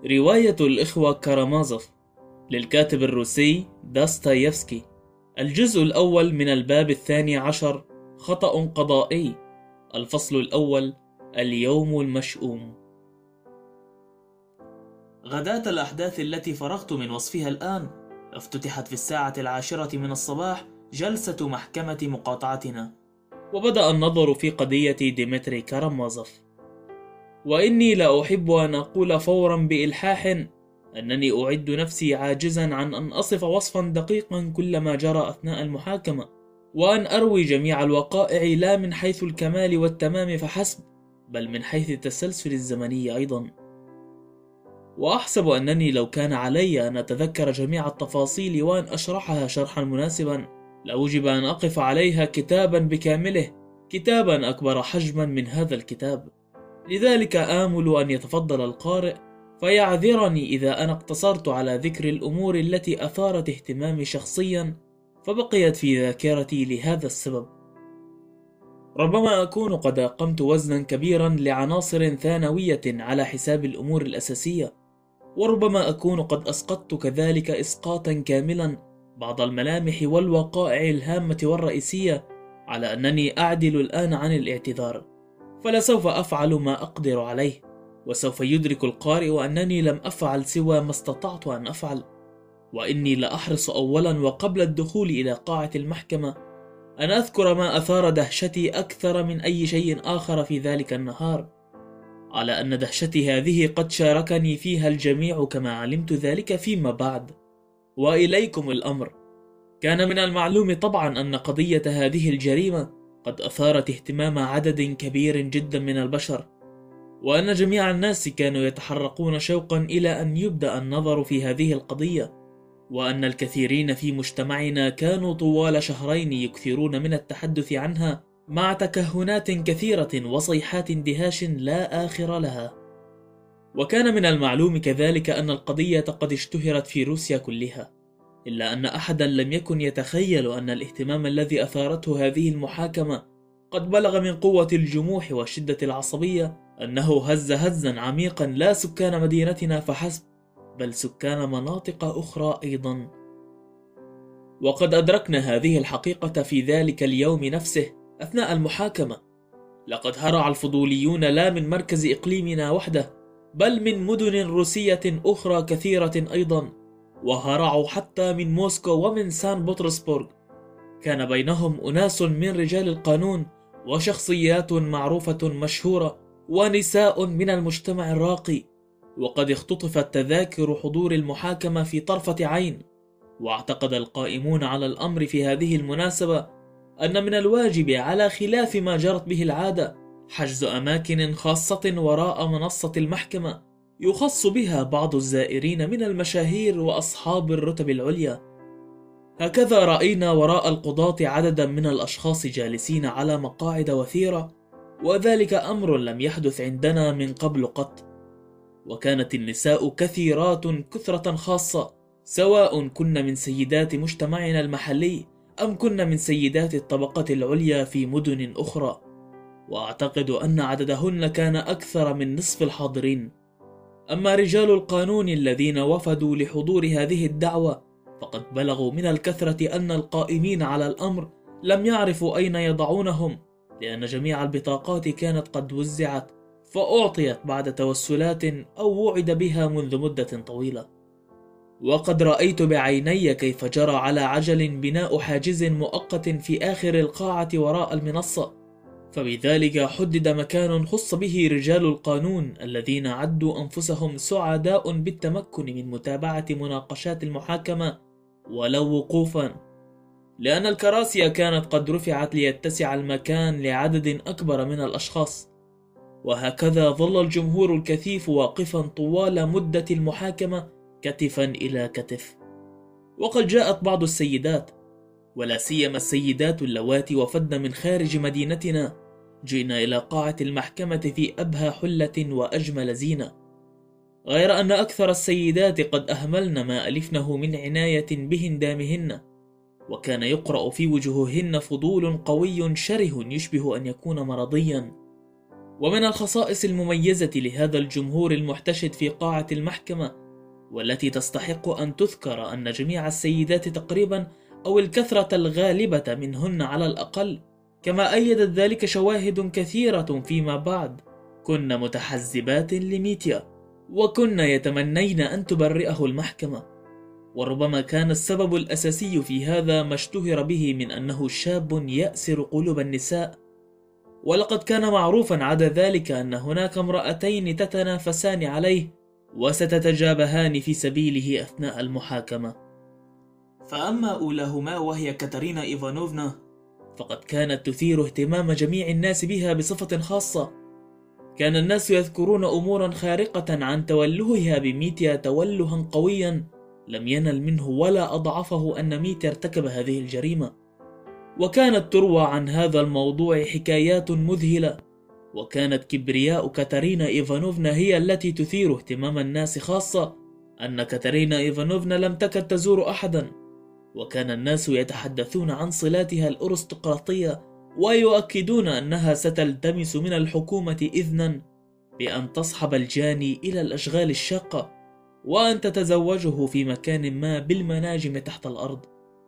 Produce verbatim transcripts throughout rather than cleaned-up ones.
رواية الإخوة كارامازوف للكاتب الروسي داستايفسكي. الجزء الأول من الباب الثاني عشر، خطأ قضائي. الفصل الأول، اليوم المشؤوم. غداة الأحداث التي فرغت من وصفها الآن، افتتحت في الساعة العاشرة من الصباح جلسة محكمة مقاطعتنا، وبدأ النظر في قضية ديمتري كارامازوف. وإني لا أحب أن أقول فورا بإلحاح أنني أعد نفسي عاجزا عن أن أصف وصفا دقيقا كل ما جرى أثناء المحاكمة، وأن أروي جميع الوقائع لا من حيث الكمال والتمام فحسب، بل من حيث التسلسل الزمني أيضا. وأحسب أنني لو كان علي أن أتذكر جميع التفاصيل وأن أشرحها شرحا مناسبا، لأوجب أن أقف عليها كتابا بكامله، كتابا أكبر حجما من هذا الكتاب. لذلك آمل أن يتفضل القارئ فيعذرني إذا أنا اقتصرت على ذكر الأمور التي أثارت اهتمامي شخصيا فبقيت في ذاكرتي لهذا السبب. ربما أكون قد أقمت وزنا كبيرا لعناصر ثانوية على حساب الأمور الأساسية، وربما أكون قد أسقطت كذلك إسقاطا كاملا بعض الملامح والوقائع الهامة والرئيسية، على أنني أعدل الآن عن الاعتذار، فلسوف أفعل ما أقدر عليه، وسوف يدرك القارئ أنني لم أفعل سوى ما استطعت أن أفعل، وإني لأحرص أولا وقبل الدخول إلى قاعة المحكمة أن أذكر ما أثار دهشتي أكثر من أي شيء آخر في ذلك النهار، على أن دهشتي هذه قد شاركني فيها الجميع كما علمت ذلك فيما بعد. وإليكم الأمر. كان من المعلوم طبعا أن قضية هذه الجريمة قد أثارت اهتمام عدد كبير جدا من البشر، وأن جميع الناس كانوا يتحرقون شوقا إلى أن يبدأ النظر في هذه القضية، وأن الكثيرين في مجتمعنا كانوا طوال شهرين يكثرون من التحدث عنها مع تكهنات كثيرة وصيحات اندهاش لا آخر لها. وكان من المعلوم كذلك أن القضية قد اشتهرت في روسيا كلها، إلا أن أحدا لم يكن يتخيل أن الاهتمام الذي أثارته هذه المحاكمة قد بلغ من قوة الجموح وشدة العصبية أنه هز هزا عميقا لا سكان مدينتنا فحسب، بل سكان مناطق أخرى أيضا. وقد أدركنا هذه الحقيقة في ذلك اليوم نفسه أثناء المحاكمة. لقد هرع الفضوليون لا من مركز إقليمنا وحده، بل من مدن روسية أخرى كثيرة أيضا، وهرعوا حتى من موسكو ومن سان بطرسبورغ. كان بينهم أناس من رجال القانون وشخصيات معروفة مشهورة ونساء من المجتمع الراقي، وقد اختطفت تذاكر حضور المحاكمة في طرفة عين. واعتقد القائمون على الأمر في هذه المناسبة أن من الواجب على خلاف ما جرت به العادة حجز أماكن خاصة وراء منصة المحكمة يخص بها بعض الزائرين من المشاهير وأصحاب الرتب العليا. هكذا رأينا وراء القضاة عددا من الأشخاص جالسين على مقاعد وثيرة، وذلك أمر لم يحدث عندنا من قبل قط. وكانت النساء كثيرات كثرة خاصة، سواء كن من سيدات مجتمعنا المحلي أم كن من سيدات الطبقة العليا في مدن أخرى، وأعتقد أن عددهن كان أكثر من نصف الحاضرين. أما رجال القانون الذين وفدوا لحضور هذه الدعوة فقد بلغوا من الكثرة أن القائمين على الأمر لم يعرفوا أين يضعونهم، لأن جميع البطاقات كانت قد وزعت فأعطيت بعد توسلات أو وعد بها منذ مدة طويلة. وقد رأيت بعيني كيف جرى على عجل بناء حاجز مؤقت في آخر القاعة وراء المنصة، فبذلك حدد مكان خص به رجال القانون الذين عدوا أنفسهم سعداء بالتمكن من متابعة مناقشات المحاكمة ولو وقوفا، لأن الكراسي كانت قد رفعت ليتسع المكان لعدد أكبر من الأشخاص. وهكذا ظل الجمهور الكثيف واقفا طوال مدة المحاكمة كتفا إلى كتف. وقد جاءت بعض السيدات، ولا سيما السيدات اللواتي وفدن من خارج مدينتنا، جئنا إلى قاعة المحكمة في أبهى حلة وأجمل زينة، غير أن أكثر السيدات قد أهملن ما ألفنه من عناية بهندامهن، وكان يقرأ في وجوههن فضول قوي شره يشبه أن يكون مرضيا. ومن الخصائص المميزة لهذا الجمهور المحتشد في قاعة المحكمة، والتي تستحق أن تذكر، أن جميع السيدات تقريبا أو الكثرة الغالبة منهن على الأقل، كما أيدت ذلك شواهد كثيرة فيما بعد، كن متحزبات لميتيا، وكن يتمنين أن تبرئه المحكمة. وربما كان السبب الأساسي في هذا ما اشتهر به من أنه شاب يأسر قلوب النساء، ولقد كان معروفا عدا ذلك أن هناك امرأتين تتنافسان عليه وستتجابهان في سبيله أثناء المحاكمة. فأما أولاهما وهي كاتارينا إيفانوفنا فقد كانت تثير اهتمام جميع الناس بها بصفة خاصة. كان الناس يذكرون أمورا خارقة عن تولهها بميتيا تولها قويا لم ينل منه ولا أضعفه أن ميتيا ارتكب هذه الجريمة، وكانت تروى عن هذا الموضوع حكايات مذهلة، وكانت كبرياء كاتارينا إيفانوفنا هي التي تثير اهتمام الناس، خاصة أن كاتارينا إيفانوفنا لم تكد تزور أحدا، وكان الناس يتحدثون عن صلاتها الأرستقراطية ويؤكدون أنها ستلتمس من الحكومة إذنا بأن تصحب الجاني إلى الأشغال الشاقة وأن تتزوجه في مكان ما بالمناجم تحت الأرض.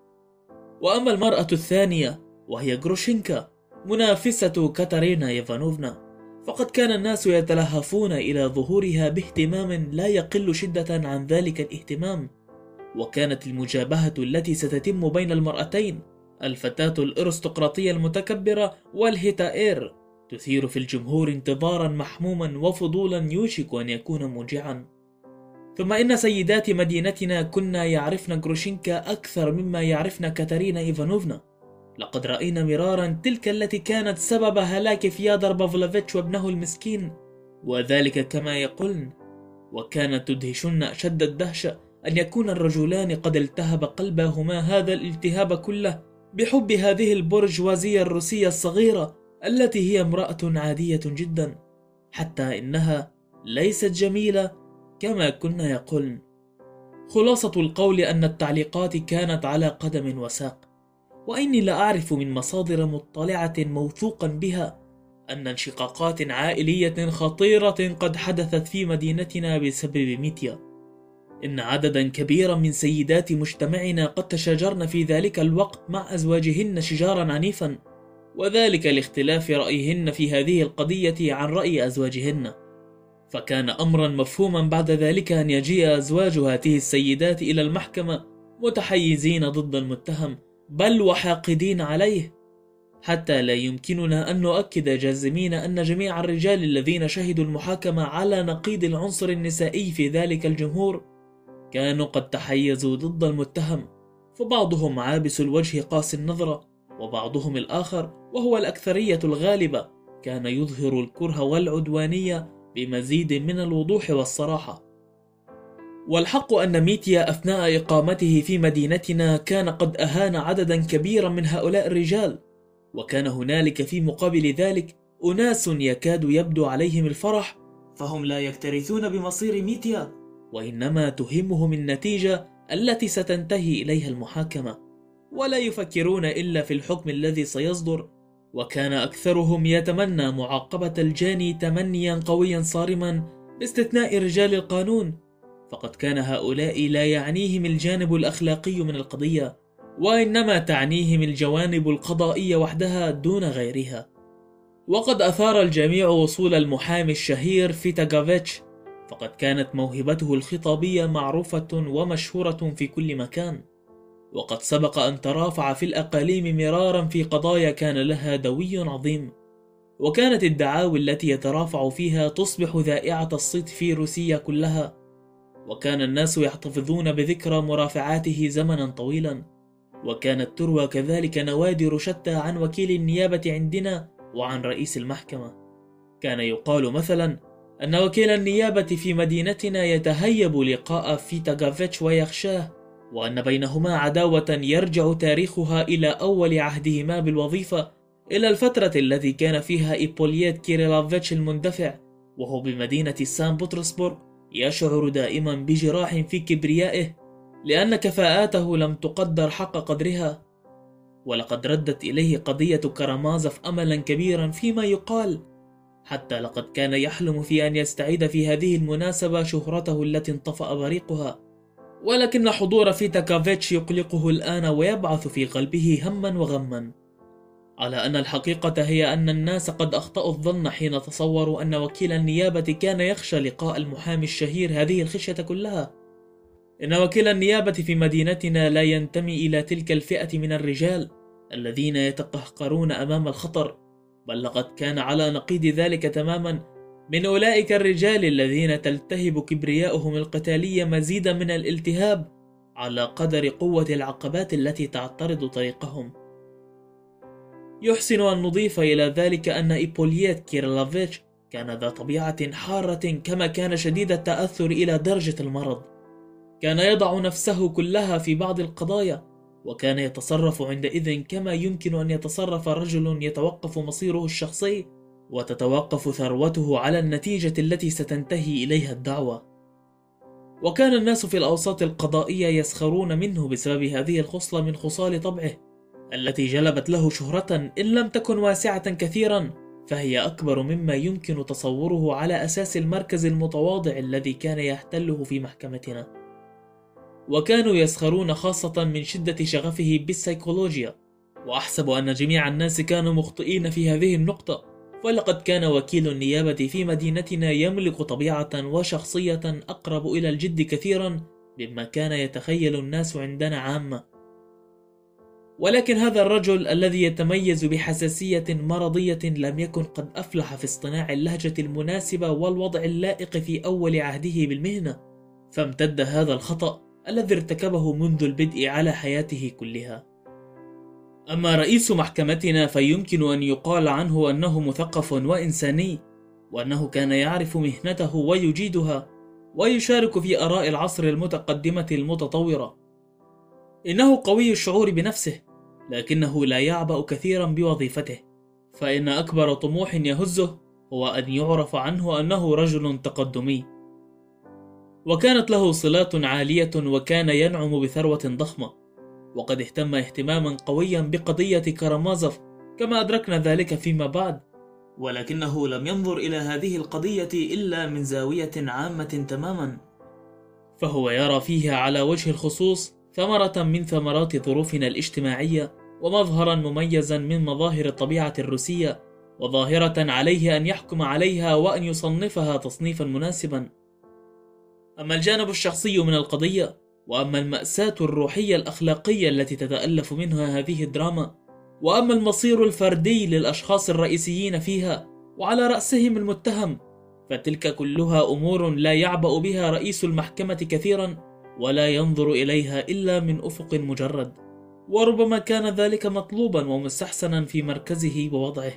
وأما المرأة الثانية وهي غروشينكا منافسة كاتارينا إيفانوفنا، فقد كان الناس يتلهفون إلى ظهورها باهتمام لا يقل شدة عن ذلك الاهتمام، وكانت المجابهة التي ستتم بين المرأتين، الفتاة الأرستقراطية المتكبرة والهيتائير، تثير في الجمهور انتظارا محموما وفضولا يوشك أن يكون موجعا. ثم إن سيدات مدينتنا كنا يعرفن غروشينكا أكثر مما يعرفن كاتارينا إيفانوفنا. لقد رأينا مرارا تلك التي كانت سبب هلاك فيادر بافلوفيتش وابنه المسكين، وذلك كما يقولن، وكانت تدهشن أشد الدهشة أن يكون الرجلان قد التهب قلبهما هذا الالتهاب كله بحب هذه البرجوازية الروسية الصغيرة التي هي امرأة عادية جدا، حتى إنها ليست جميلة كما كنا يقولن. خلاصة القول أن التعليقات كانت على قدم وساق، وإني لا أعرف من مصادر مطلعة موثوقا بها أن انشقاقات عائلية خطيرة قد حدثت في مدينتنا بسبب ميتيا. إن عددا كبيرا من سيدات مجتمعنا قد تشاجرن في ذلك الوقت مع أزواجهن شجارا عنيفا، وذلك لاختلاف رأيهن في هذه القضية عن رأي أزواجهن، فكان أمرا مفهوما بعد ذلك أن يجيء أزواج هذه السيدات إلى المحكمة متحيزين ضد المتهم بل وحاقدين عليه، حتى لا يمكننا أن نؤكد جازمين أن جميع الرجال الذين شهدوا المحاكمة على نقيض العنصر النسائي في ذلك الجمهور كانوا قد تحيزوا ضد المتهم، فبعضهم عابس الوجه قاسي النظرة، وبعضهم الآخر وهو الأكثرية الغالبة كان يظهر الكره والعدوانية بمزيد من الوضوح والصراحة. والحق أن ميتيا أثناء إقامته في مدينتنا كان قد أهان عددا كبيرا من هؤلاء الرجال، وكان هنالك في مقابل ذلك أناس يكاد يبدو عليهم الفرح، فهم لا يكترثون بمصير ميتيا، وإنما تهمهم النتيجة التي ستنتهي إليها المحاكمة، ولا يفكرون إلا في الحكم الذي سيصدر. وكان أكثرهم يتمنى معاقبة الجاني تمنيا قويا صارما باستثناء رجال القانون، فقد كان هؤلاء لا يعنيهم الجانب الأخلاقي من القضية، وإنما تعنيهم الجوانب القضائية وحدها دون غيرها. وقد أثار الجميع وصول المحامي الشهير فيتاغافيتش، فقد كانت موهبته الخطابية معروفة ومشهورة في كل مكان، وقد سبق أن ترافع في الأقاليم مرارا في قضايا كان لها دوي عظيم، وكانت الدعاوي التي يترافع فيها تصبح ذائعة الصيت في روسيا كلها، وكان الناس يحتفظون بذكرى مرافعاته زمنا طويلا. وكانت تروى كذلك نوادر شتى عن وكيل النيابة عندنا وعن رئيس المحكمة. كان يقال مثلا أن وكيل النيابة في مدينتنا يتهيب لقاء فيتاغافيتش ويخشاه، وأن بينهما عداوة يرجع تاريخها إلى أول عهدهما بالوظيفة، إلى الفترة التي كان فيها إيبوليت كيريلافيتش المندفع وهو بمدينة سان بطرسبورغ يشعر دائما بجراح في كبريائه لأن كفاءاته لم تقدر حق قدرها. ولقد ردت إليه قضية كارامازوف أملا كبيرا فيما يقال حتى لقد كان يحلم في أن يستعيد في هذه المناسبة شهرته التي انطفأ بريقها، ولكن حضور فيتا كافيتش يقلقه الآن ويبعث في قلبه هما وغما، على أن الحقيقة هي أن الناس قد أخطأوا الظن حين تصوروا أن وكيل النيابة كان يخشى لقاء المحامي الشهير هذه الخشية كلها. إن وكيل النيابة في مدينتنا لا ينتمي إلى تلك الفئة من الرجال الذين يتقهقرون أمام الخطر، بل لقد كان على نقيض ذلك تماما من أولئك الرجال الذين تلتهب كبرياؤهم القتالية مزيدا من الالتهاب على قدر قوة العقبات التي تعترض طريقهم. يحسن أن نضيف إلى ذلك أن إيبوليت كيرلوفيتش كان ذا طبيعة حارة كما كان شديد التأثر إلى درجة المرض. كان يضع نفسه كلها في بعض القضايا، وكان يتصرف عندئذ كما يمكن أن يتصرف رجل يتوقف مصيره الشخصي وتتوقف ثروته على النتيجة التي ستنتهي إليها الدعوة. وكان الناس في الأوساط القضائية يسخرون منه بسبب هذه الخصلة من خصال طبعه التي جلبت له شهرة إن لم تكن واسعة كثيرا فهي أكبر مما يمكن تصوره على أساس المركز المتواضع الذي كان يحتله في محكمتنا. وكانوا يسخرون خاصة من شدة شغفه بالسيكولوجيا، وأحسب أن جميع الناس كانوا مخطئين في هذه النقطة، ولقد كان وكيل النيابة في مدينتنا يملك طبيعة وشخصية أقرب إلى الجد كثيرا مما كان يتخيل الناس عندنا عامة. ولكن هذا الرجل الذي يتميز بحساسية مرضية لم يكن قد أفلح في اصطناع اللهجة المناسبة والوضع اللائق في أول عهده بالمهنة، فامتد هذا الخطأ الذي ارتكبه منذ البدء على حياته كلها. أما رئيس محكمتنا فيمكن أن يقال عنه أنه مثقف وإنساني، وأنه كان يعرف مهنته ويجيدها ويشارك في آراء العصر المتقدمة المتطورة. إنه قوي الشعور بنفسه، لكنه لا يعبأ كثيرا بوظيفته، فإن أكبر طموح يهزه هو أن يعرف عنه أنه رجل تقدمي. وكانت له صلات عالية وكان ينعم بثروة ضخمة، وقد اهتم اهتماما قويا بقضية كارامازوف كما أدركنا ذلك فيما بعد، ولكنه لم ينظر إلى هذه القضية إلا من زاوية عامة تماما، فهو يرى فيها على وجه الخصوص ثمرة من ثمرات ظروفنا الاجتماعية، ومظهرا مميزا من مظاهر الطبيعة الروسية، وظاهرة عليه أن يحكم عليها وأن يصنفها تصنيفا مناسبا. أما الجانب الشخصي من القضية، وأما المأساة الروحية الأخلاقية التي تتألف منها هذه الدراما، وأما المصير الفردي للأشخاص الرئيسيين فيها وعلى رأسهم المتهم، فتلك كلها أمور لا يعبأ بها رئيس المحكمة كثيرا ولا ينظر إليها إلا من أفق مجرد، وربما كان ذلك مطلوبا ومستحسنا في مركزه ووضعه.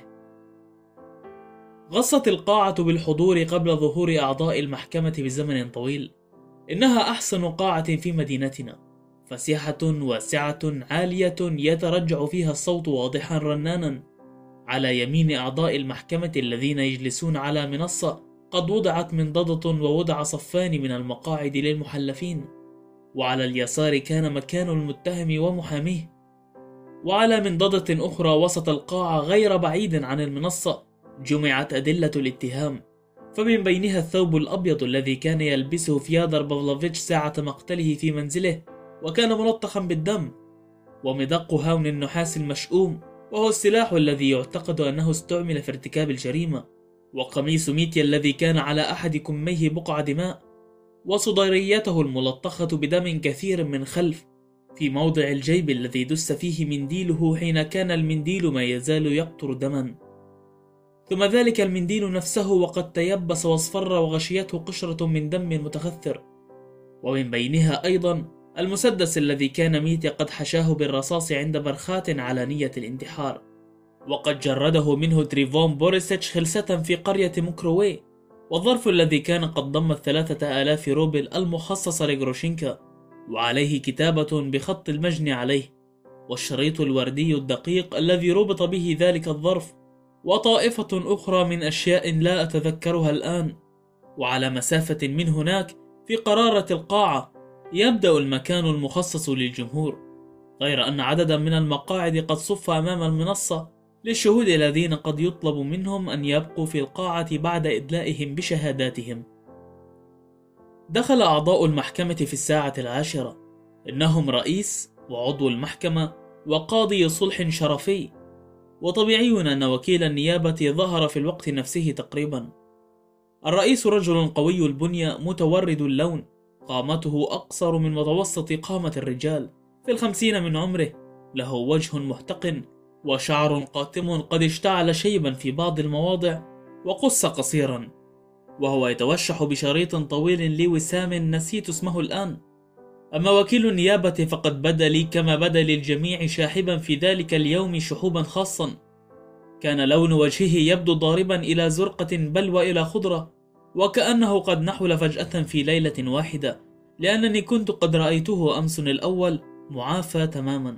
غصت القاعة بالحضور قبل ظهور أعضاء المحكمة بزمن طويل. إنها أحسن قاعة في مدينتنا، فسيحة واسعة عالية يترجع فيها الصوت واضحا رنانا. على يمين أعضاء المحكمة الذين يجلسون على منصة قد وضعت منضدة ووضع صفان من المقاعد للمحلفين، وعلى اليسار كان مكان المتهم ومحاميه، وعلى منضدة أخرى وسط القاعة غير بعيد عن المنصة جمعت أدلة الاتهام، فمن بينها الثوب الأبيض الذي كان يلبسه فيادر بافلوفيتش ساعة مقتله في منزله وكان ملطخا بالدم، ومدق هاون النحاس المشؤوم وهو السلاح الذي يعتقد أنه استعمل في ارتكاب الجريمة، وقميص ميتيا الذي كان على أحد كميه بقع دماء، وصدريته الملطخة بدم كثير من خلف في موضع الجيب الذي دس فيه منديله حين كان المنديل ما يزال يقطر دما، ثم ذلك المنديل نفسه وقد تيبس واصفر وغشيته قشرة من دم متخثر، ومن بينها أيضا المسدس الذي كان ميتيا قد حشاه بالرصاص عند برخات على نية الانتحار، وقد جرده منه تريفون بوريسيتش خلسة في قرية موكرووي، والظرف الذي كان قد ضم الثلاثة آلاف روبل المخصصة لغروشينكا وعليه كتابة بخط المجني عليه، والشريط الوردي الدقيق الذي ربط به ذلك الظرف، وطائفة أخرى من أشياء لا أتذكرها الآن. وعلى مسافة من هناك في قرارة القاعة يبدأ المكان المخصص للجمهور، غير أن عددا من المقاعد قد صف أمام المنصة للشهود الذين قد يطلب منهم أن يبقوا في القاعة بعد إدلائهم بشهاداتهم. دخل أعضاء المحكمة في الساعة العاشرة، إنهم رئيس وعضو المحكمة وقاضي صلح شرفي، وطبيعي أن وكيل النيابة ظهر في الوقت نفسه تقريبا. الرئيس رجل قوي البنية متورد اللون، قامته أقصر من متوسط قامة الرجال، في الخمسين من عمره، له وجه محتقن وشعر قاتم قد اشتعل شيبا في بعض المواضع وقص قصيرا، وهو يتوشح بشريط طويل لوسام نسيت اسمه الآن. أما وكيل النيابة فقد بدا لي كما بدا للجميع شاحبا في ذلك اليوم شحوبا خاصا، كان لون وجهه يبدو ضاربا إلى زرقة بل وإلى خضرة، وكأنه قد نحل فجأة في ليلة واحدة، لأنني كنت قد رأيته أمس الأول معافى تماما.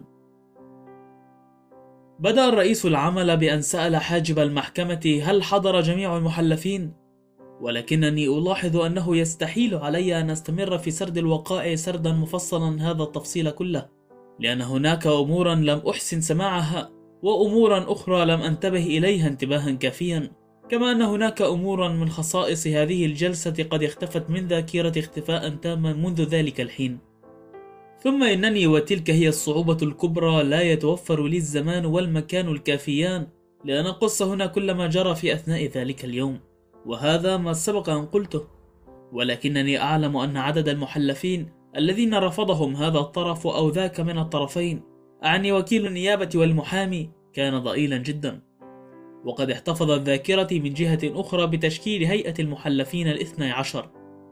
بدأ الرئيس العمل بأن سأل حاجب المحكمة هل حضر جميع المحلفين، ولكنني ألاحظ أنه يستحيل علي أن أستمر في سرد الوقائع سردا مفصلا هذا التفصيل كله، لأن هناك أمورا لم أحسن سماعها، وأمورا أخرى لم أنتبه إليها انتباها كافيا، كما أن هناك أمورا من خصائص هذه الجلسة قد اختفت من ذاكرة اختفاء تاما منذ ذلك الحين. ثم إنني وتلك هي الصعوبة الكبرى لا يتوفر لي الزمان والمكان الكافيان لأن أقص هنا كل ما جرى في أثناء ذلك اليوم، وهذا ما سبق أن قلته، ولكنني أعلم أن عدد المحلفين الذين رفضهم هذا الطرف أو ذاك من الطرفين، أعني وكيل النيابة والمحامي، كان ضئيلا جدا. وقد احتفظت ذاكرتي من جهة أخرى بتشكيل هيئة المحلفين الاثني عشر،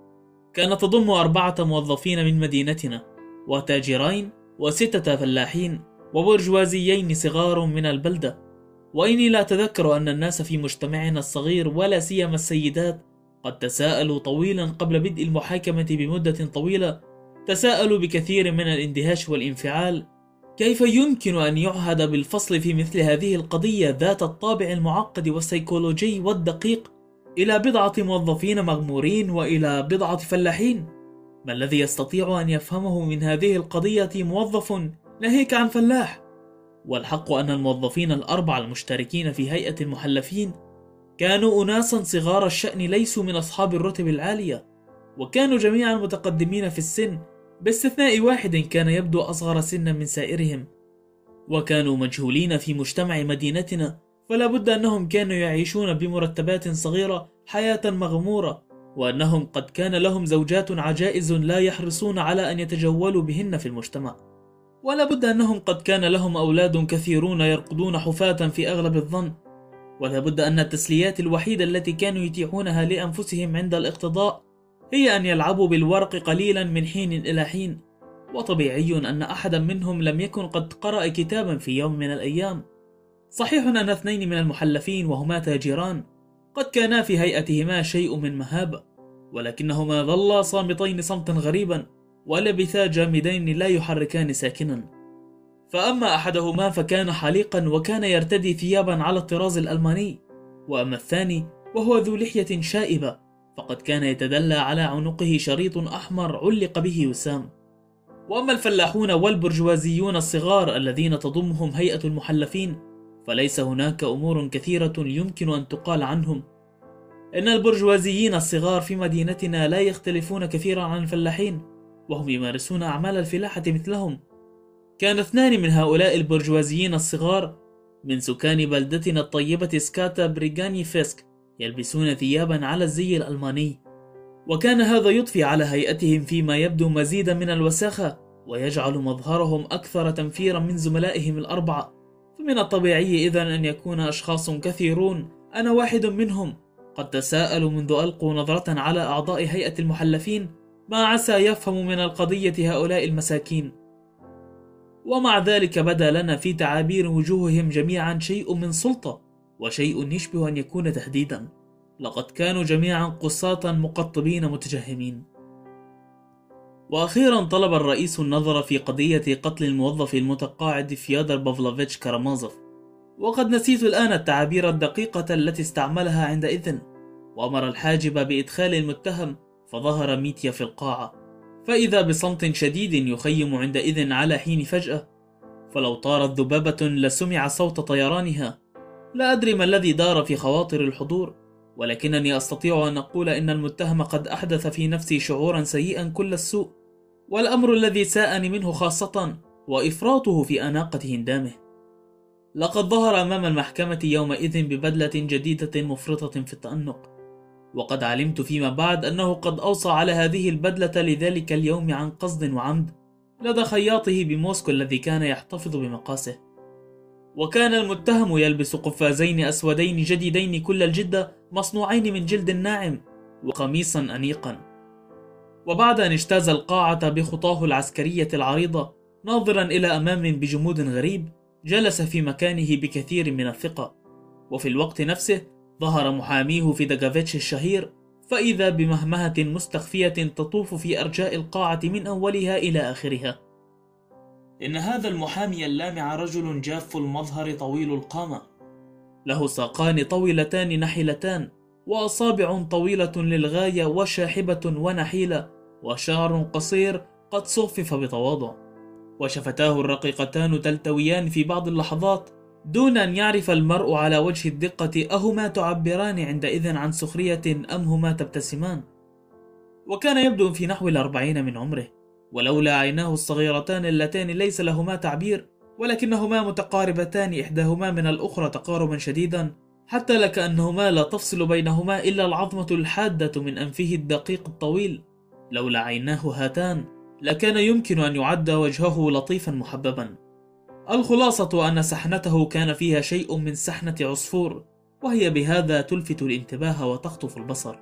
كانت تضم أربعة موظفين من مدينتنا، وتاجرين وستة فلاحين وبرجوازيين صغار من البلدة. وإني لا أتذكر أن الناس في مجتمعنا الصغير ولا سيما السيدات قد تساءلوا طويلا قبل بدء المحاكمة بمدة طويلة، تساءلوا بكثير من الاندهاش والانفعال كيف يمكن أن يعهد بالفصل في مثل هذه القضية ذات الطابع المعقد والسيكولوجي والدقيق إلى بضعة موظفين مغمورين وإلى بضعة فلاحين. ما الذي يستطيع أن يفهمه من هذه القضية موظف ناهيك عن فلاح؟ والحق أن الموظفين الأربعة المشتركين في هيئة المحلفين كانوا أناسا صغار الشأن، ليسوا من أصحاب الرتب العالية، وكانوا جميعا متقدمين في السن باستثناء واحد كان يبدو أصغر سنا من سائرهم، وكانوا مجهولين في مجتمع مدينتنا، فلا بد أنهم كانوا يعيشون بمرتبات صغيرة حياة مغمورة، وأنهم قد كان لهم زوجات عجائز لا يحرصون على أن يتجولوا بهن في المجتمع، ولا بد أنهم قد كان لهم أولاد كثيرون يرقدون حفاة في أغلب الظن، ولا بد أن التسليات الوحيدة التي كانوا يتيحونها لأنفسهم عند الاقتضاء هي أن يلعبوا بالورق قليلا من حين إلى حين، وطبيعي أن أحدا منهم لم يكن قد قرأ كتابا في يوم من الأيام. صحيح أن اثنين من المحلفين وهما تاجران قد كانا في هيئتهما شيء من مهابة، ولكنهما ظلا صامتين صمتا غريبا، ولبثا جامدين لا يحركان ساكنا. فأما أحدهما فكان حليقا وكان يرتدي ثيابا على الطراز الألماني، وأما الثاني وهو ذو لحية شائبة فقد كان يتدلى على عنقه شريط أحمر علق به وسام. وأما الفلاحون والبرجوازيون الصغار الذين تضمهم هيئة المحلفين فليس هناك أمور كثيرة يمكن أن تقال عنهم. إن البرجوازيين الصغار في مدينتنا لا يختلفون كثيرا عن الفلاحين، وهم يمارسون أعمال الفلاحة مثلهم. كان اثنان من هؤلاء البرجوازيين الصغار من سكان بلدتنا الطيبة سكاتا بريغاني فيسك يلبسون ثيابا على الزي الألماني، وكان هذا يضفي على هيئتهم فيما يبدو مزيدا من الوساخة ويجعل مظهرهم أكثر تنفيرا من زملائهم الأربعة. فمن الطبيعي إذن أن يكون أشخاص كثيرون، أنا واحد منهم، قد تساءلوا منذ ألقوا نظرة على أعضاء هيئة المحلفين ما عسى يفهم من القضية هؤلاء المساكين. ومع ذلك بدا لنا في تعابير وجوههم جميعا شيء من سلطة وشيء يشبه أن يكون تهديدا. لقد كانوا جميعا قصاتا مقطبين متجهمين. وأخيرا طلب الرئيس النظر في قضية قتل الموظف المتقاعد فيادر بافلوفيتش كارامازوف، وقد نسيت الآن التعابير الدقيقة التي استعملها عندئذ، وأمر الحاجب بإدخال المتهم، فظهر ميتيا في القاعة، فإذا بصمت شديد يخيم عندئذ على حين فجأة، فلو طارت ذبابة لسمع صوت طيرانها، لا أدري ما الذي دار في خواطر الحضور، ولكنني أستطيع أن أقول إن المتهم قد أحدث في نفسي شعورا سيئا كل السوء، والأمر الذي ساءني منه خاصة وإفراطه في أناقة هندامه. لقد ظهر أمام المحكمة يومئذ ببدلة جديدة مفرطة في التأنق، وقد علمت فيما بعد أنه قد أوصى على هذه البدلة لذلك اليوم عن قصد وعمد لدى خياطه بموسكو الذي كان يحتفظ بمقاسه. وكان المتهم يلبس قفازين أسودين جديدين كل الجدة مصنوعين من جلد ناعم وقميصا أنيقا. وبعد أن اجتاز القاعة بخطاه العسكرية العريضة ناظرا إلى أمام بجمود غريب، جلس في مكانه بكثير من الثقة. وفي الوقت نفسه ظهر محاميه فيدغافيتش الشهير، فإذا بمهمهة مستخفية تطوف في أرجاء القاعة من أولها إلى آخرها. إن هذا المحامي اللامع رجل جاف المظهر طويل القامة، له ساقان طويلتان نحيلتان، وأصابع طويلة للغاية وشاحبة ونحيلة، وشعر قصير قد صفف بتواضع، وشفتاه الرقيقتان تلتويان في بعض اللحظات دون أن يعرف المرء على وجه الدقة أهما تعبران عندئذ عن سخرية أم هما تبتسمان. وكان يبدو في نحو الأربعين من عمره، ولولا عيناه الصغيرتان اللتان ليس لهما تعبير، ولكنهما متقاربتان إحداهما من الأخرى تقاربا شديدا، حتى لكأنهما لا تفصل بينهما إلا العظمة الحادة من أنفه الدقيق الطويل. لولا عيناه هاتان لكان يمكن أن يعد وجهه لطيفا محببا. الخلاصة أن سحنته كان فيها شيء من سحنة عصفور، وهي بهذا تلفت الانتباه وتخطف البصر.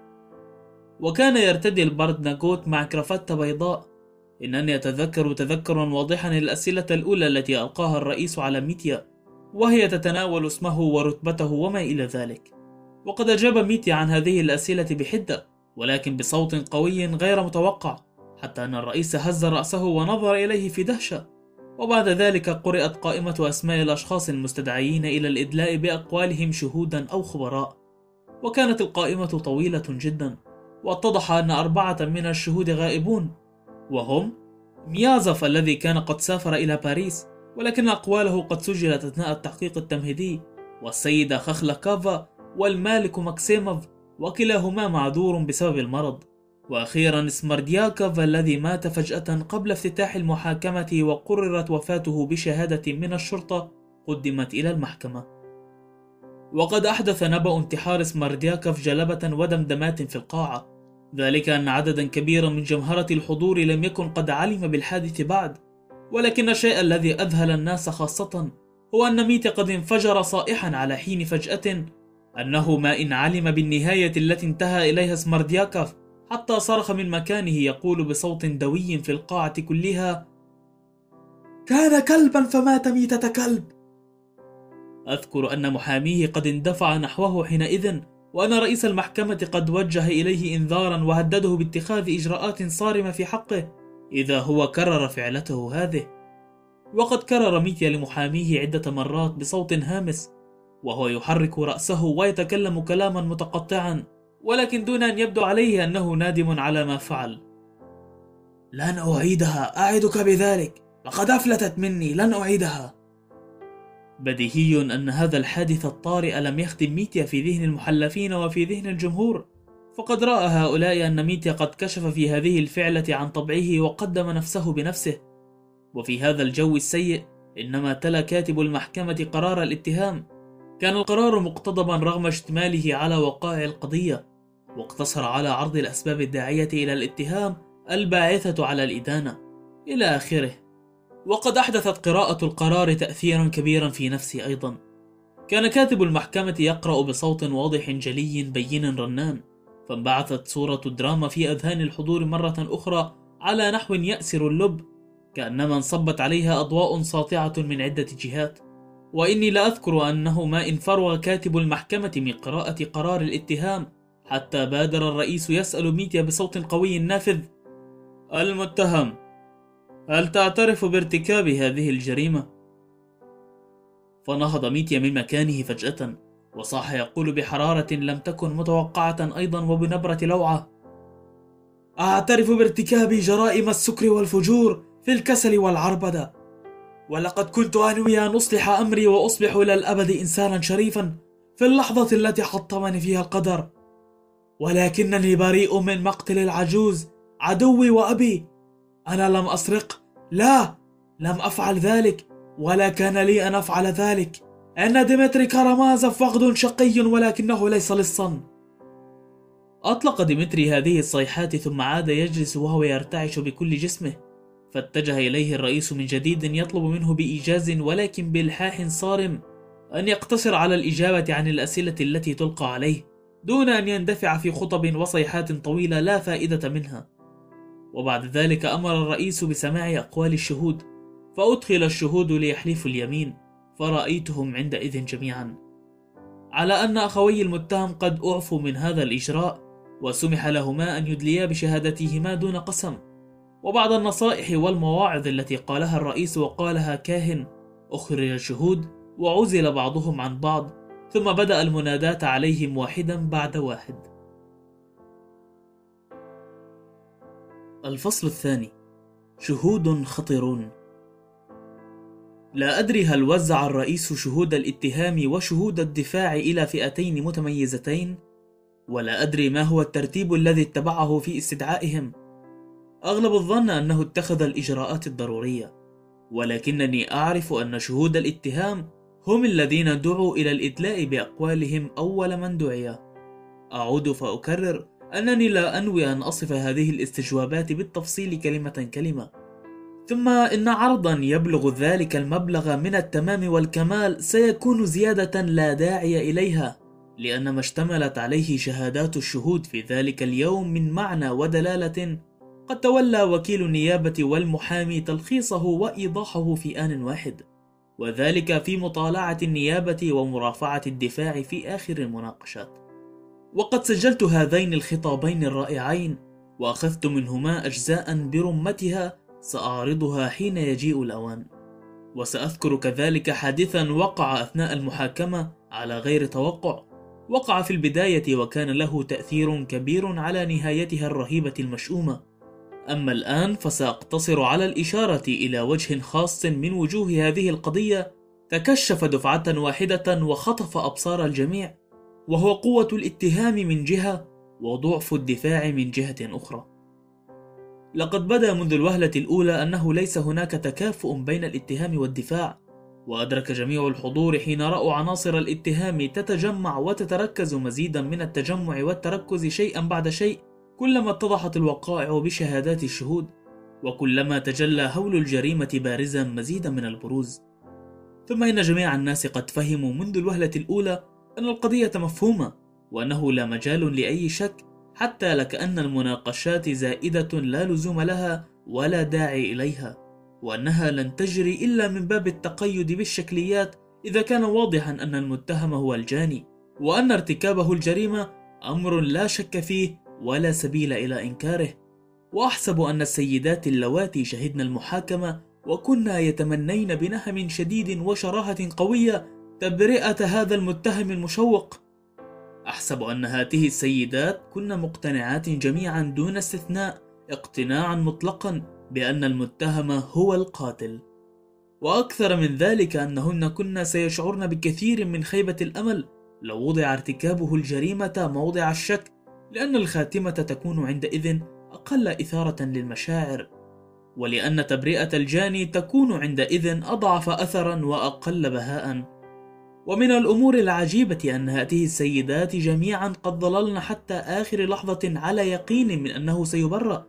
وكان يرتدي البردناغوت مع كرافتة بيضاء. إنني أتذكر تذكرا واضحا الأسئلة الأولى التي ألقاها الرئيس على ميتيا، وهي تتناول اسمه ورتبته وما إلى ذلك. وقد أجاب ميتيا عن هذه الأسئلة بحدة، ولكن بصوت قوي غير متوقع، حتى أن الرئيس هز رأسه ونظر إليه في دهشة. وبعد ذلك قرأت قائمة أسماء الأشخاص المستدعيين إلى الإدلاء بأقوالهم شهودا أو خبراء، وكانت القائمة طويلة جدا، واتضح أن أربعة من الشهود غائبون، وهم ميازف الذي كان قد سافر إلى باريس ولكن أقواله قد سجلت أثناء التحقيق التمهيدي، والسيدة خخلاكافا والمالك ماكسيموف، وكلاهما معذور بسبب المرض، وأخيرا سماردياكوف الذي مات فجأة قبل افتتاح المحاكمة، وقررت وفاته بشهادة من الشرطة قدمت إلى المحكمة. وقد أحدث نبأ انتحار سماردياكوف جلبة ودمدمات في القاعة، ذلك أن عددا كبيرا من جمهرة الحضور لم يكن قد علم بالحادث بعد. ولكن الشيء الذي أذهل الناس خاصة هو أن ميتيا قد انفجر صائحا على حين فجأة أنه ما إن علم بالنهاية التي انتهى إليها سماردياكوف، حتى صرخ من مكانه يقول بصوت دوي في القاعة كلها: كان كلبا فمات ميتة كلب. أذكر أن محاميه قد اندفع نحوه حينئذ، وأن رئيس المحكمة قد وجه إليه إنذارا وهدده باتخاذ إجراءات صارمة في حقه إذا هو كرر فعلته هذه. وقد كرر ميتيا لمحاميه عدة مرات بصوت هامس وهو يحرك رأسه ويتكلم كلاما متقطعا، ولكن دون أن يبدو عليه أنه نادم على ما فعل: لن أعيدها، أعدك بذلك، لقد أفلتت مني، لن أعيدها. بديهي أن هذا الحادث الطارئ لم يخدم ميتيا في ذهن المحلفين وفي ذهن الجمهور، فقد رأى هؤلاء أن ميتيا قد كشف في هذه الفعلة عن طبعه وقدم نفسه بنفسه. وفي هذا الجو السيء إنما تلا كاتب المحكمة قرار الاتهام. كان القرار مقتضبا رغم اشتماله على وقائع القضية، واقتصر على عرض الأسباب الداعية إلى الاتهام الباعثة على الإدانة إلى آخره. وقد أحدثت قراءة القرار تأثيرا كبيرا في نفسي أيضا. كان كاتب المحكمة يقرأ بصوت واضح جلي بين رنان، فانبعثت صورة الدراما في أذهان الحضور مرة أخرى على نحو يأسر اللب، كأنما انصبت عليها أضواء ساطعة من عدة جهات. وإني لا أذكر أنه ما إن فرغ كاتب المحكمة من قراءة قرار الاتهام حتى بادر الرئيس يسأل ميتيا بصوت قوي نافذ: المتهم، هل تعترف بارتكاب هذه الجريمة؟ فنهض ميتيا من مكانه فجأة وصاح يقول بحرارة لم تكن متوقعة أيضا وبنبرة لوعة: أعترف بارتكاب جرائم السكر والفجور في الكسل والعربدة، ولقد كنت أنوي أن أصلح أمري وأصبح إلى الأبد إنسانا شريفا في اللحظة التي حطمني فيها القدر، ولكنني بريء من مقتل العجوز عدوي وأبي. أنا لم أسرق، لا، لم أفعل ذلك، ولا كان لي أن أفعل ذلك. إن ديمتري كارامازوف فقد شقي ولكنه ليس لصا. أطلق ديمتري هذه الصيحات ثم عاد يجلس وهو يرتعش بكل جسمه، فاتجه إليه الرئيس من جديد يطلب منه بإيجاز ولكن بإلحاح صارم أن يقتصر على الإجابة عن الأسئلة التي تلقى عليه دون أن يندفع في خطب وصيحات طويلة لا فائدة منها. وبعد ذلك أمر الرئيس بسماع أقوال الشهود، فأدخل الشهود ليحلفوا اليمين، فرأيتهم عندئذ جميعا على أن أخوي المتهم قد أعفوا من هذا الإجراء، وسمح لهما أن يدليا بشهادتهما دون قسم. وبعد النصائح والمواعظ التي قالها الرئيس وقالها كاهن، أخرج الشهود وعزل بعضهم عن بعض، ثم بدأ المنادات عليهم واحدا بعد واحد. الفصل الثاني: شهود خطرون. لا أدري هل وزع الرئيس شهود الاتهام وشهود الدفاع إلى فئتين متميزتين، ولا أدري ما هو الترتيب الذي اتبعه في استدعائهم. أغلب الظن أنه اتخذ الإجراءات الضرورية، ولكنني أعرف أن شهود الاتهام هم الذين دعوا إلى الإدلاء بأقوالهم أول من دعي. أعود فأكرر أنني لا أنوي أن أصف هذه الاستجوابات بالتفصيل كلمة كلمة، ثم إن عرضا يبلغ ذلك المبلغ من التمام والكمال سيكون زيادة لا داعي إليها، لأن ما اشتملت عليه شهادات الشهود في ذلك اليوم من معنى ودلالة قد تولى وكيل النيابة والمحامي تلخيصه وإيضاحه في آن واحد، وذلك في مطالعة النيابة ومرافعة الدفاع في آخر المناقشات. وقد سجلت هذين الخطابين الرائعين وأخذت منهما أجزاء برمتها سأعرضها حين يجيء الأوان. وسأذكر كذلك حادثا وقع أثناء المحاكمة على غير توقع، وقع في البداية وكان له تأثير كبير على نهايتها الرهيبة المشؤومة. أما الآن فسأقتصر على الإشارة إلى وجه خاص من وجوه هذه القضية تكشف دفعة واحدة وخطف أبصار الجميع، وهو قوة الاتهام من جهة وضعف الدفاع من جهة أخرى. لقد بدا منذ الوهلة الأولى أنه ليس هناك تكافؤ بين الاتهام والدفاع، وأدرك جميع الحضور حين رأوا عناصر الاتهام تتجمع وتتركز مزيدا من التجمع والتركز شيئا بعد شيء كلما اتضحت الوقائع بشهادات الشهود، وكلما تجلى هول الجريمة بارزا مزيدا من البروز. ثم إن جميع الناس قد فهموا منذ الوهلة الأولى أن القضية مفهومة، وأنه لا مجال لأي شك، حتى لكأن المناقشات زائدة لا لزوم لها ولا داعي إليها، وأنها لن تجري إلا من باب التقيد بالشكليات إذا كان واضحا أن المتهم هو الجاني، وأن ارتكابه الجريمة أمر لا شك فيه ولا سبيل إلى إنكاره. وأحسب أن السيدات اللواتي شهدن المحاكمة وكنا يتمنين بنهم شديد وشراهة قوية تبرئة هذا المتهم المشوق، أحسب أن هاته السيدات كن مقتنعات جميعا دون استثناء اقتناعا مطلقا بأن المتهم هو القاتل، وأكثر من ذلك أنهن كن سيشعرن بكثير من خيبة الأمل لو وضع ارتكابه الجريمة موضع الشك، لأن الخاتمة تكون عندئذ أقل إثارة للمشاعر، ولأن تبرئة الجاني تكون عندئذ أضعف أثرا وأقل بهاء. ومن الأمور العجيبة أن هذه السيدات جميعا قد ظللن حتى آخر لحظة على يقين من أنه سيبرأ،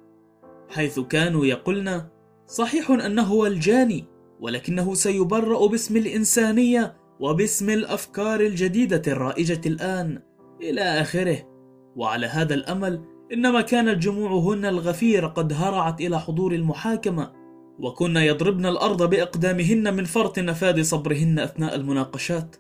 حيث كانوا يقولن: صحيح أنه هو الجاني، ولكنه سيبرأ باسم الإنسانية وباسم الأفكار الجديدة الرائجة الآن، إلى آخره. وعلى هذا الأمل إنما كانت جموعهن الغفير قد هرعت إلى حضور المحاكمة، وكن يضربن الأرض بأقدامهن من فرط نفاذ صبرهن أثناء المناقشات.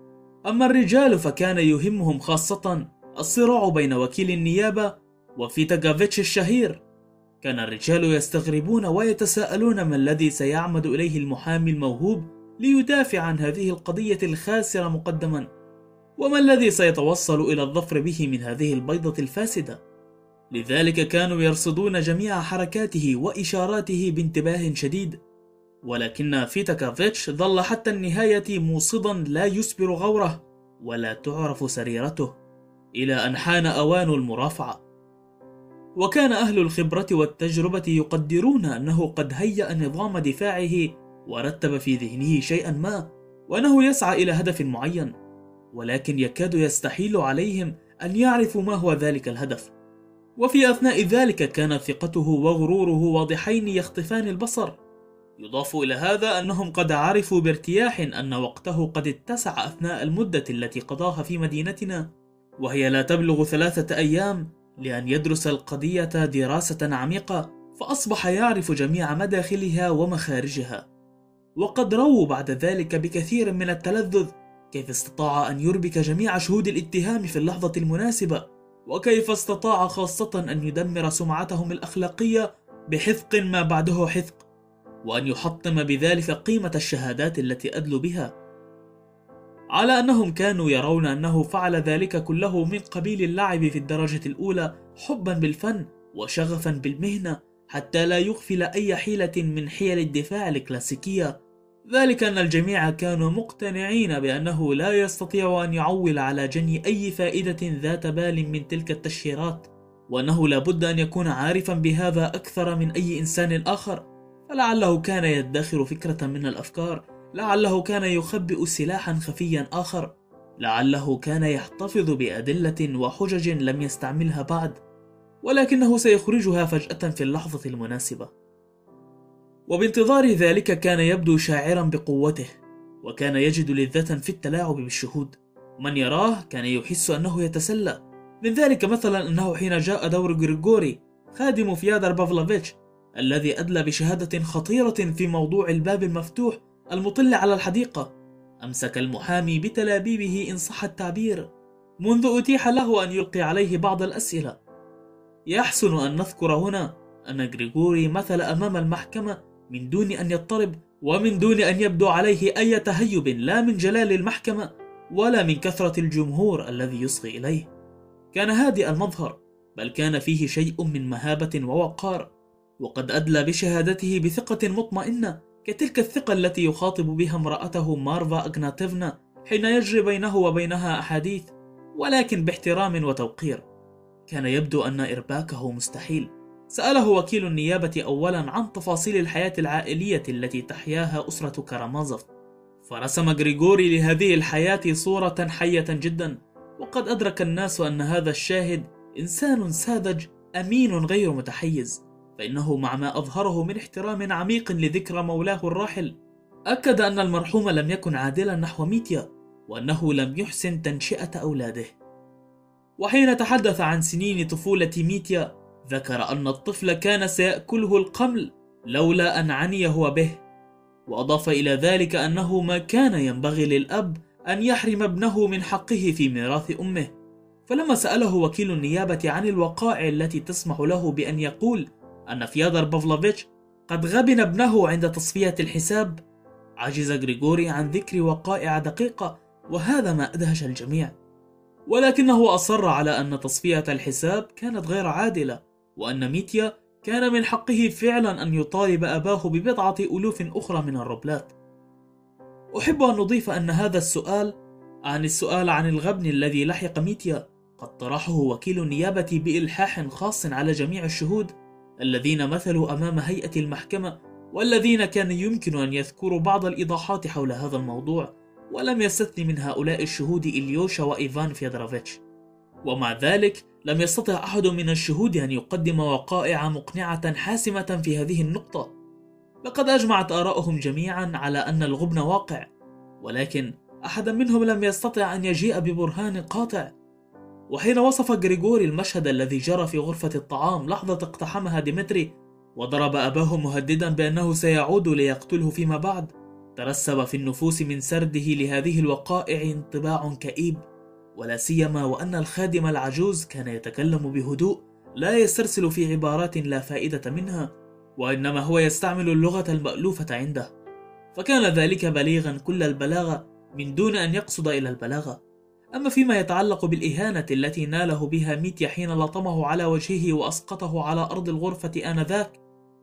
أما الرجال فكان يهمهم خاصة الصراع بين وكيل النيابة وفيتاغافيتش الشهير. كان الرجال يستغربون ويتساءلون ما الذي سيعمد إليه المحامي الموهوب ليدافع عن هذه القضية الخاسرة مقدما، وما الذي سيتوصل إلى الظفر به من هذه البيضة الفاسدة. لذلك كانوا يرصدون جميع حركاته وإشاراته بانتباه شديد، ولكن فيتاكافيتش ظل حتى النهاية موصدا لا يسبر غوره ولا تعرف سريرته، إلى أن حان أوان المرافعة. وكان أهل الخبرة والتجربة يقدرون أنه قد هيأ نظام دفاعه ورتب في ذهنه شيئا ما، وأنه يسعى إلى هدف معين، ولكن يكاد يستحيل عليهم أن يعرفوا ما هو ذلك الهدف. وفي أثناء ذلك كانت ثقته وغروره واضحين يخطفان البصر. يضاف إلى هذا أنهم قد عرفوا بارتياح أن وقته قد اتسع أثناء المدة التي قضاها في مدينتنا، وهي لا تبلغ ثلاثة أيام، لأن يدرس القضية دراسة عميقة، فأصبح يعرف جميع مداخلها ومخارجها. وقد رووا بعد ذلك بكثير من التلذذ كيف استطاع أن يربك جميع شهود الاتهام في اللحظة المناسبة، وكيف استطاع خاصة أن يدمر سمعتهم الأخلاقية بحذق ما بعده حذق، وأن يحطم بذلك قيمة الشهادات التي أدلوا بها، على أنهم كانوا يرون أنه فعل ذلك كله من قبيل اللعب في الدرجة الأولى، حبا بالفن وشغفا بالمهنة، حتى لا يغفل أي حيلة من حيل الدفاع الكلاسيكية. ذلك أن الجميع كانوا مقتنعين بأنه لا يستطيع أن يعول على جني أي فائدة ذات بال من تلك التشهيرات، وأنه لا بد أن يكون عارفا بهذا أكثر من أي إنسان آخر. فلعله كان يدخر فكرة من الأفكار، لعله كان يخبئ سلاحا خفيا آخر، لعله كان يحتفظ بأدلة وحجج لم يستعملها بعد، ولكنه سيخرجها فجأة في اللحظة المناسبة. وبانتظار ذلك كان يبدو شاعرا بقوته، وكان يجد لذة في التلاعب بالشهود. من يراه كان يحس أنه يتسلى. من ذلك مثلا أنه حين جاء دور غريغوري خادم فيادر بافلوفيتش الذي أدلى بشهادة خطيرة في موضوع الباب المفتوح المطل على الحديقة، أمسك المحامي بتلابيبه إن صح التعبير، منذ أتيح له أن يلقي عليه بعض الأسئلة. يحسن أن نذكر هنا أن غريغوري مثل أمام المحكمة من دون أن يضطرب، ومن دون أن يبدو عليه أي تهيب، لا من جلال المحكمة ولا من كثرة الجمهور الذي يصغي إليه. كان هادئ المظهر، بل كان فيه شيء من مهابة ووقار، وقد أدلى بشهادته بثقة مطمئنة، كتلك الثقة التي يخاطب بها امرأته مارفا أغناتيفنا حين يجري بينه وبينها أحاديث، ولكن باحترام وتوقير. كان يبدو أن إرباكه مستحيل. سأله وكيل النيابة أولا عن تفاصيل الحياة العائلية التي تحياها أسرة كارامازوف، فرسم غريغوري لهذه الحياة صورة حية جدا. وقد أدرك الناس أن هذا الشاهد إنسان ساذج أمين غير متحيز، فإنه مع ما أظهره من احترام عميق لذكرى مولاه الراحل، أكد أن المرحوم لم يكن عادلا نحو ميتيا، وأنه لم يحسن تنشئة أولاده. وحين تحدث عن سنين طفولة ميتيا ذكر أن الطفل كان سيأكله القمل لولا أن عني هو به، وأضاف إلى ذلك أنه ما كان ينبغي للأب أن يحرم ابنه من حقه في ميراث أمه. فلما سأله وكيل النيابة عن الوقائع التي تسمح له بأن يقول أن فيادر بافلوفيتش قد غبن ابنه عند تصفية الحساب، عجز غريغوري عن ذكر وقائع دقيقة، وهذا ما أدهش الجميع. ولكنه أصر على أن تصفية الحساب كانت غير عادلة، وأن ميتيا كان من حقه فعلا أن يطالب أباه ببضعة ألوف أخرى من الروبلات. أحب أن نضيف أن هذا السؤال عن السؤال عن الغبن الذي لحق ميتيا قد طرحه وكيل النيابة بإلحاح خاص على جميع الشهود الذين مثلوا أمام هيئة المحكمة، والذين كان يمكن أن يذكروا بعض الإيضاحات حول هذا الموضوع، ولم يستثني من هؤلاء الشهود إليوشا وإيفان فيادروفيتش. ومع ذلك لم يستطع أحد من الشهود أن يقدم وقائع مقنعة حاسمة في هذه النقطة. لقد أجمعت آراؤهم جميعا على أن الغبن واقع، ولكن أحدا منهم لم يستطع أن يجيء ببرهان قاطع. وحين وصف غريغوري المشهد الذي جرى في غرفة الطعام لحظة اقتحمها ديمتري وضرب أباه مهددا بأنه سيعود ليقتله فيما بعد، ترسب في النفوس من سرده لهذه الوقائع انطباع كئيب، ولا سيما وأن الخادم العجوز كان يتكلم بهدوء لا يسترسل في عبارات لا فائدة منها، وإنما هو يستعمل اللغة المألوفة عنده، فكان ذلك بليغا كل البلاغة من دون أن يقصد إلى البلاغة. أما فيما يتعلق بالإهانة التي ناله بها ميتيا حين لطمه على وجهه وأسقطه على أرض الغرفة آنذاك،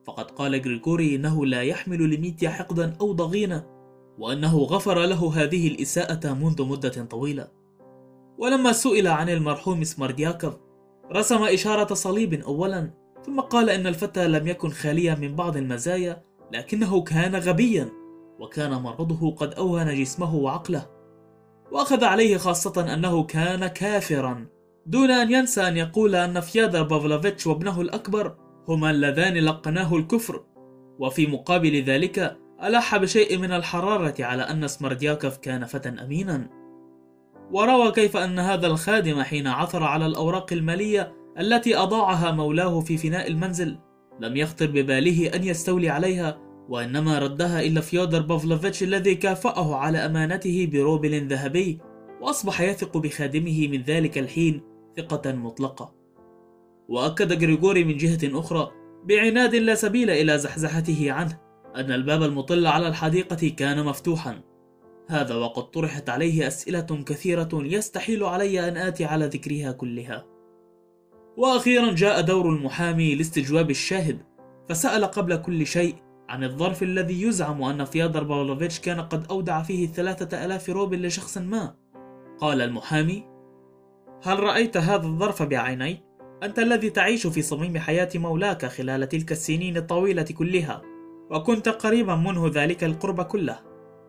فقد قال غريغوري إنه لا يحمل لميتيا حقدا أو ضغينة، وأنه غفر له هذه الإساءة منذ مدة طويلة. ولما سئل عن المرحوم سماردياكوف رسم إشارة صليب أولا، ثم قال إن الفتى لم يكن خاليا من بعض المزايا، لكنه كان غبيا، وكان مرضه قد أوهن جسمه وعقله. وأخذ عليه خاصة أنه كان كافرا، دون أن ينسى أن يقول أن فيادر بافلوفيتش وابنه الأكبر هما اللذان لقناه الكفر. وفي مقابل ذلك ألح بشيء من الحرارة على أن سماردياكوف كان فتى أمينا، وروى كيف أن هذا الخادم حين عثر على الأوراق المالية التي أضاعها مولاه في فناء المنزل لم يخطر بباله أن يستولي عليها، وإنما ردها إلى فيودر بافلوفيتش الذي كافأه على أمانته بروبل ذهبي، وأصبح يثق بخادمه من ذلك الحين ثقة مطلقة. وأكد غريغوري من جهة أخرى بعناد لا سبيل إلى زحزحته عنه أن الباب المطل على الحديقة كان مفتوحا، هذا وقد طرحت عليه أسئلة كثيرة يستحيل علي أن آتي على ذكرها كلها. وأخيرا جاء دور المحامي لاستجواب الشاهد، فسأل قبل كل شيء عن الظرف الذي يزعم أن فيادر بافلوفيتش كان قد أودع فيه ثلاثة ألاف روبل لشخص ما. قال المحامي: هل رأيت هذا الظرف بعينيك؟ أنت الذي تعيش في صميم حياة مولاك خلال تلك السنين الطويلة كلها، وكنت قريبا منه ذلك القرب كله.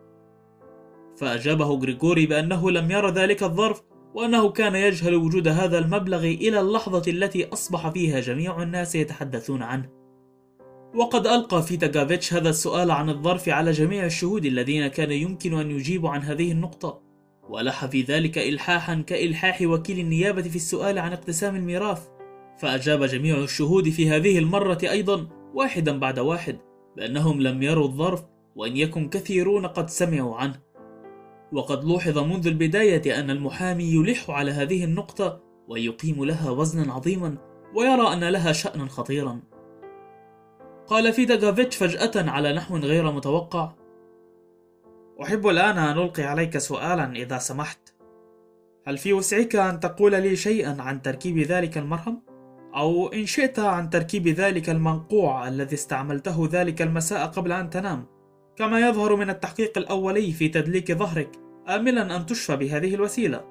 فأجابه غريغوري بأنه لم يرى ذلك الظرف، وأنه كان يجهل وجود هذا المبلغ إلى اللحظة التي أصبح فيها جميع الناس يتحدثون عنه. وقد ألقى فيتاغافيتش هذا السؤال عن الظرف على جميع الشهود الذين كان يمكن أن يجيبوا عن هذه النقطة، ولح في ذلك إلحاحا كإلحاح وكيل النيابة في السؤال عن اقتسام الميراث. فأجاب جميع الشهود في هذه المرة أيضا واحدا بعد واحد بأنهم لم يروا الظرف، وإن يكن كثيرون قد سمعوا عنه. وقد لوحظ منذ البداية أن المحامي يلح على هذه النقطة ويقيم لها وزنا عظيما، ويرى أن لها شأنا خطيرا. قال فيتاغافيتش فجأة على نحو غير متوقع: أحب الآن أن ألقي عليك سؤالا إذا سمحت. هل في وسعك أن تقول لي شيئا عن تركيب ذلك المرهم؟ أو إن شئت عن تركيب ذلك المنقوع الذي استعملته ذلك المساء قبل أن تنام، كما يظهر من التحقيق الأولي في تدليك ظهرك، آملا أن تشفى بهذه الوسيلة.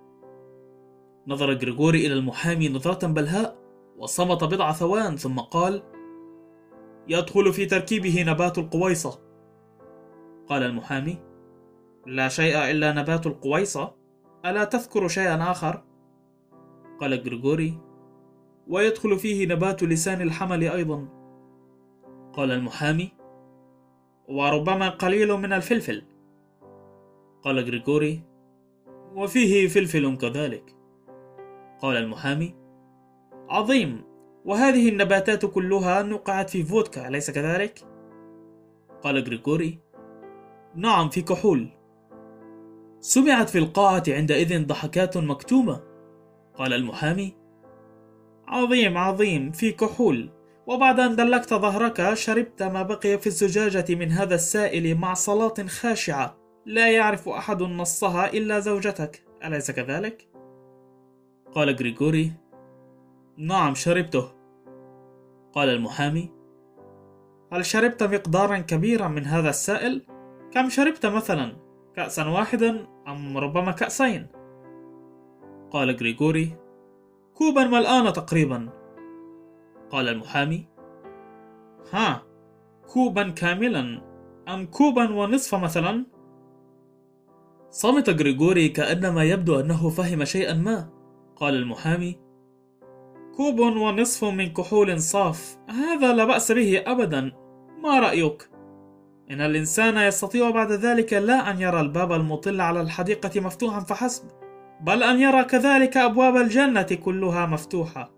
نظر غريغوري إلى المحامي نظرة بلهاء، وصمت بضع ثوان ثم قال: يدخل في تركيبه نبات القويصة. قال المحامي: لا شيء إلا نبات القويصة، ألا تذكر شيئا آخر؟ قال غريغوري: ويدخل فيه نبات لسان الحمل أيضا. قال المحامي: وربما قليل من الفلفل. قال غريغوري: وفيه فلفل كذلك. قال المحامي: عظيم، وهذه النباتات كلها نقعت في فودكا أليس كذلك؟ قال غريغوري: نعم، في كحول. سمعت في القاعة عندئذ ضحكات مكتومة. قال المحامي: عظيم عظيم، في كحول، وبعد أن دلكت ظهرك شربت ما بقي في الزجاجة من هذا السائل مع صلاة خاشعة لا يعرف أحد نصها إلا زوجتك أليس كذلك؟ قال غريغوري: نعم شربته. قال المحامي: هل شربت مقدارا كبيرا من هذا السائل؟ كم شربت مثلا؟ كأسا واحدا أم ربما كأسين؟ قال غريغوري: كوبا ملآن تقريبا. قال المحامي: ها، كوبا كاملا أم كوبا ونصف مثلا؟ صمت غريغوري كأنما يبدو أنه فهم شيئا ما. قال المحامي: كوب ونصف من كحول صاف، هذا لا بأس به أبدا، ما رأيك؟ إن الإنسان يستطيع بعد ذلك لا أن يرى الباب المطل على الحديقة مفتوحا فحسب، بل أن يرى كذلك أبواب الجنة كلها مفتوحة.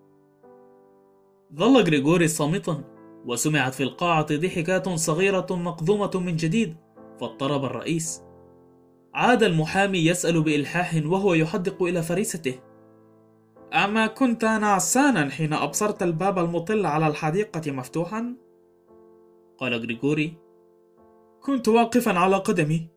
ظل غريغوري صامتا، وسمعت في القاعة ضحكات صغيرة مقذومة من جديد، فاضطرب الرئيس. عاد المحامي يسأل بإلحاح وهو يحدق إلى فريسته: أما كنت نعسانا حين أبصرت الباب المطل على الحديقة مفتوحا؟ قال غريغوري: كنت واقفا على قدمي.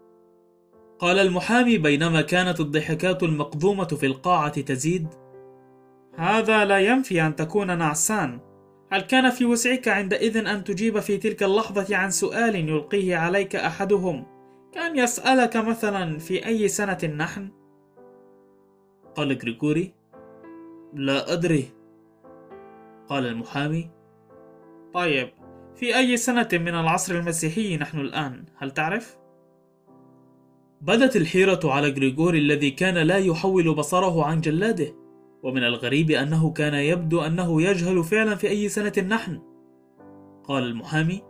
قال المحامي بينما كانت الضحكات المقذومة في القاعة تزيد: هذا لا ينفي أن تكون نعسان، هل كان في وسعك عندئذ أن تجيب في تلك اللحظة عن سؤال يلقيه عليك أحدهم كان يسألك مثلا في أي سنة نحن؟ قال غريغوري: لا أدري. قال المحامي: طيب، في أي سنة من العصر المسيحي نحن الآن، هل تعرف؟ بدت الحيرة على غريغوري الذي كان لا يحول بصره عن جلاده، ومن الغريب أنه كان يبدو أنه يجهل فعلا في أي سنة نحن. قال المحامي: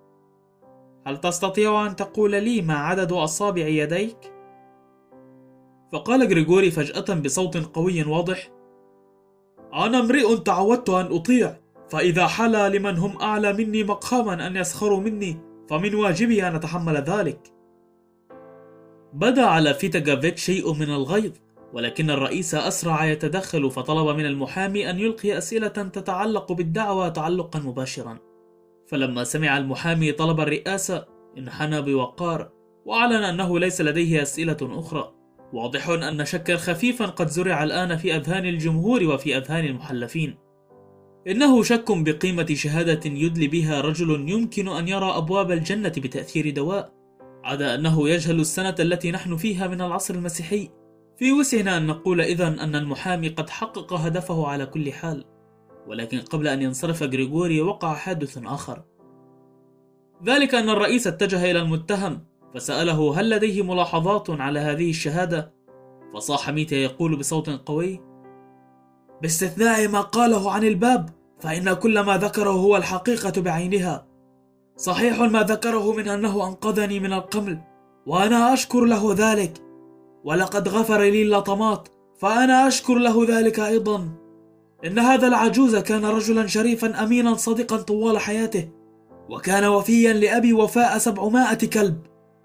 هل تستطيع أن تقول لي ما عدد أصابع يديك؟ فقال غريغوري فجأة بصوت قوي واضح: أنا امرئ تعودت أن أطيع، فإذا حلا لمن هم أعلى مني مقاما أن يسخروا مني فمن واجبي أن أتحمل ذلك. بدا على فيتاغافيتش شيء من الغيظ، ولكن الرئيس أسرع يتدخل فطلب من المحامي أن يلقي أسئلة تتعلق بالدعوة تعلقا مباشرا. فلما سمع المحامي طلب الرئاسة انحنى بوقار وأعلن أنه ليس لديه أسئلة أخرى. واضح أن شكا خفيفا قد زرع الآن في أذهان الجمهور وفي أذهان المحلفين. إنه شك بقيمة شهادة يدلي بها رجل يمكن أن يرى أبواب الجنة بتأثير دواء، عدا أنه يجهل السنة التي نحن فيها من العصر المسيحي. في وسعنا أن نقول إذن أن المحامي قد حقق هدفه على كل حال. ولكن قبل أن ينصرف غريغوري وقع حادث آخر، ذلك أن الرئيس اتجه إلى المتهم فسأله هل لديه ملاحظات على هذه الشهادة، فصاح ميتيا يقول بصوت قوي: باستثناء ما قاله عن الباب فإن كل ما ذكره هو الحقيقة بعينها. صحيح ما ذكره من أنه أنقذني من القمل، وأنا أشكر له ذلك، ولقد غفر لي اللطمات فأنا أشكر له ذلك أيضا. إن هذا العجوز كان رجلا شريفا أمينا صادقا طوال حياته، وكان وفيا لأبي وفاء سبعمائة كلب.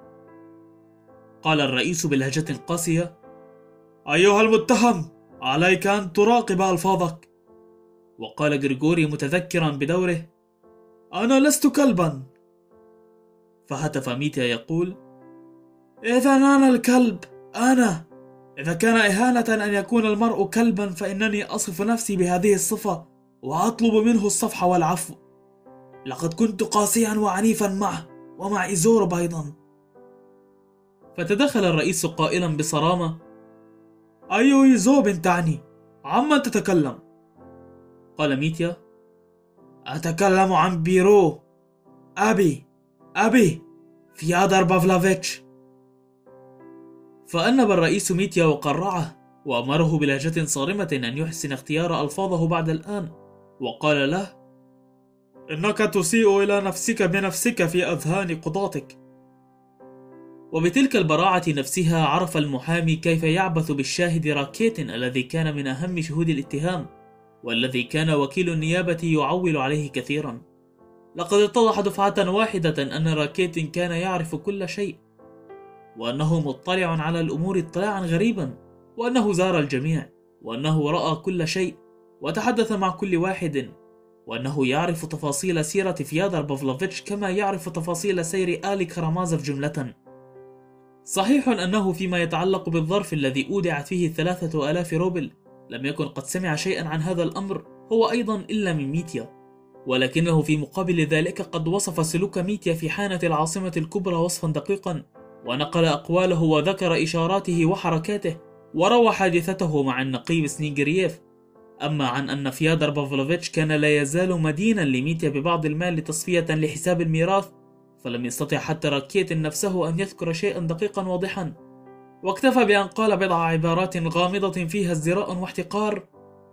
قال الرئيس بلهجة قاسية: أيها المتهم، عليك أن تراقب ألفاظك. وقال غريغوري متذكرا بدوره: أنا لست كلبا. فهتف ميتيا يقول: إذا أنا الكلب، أنا. إذا كان إهانة أن يكون المرء كلبا فإنني أصف نفسي بهذه الصفة وأطلب منه الصفح والعفو. لقد كنت قاسيا وعنيفا معه ومع إيزورب أيضا. فتدخل الرئيس قائلا بصرامة: أي إيزوب تعني؟ عمن تتكلم؟ قال ميتيا: أتكلم عن بيرو أبي أبي فيادر بافلافيتش. فأنب الرئيس ميتيا وقرعه وأمره بلهجة صارمة أن يحسن اختيار ألفاظه بعد الآن، وقال له: إنك تسيء إلى نفسك بنفسك في أذهان قضاتك. وبتلك البراعة نفسها عرف المحامي كيف يعبث بالشاهد راكيت الذي كان من أهم شهود الاتهام، والذي كان وكيل النيابة يعول عليه كثيرا. لقد اتضح دفعة واحدة أن راكيت كان يعرف كل شيء، وأنه مطلع على الأمور اطلاعا غريبا، وأنه زار الجميع، وأنه رأى كل شيء وتحدث مع كل واحد، وأنه يعرف تفاصيل سيرة فيادر بافلافيتش كما يعرف تفاصيل سير آل كرامازوف جملة. صحيح أنه فيما يتعلق بالظرف الذي أودعت فيه الثلاثة آلاف روبل لم يكن قد سمع شيئا عن هذا الأمر هو أيضا إلا من ميتيا، ولكنه في مقابل ذلك قد وصف سلوك ميتيا في حانة العاصمة الكبرى وصفا دقيقا، ونقل أقواله وذكر إشاراته وحركاته، وروى حادثته مع النقيب سنيغرييف. أما عن أن فيادر بافلافيتش كان لا يزال مدينا لميتيا ببعض المال تصفية لحساب الميراث، فلم يستطع حتى راكيت نفسه أن يذكر شيئا دقيقا واضحا، واكتفى بأن قال بضع عبارات غامضة فيها ازدراء واحتقار: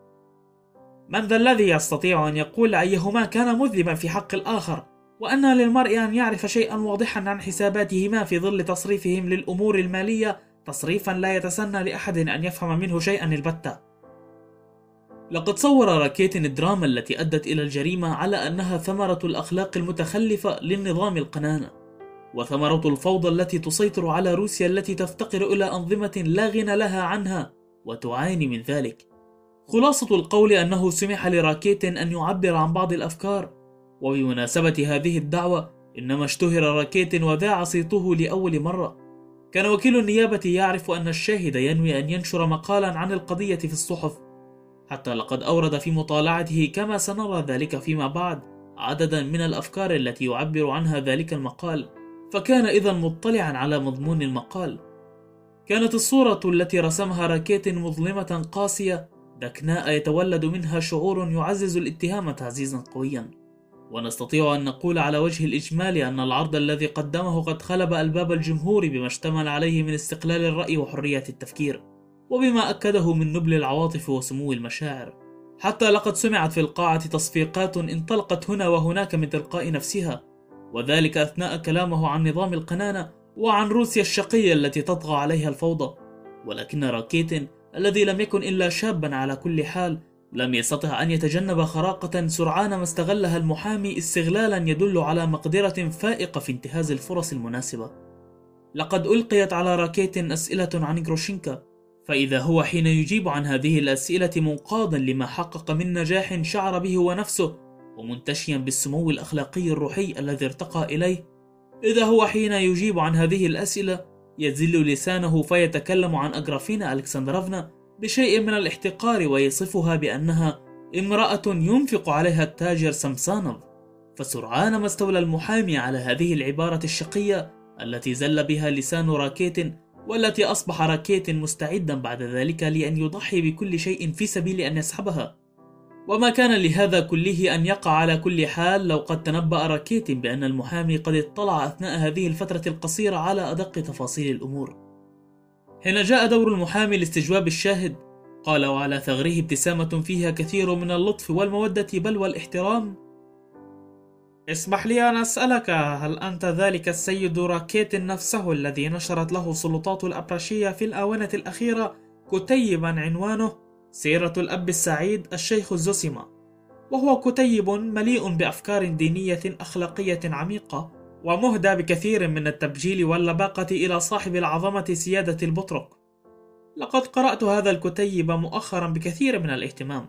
من ذا الذي يستطيع أن يقول أيهما كان مذنبا في حق الآخر، وأن للمرء أن يعرف شيئا واضحا عن حساباتهما في ظل تصريفهم للأمور المالية تصريفا لا يتسنى لأحد أن يفهم منه شيئا البتة. لقد صور راكيت الدراما التي أدت إلى الجريمة على أنها ثمرة الأخلاق المتخلفة للنظام القنانة، وثمرة الفوضى التي تسيطر على روسيا التي تفتقر إلى أنظمة لا غنى لها عنها وتعاني من ذلك. خلاصة القول أنه سمح لراكيت أن يعبر عن بعض الأفكار، وبمناسبة هذه الدعوة إنما اشتهر راكيت وذاع صيته لأول مرة. كان وكيل النيابة يعرف أن الشاهد ينوي أن ينشر مقالا عن القضية في الصحف، حتى لقد أورد في مطالعته، كما سنرى ذلك فيما بعد، عددا من الأفكار التي يعبر عنها ذلك المقال، فكان إذن مطلعا على مضمون المقال. كانت الصورة التي رسمها راكيت مظلمة قاسية دكناء، يتولد منها شعور يعزز الاتهام تعزيزا قويا. ونستطيع أن نقول على وجه الإجمال أن العرض الذي قدمه قد خلب ألباب الجمهور بما اشتمل عليه من استقلال الرأي وحرية التفكير، وبما أكده من نبل العواطف وسمو المشاعر، حتى لقد سمعت في القاعة تصفيقات انطلقت هنا وهناك من تلقاء نفسها، وذلك أثناء كلامه عن نظام القنانة وعن روسيا الشقية التي تطغى عليها الفوضى. ولكن راكيت الذي لم يكن إلا شابا على كل حال لم يستطع أن يتجنب خراقة سرعان ما استغلها المحامي استغلالا يدل على مقدرة فائقة في انتهاز الفرص المناسبة. لقد ألقيت على راكيت أسئلة عن غروشينكا، فإذا هو حين يجيب عن هذه الأسئلة منقادا لما حقق من نجاح شعر به هو نفسه، ومنتشيا بالسمو الأخلاقي الروحي الذي ارتقى إليه، إذا هو حين يجيب عن هذه الأسئلة يزل لسانه فيتكلم عن أغرافينا ألكسندروفنا بشيء من الاحتقار، ويصفها بأنها امرأة ينفق عليها التاجر سمسانوف. فسرعان ما استولى المحامي على هذه العبارة الشقية التي زل بها لسان راكيت، والتي أصبح راكيت مستعدا بعد ذلك لأن يضحي بكل شيء في سبيل أن يسحبها. وما كان لهذا كله أن يقع على كل حال لو قد تنبأ راكيت بأن المحامي قد اطلع أثناء هذه الفترة القصيرة على أدق تفاصيل الأمور. حين جاء دور المحامي لاستجواب الشاهد، قال وعلى ثغره ابتسامة فيها كثير من اللطف والمودة بل والاحترام: اسمح لي أن أسألك، هل أنت ذلك السيد راكيت نفسه الذي نشرت له سلطات الأبرشية في الآونة الأخيرة كتيبا عنوانه سيرة الأب السعيد الشيخ زوسيما، وهو كتيب مليء بأفكار دينية أخلاقية عميقة ومهدى بكثير من التبجيل واللباقة إلى صاحب العظمة سيادة البطرق؟ لقد قرأت هذا الكتيب مؤخرا بكثير من الاهتمام.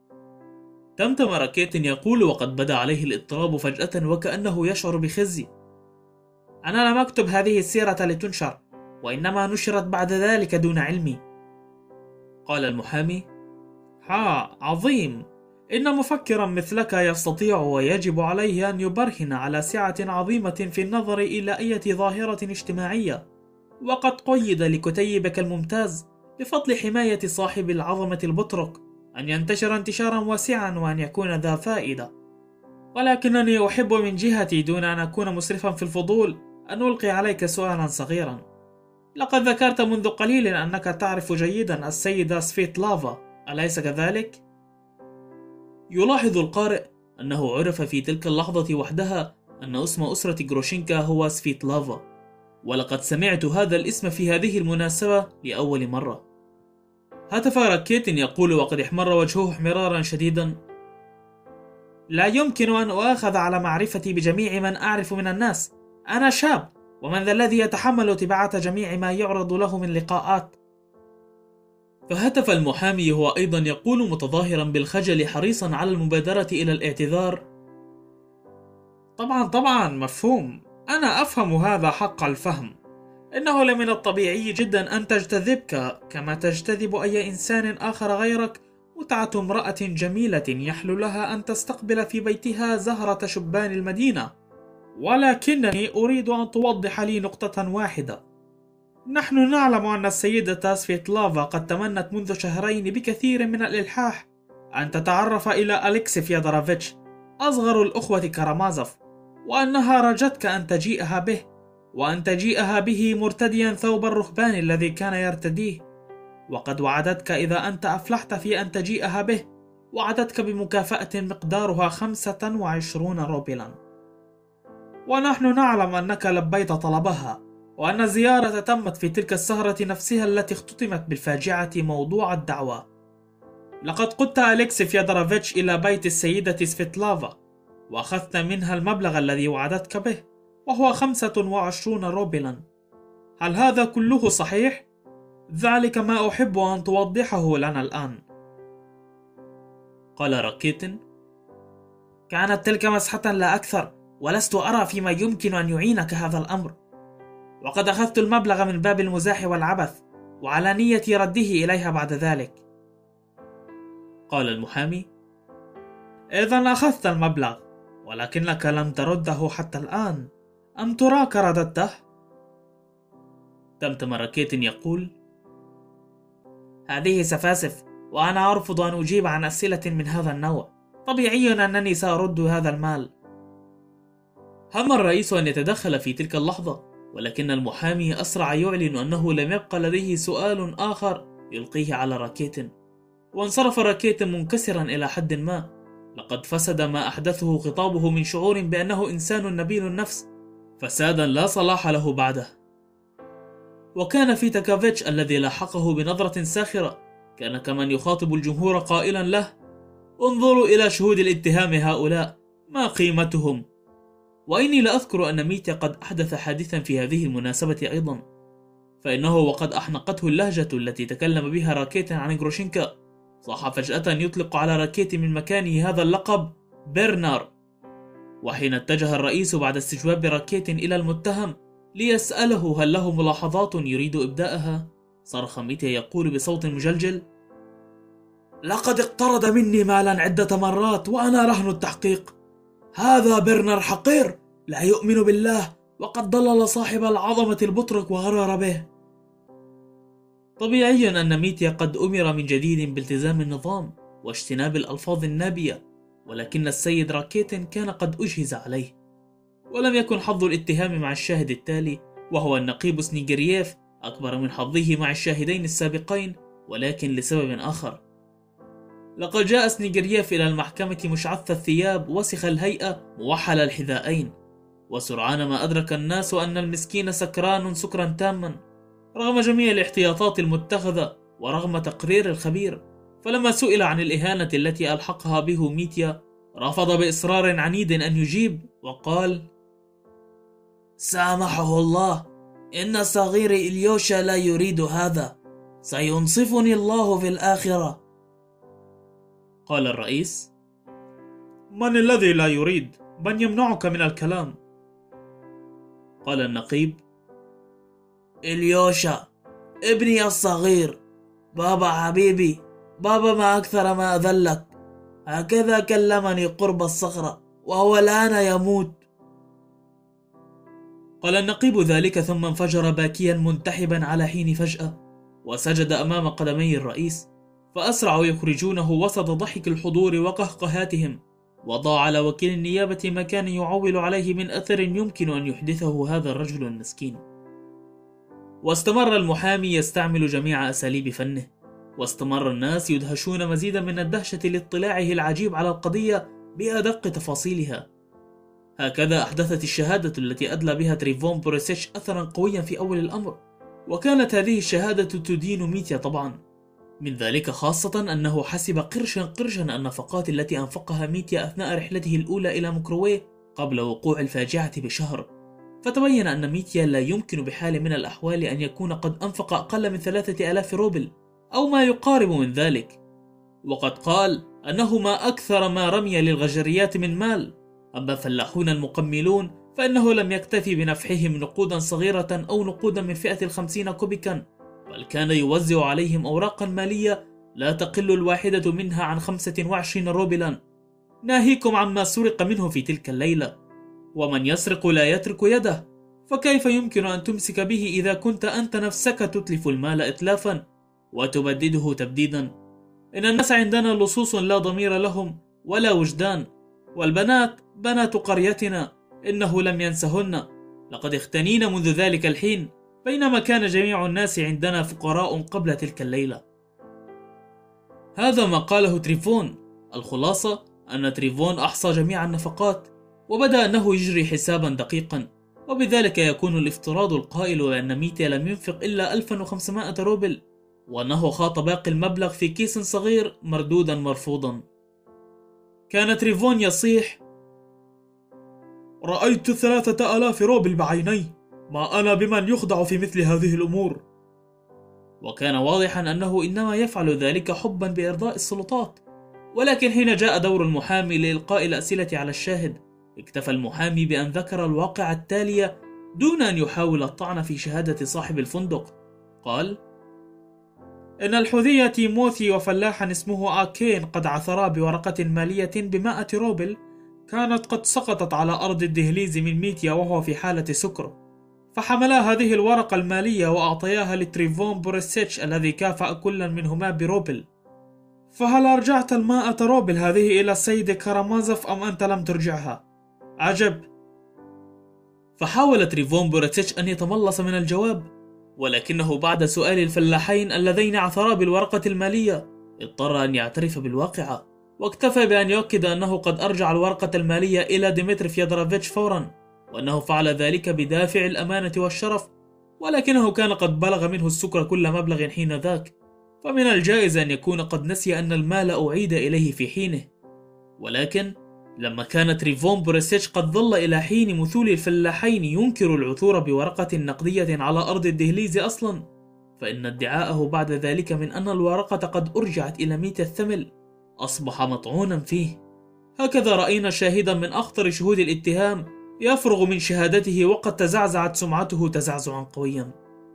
تمتم راكيت يقول وقد بدا عليه الاضطراب فجأة وكأنه يشعر بخزي: أنا لم أكتب هذه السيرة لتنشر، وإنما نشرت بعد ذلك دون علمي. قال المحامي: ها عظيم، إن مفكرا مثلك يستطيع ويجب عليه أن يبرهن على سعة عظيمة في النظر إلى أي ظاهرة اجتماعية، وقد قيد لكتيبك الممتاز بفضل حماية صاحب العظمة البطرق أن ينتشر انتشارا واسعا وأن يكون ذا فائدة. ولكنني أحب من جهتي دون أن أكون مسرفا في الفضول أن ألقي عليك سؤالا صغيرا. لقد ذكرت منذ قليل أنك تعرف جيدا السيدة سفيتلافا، أليس كذلك؟ يلاحظ القارئ أنه عرف في تلك اللحظة وحدها أن اسم أسرة غروشينكا هو سفيتلافا، ولقد سمعت هذا الاسم في هذه المناسبة لأول مرة. هتف راكيت يقول وقد احمر وجهه احمرارا شديدا: لا يمكن أن أؤاخذ على معرفتي بجميع من أعرف من الناس، أنا شاب، ومن ذا الذي يتحمل تبعات جميع ما يعرض له من لقاءات؟ فهتف المحامي هو أيضا يقول متظاهرا بالخجل حريصا على المبادرة إلى الاعتذار: طبعا طبعا مفهوم، أنا أفهم هذا حق الفهم. إنه لمن الطبيعي جدا أن تجتذبك كما تجتذب أي إنسان آخر غيرك متعة امرأة جميلة يحلو لها أن تستقبل في بيتها زهرة شبان المدينة، ولكنني أريد أن توضح لي نقطة واحدة. نحن نعلم أن السيدة سفيتلافا قد تمنت منذ شهرين بكثير من الإلحاح أن تتعرف إلى أليكسي فيودروفيتش أصغر الأخوة كارامازوف، وأنها رجتك أن تجيئها به، وأن تجيئها به مرتديا ثوب الرهبان الذي كان يرتديه، وقد وعدتك إذا أنت أفلحت في أن تجيئها به وعدتك بمكافأة مقدارها خمسة وعشرون روبلا. ونحن نعلم أنك لبيت طلبها، وأن الزيارة تمت في تلك السهرة نفسها التي اختتمت بالفاجعة موضوع الدعوة. لقد قدت أليكسي فيودروفيتش إلى بيت السيدة سفيتلافا وأخذت منها المبلغ الذي وعدتك به، وهو خمسة وعشرون روبلا. هل هذا كله صحيح؟ ذلك ما أحب أن توضحه لنا الآن. قال راكيت: كانت تلك مسحة لا أكثر، ولست أرى فيما يمكن أن يعينك هذا الأمر، وقد أخذت المبلغ من باب المزاح والعبث، وعلى نية رده إليها بعد ذلك. قال المحامي: طبعا طبعا مفهوم، أنا أفهم هذا حق الفهم. إنه لمن الطبيعي جدا أن تجتذبك كما تجتذب أي إنسان آخر غيرك متعة امرأة جميلة يحلو لها أن تستقبل في بيتها زهرة شبان المدينة، ولكنني أريد أن أؤاخذ على معرفتي بجميع من أعرف من الناس. أنا شاب، ومن ذا الذي يتحمل تبعات جميع ما يعرض له من لقاءات؟ يلاحظ القارئ قال المحامي: إذا أخذت المبلغ ولكنك لم ترده حتى الآن، أم تراك رددته؟ تمتم راكيت يقول: هذه سفاسف، وأنا أرفض أن أجيب عن أسئلة من هذا النوع. طبيعي أنني سأرد هذا المال. هم الرئيس أن يتدخل في تلك اللحظة، ولكن المحامي أسرع يعلن أنه لم يبقى لديه سؤال آخر يلقيه على راكيت، وانصرف راكيت منكسرا إلى حد ما. لقد فسد ما أحدثه خطابه من شعور بأنه إنسان نبيل النفس، فسادا لا صلاح له بعده. وكان فيتاكافيتش الذي لاحقه بنظرة ساخرة كان كمن يخاطب الجمهور قائلا له: انظروا إلى شهود الاتهام هؤلاء، ما قيمتهم؟ وإني لأذكر أن ميتيا قد أحدث حادثا في هذه المناسبة أيضا، فإنه وقد أحنقته اللهجة التي تكلم بها راكيت عن غروشينكا، صاح فجأة يطلق على راكيت من مكانه هذا اللقب برنار. وحين اتجه الرئيس بعد استجواب راكيت إلى المتهم ليسأله هل له ملاحظات يريد إبداءها، صرخ ميتيا يقول بصوت مجلجل: لقد اقترض مني مالا عدة مرات وأنا رهن التحقيق. هذا برنر حقير لا يؤمن بالله، وقد ضلل صاحب العظمة البطرك وغرر به. طبيعي أن ميتيا قد أمر من جديد بالتزام النظام واجتناب الألفاظ النابية، ولكن السيد راكيت كان قد أجهز عليه، ولم يكن حظ الاتهام مع الشاهد التالي وهو النقيب سنيغرييف أكبر من حظه مع الشاهدين السابقين، ولكن لسبب آخر. لقد جاء سنيغرييف إلى المحكمة مشعث الثياب وسخ الهيئة موحل الحذائين، وسرعان ما أدرك الناس أن المسكين سكران سكرا تاما رغم جميع الاحتياطات المتخذة ورغم تقرير الخبير. فلما سئل عن الإهانة التي ألحقها به ميتيا رفض بإصرار عنيد أن يجيب، وقال: سامحه الله، إن صغير إليوشا لا يريد هذا، سينصفني الله في الآخرة. قال الرئيس: من الذي لا يريد؟ من يمنعك من الكلام؟ قال النقيب: إليوشا ابني الصغير. بابا حبيبي، بابا ما أكثر ما أذلك، هكذا كلمني قرب الصخرة وهو الآن يموت. قال النقيب ذلك ثم انفجر باكيا منتحبا على حين فجأة، وسجد أمام قدمي الرئيس، فأسرعوا يخرجونه وسط ضحك الحضور وقهقهاتهم، وضاع على وكيل النيابة ما كان يعول عليه من أثر يمكن أن يحدثه هذا الرجل المسكين. واستمر المحامي يستعمل جميع أساليب فنه، واستمر الناس يدهشون مزيدا من الدهشة لاطلاعه العجيب على القضية بأدق تفاصيلها. هكذا أحدثت الشهادة التي أدلى بها تريفون بوريسيتش أثرا قويا في أول الأمر، وكانت هذه الشهادة تدين ميتيا طبعا، من ذلك خاصة أنه حسب قرشا قرشا النفقات التي أنفقها ميتيا أثناء رحلته الأولى إلى موكرويه قبل وقوع الفاجعة بشهر. فتبين أن ميتيا لا يمكن بحال من الأحوال أن يكون قد أنفق أقل من ثلاثة آلاف روبل أو ما يقارب من ذلك، وقد قال أنه ما أكثر ما رمي للغجريات من مال. أما الفلاحون المقملون فإنه لم يكتفي بنفحهم نقودا صغيرة أو نقودا من فئة الخمسين كوبيكا، بل كان يوزع عليهم أوراقا مالية لا تقل الواحدة منها عن خمسة وعشرين روبلا، ناهيكم عما سرق منه في تلك الليلة. ومن يسرق لا يترك يده، فكيف يمكن أن تمسك به إذا كنت أنت نفسك تتلف المال إتلافا وتبدده تبديدا؟ إن الناس عندنا لصوص لا ضمير لهم ولا وجدان، والبنات بنات قريتنا إنه لم ينسهن، لقد اختنين منذ ذلك الحين، بينما كان جميع الناس عندنا فقراء قبل تلك الليلة. هذا ما قاله تريفون. الخلاصة أن تريفون أحصى جميع النفقات، وبدأ أنه يجري حسابا دقيقا، وبذلك يكون الافتراض القائل بأن ميتيا لم ينفق إلا ألف وخمسمائة روبل، وأنه خاط باقي المبلغ في كيس صغير مردودا مرفوضا. كان تريفون يصيح: رأيت ثلاثة آلاف روبل بعيني، ما أنا بمن يخدع في مثل هذه الأمور. وكان واضحا أنه إنما يفعل ذلك حبا بإرضاء السلطات. ولكن حين جاء دور المحامي لإلقاء الأسئلة على الشاهد، اكتفى المحامي بأن ذكر الواقع التالية دون أن يحاول الطعن في شهادة صاحب الفندق. قال: إن الحوثي تيموثي وفلاحا اسمه آكين قد عثرا بورقة مالية بمائة روبل كانت قد سقطت على أرض الدهليز من ميتيا وهو في حالة سكر، فحملا هذه الورقة المالية وأعطياها لتريفون بوريسيتش الذي كافأ كلا منهما بروبل. فهل أرجعت المائة روبل هذه إلى السيد كارامازوف أم أنت لم ترجعها؟ عجب. فحاول تريفون بوريسيتش أن يتملص من الجواب، ولكنه بعد سؤال الفلاحين اللذين عثرا بالورقة المالية اضطر أن يعترف بالواقعة، واكتفى بأن يؤكد أنه قد أرجع الورقة المالية إلى ديمتري فيودروفيتش فورا، وأنه فعل ذلك بدافع الأمانة والشرف، ولكنه كان قد بلغ منه السكر كل مبلغ حين ذاك، فمن الجائز أن يكون قد نسي أن المال أعيد إليه في حينه. ولكن لما كان تريفون بوريسيتش قد ظل إلى حين مثول الفلاحين ينكر العثور بورقة نقدية على أرض الدهليز أصلا، فإن ادعاءه بعد ذلك من أن الورقة قد أرجعت إلى ميت الثمل أصبح مطعونا فيه. هكذا رأينا شاهدا من أخطر شهود الاتهام يفرغ من شهادته وقد تزعزعت سمعته تزعزعا قويا.